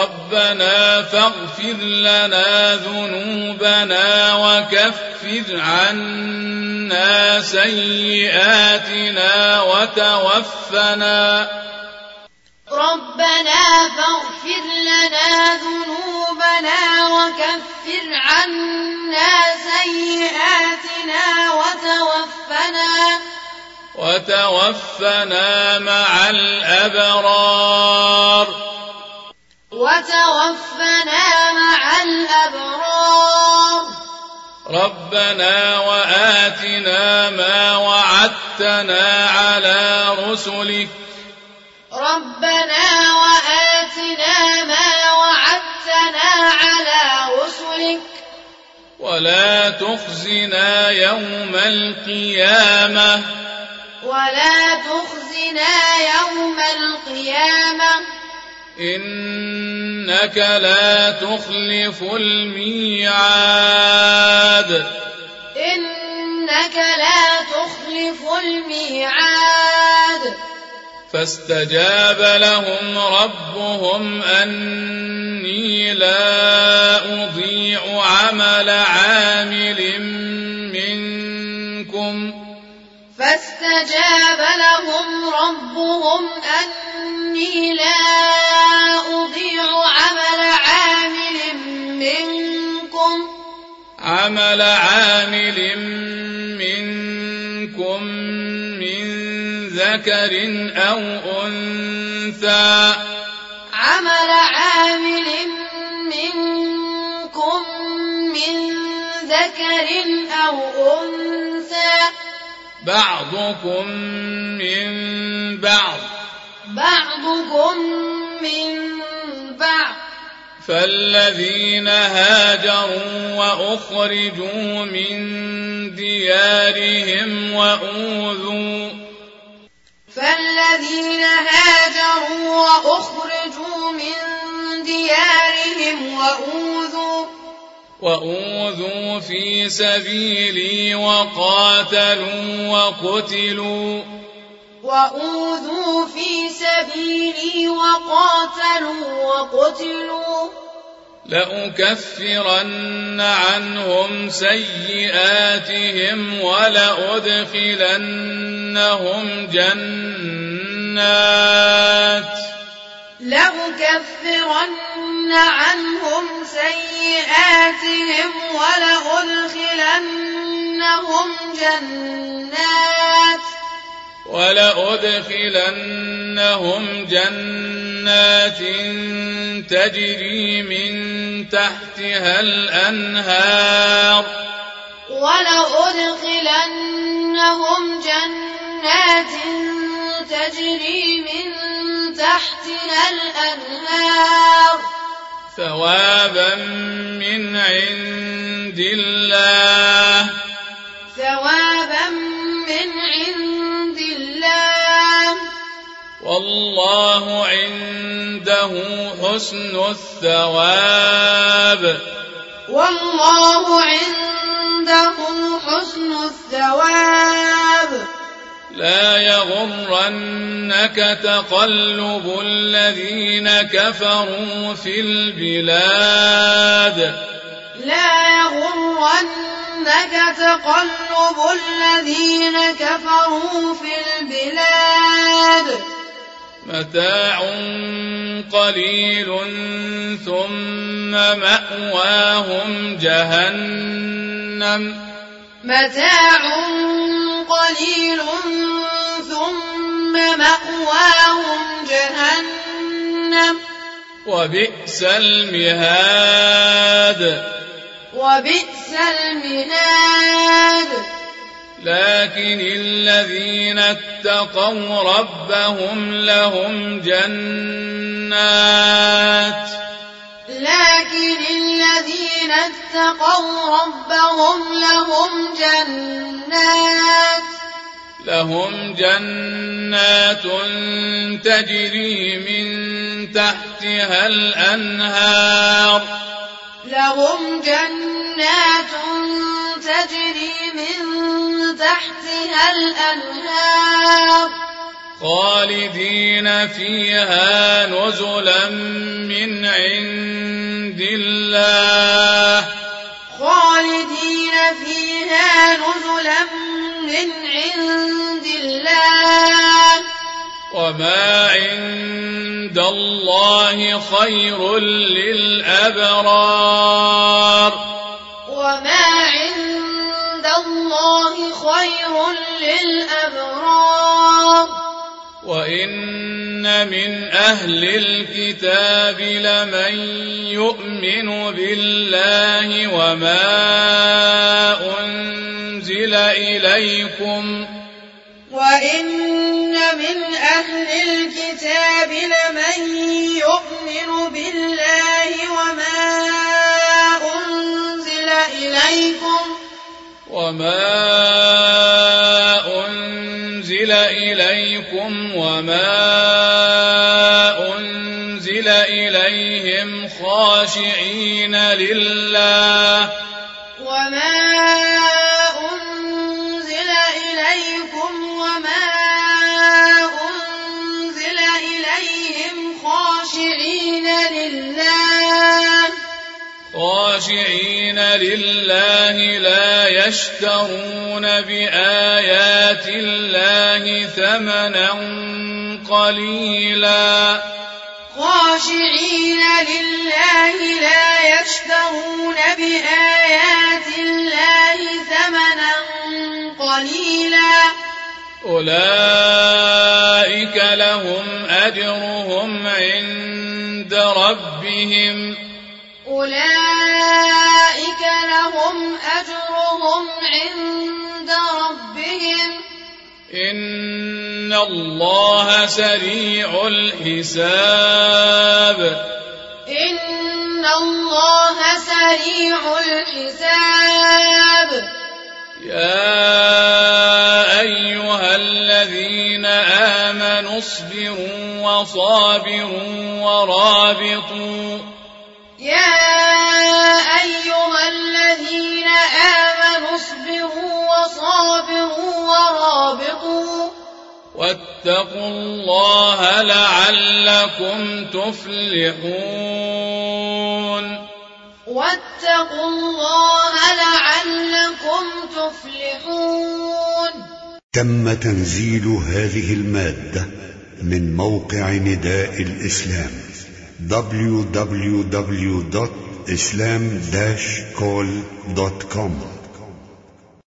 ربنا فاغفر لنا ذنوبنا وكفر عنا سيئاتنا وتوفنا ربنا فاغفر لنا ذنوبنا وكفر عنا سيئاتنا وتوفنا مع الأبرار ربنا وآتنا ما وعدتنا على رسلك ولا تخزنا يوم القيامة إنك لا تخلف الميعاد فاستجاب لهم ربهم أني لا أضيع عمل عامل منكم عمل عامل منكم من ذكر أو أنثى بعضكم من بعض فالذين هاجروا وأخرجوا من ديارهم وأوذوا في سبيلي وقاتلوا وقتلوا لأكفرن عنهم سيئاتهم ولأدخلنهم جنات تجري من تحتها الأنهار ثوابا من عند الله والله عنده حسن الثواب لا يغرنك تقلب الذين كفروا في البلاد متاع قليل ثم مأواهم جهنم وبئس المهاد لكن الذين اتقوا ربهم لهم جنات تجري من تحتها الأنهار خالدين فيها نزلا من عند الله خالدين فيها نزلا من عند الله وما عند الله خير للأبرار وما عند الله خير للأبرار وإن من أهل الكتاب لمن يؤمن بالله وما أنزل إليكم وإن من أهل الكتاب لمن يؤمن بالله وما أنزل إليكم وما أنزل إليهم خاشعين لله خاشعين لله لا يشترون بآيات الله ثمنا قليلا خاشعين لله لا يشترون بآيات الله ثمنا قليلا أولئك لهم أجرهم عند ربهم أولئك لهم أجرهم عند ربهم إن الله سريع الحساب إن الله سريع الحساب يا أيها الذين آمنوا اصبروا وصابروا ورابطوا يا أيها الذين آمنوا اصبروا وصابروا ورابطوا واتقوا الله لعلكم تفلحون واتقوا الله لعلكم تفلحون. تم تنزيل هذه المادة من موقع نداء الإسلام www.islam-call.com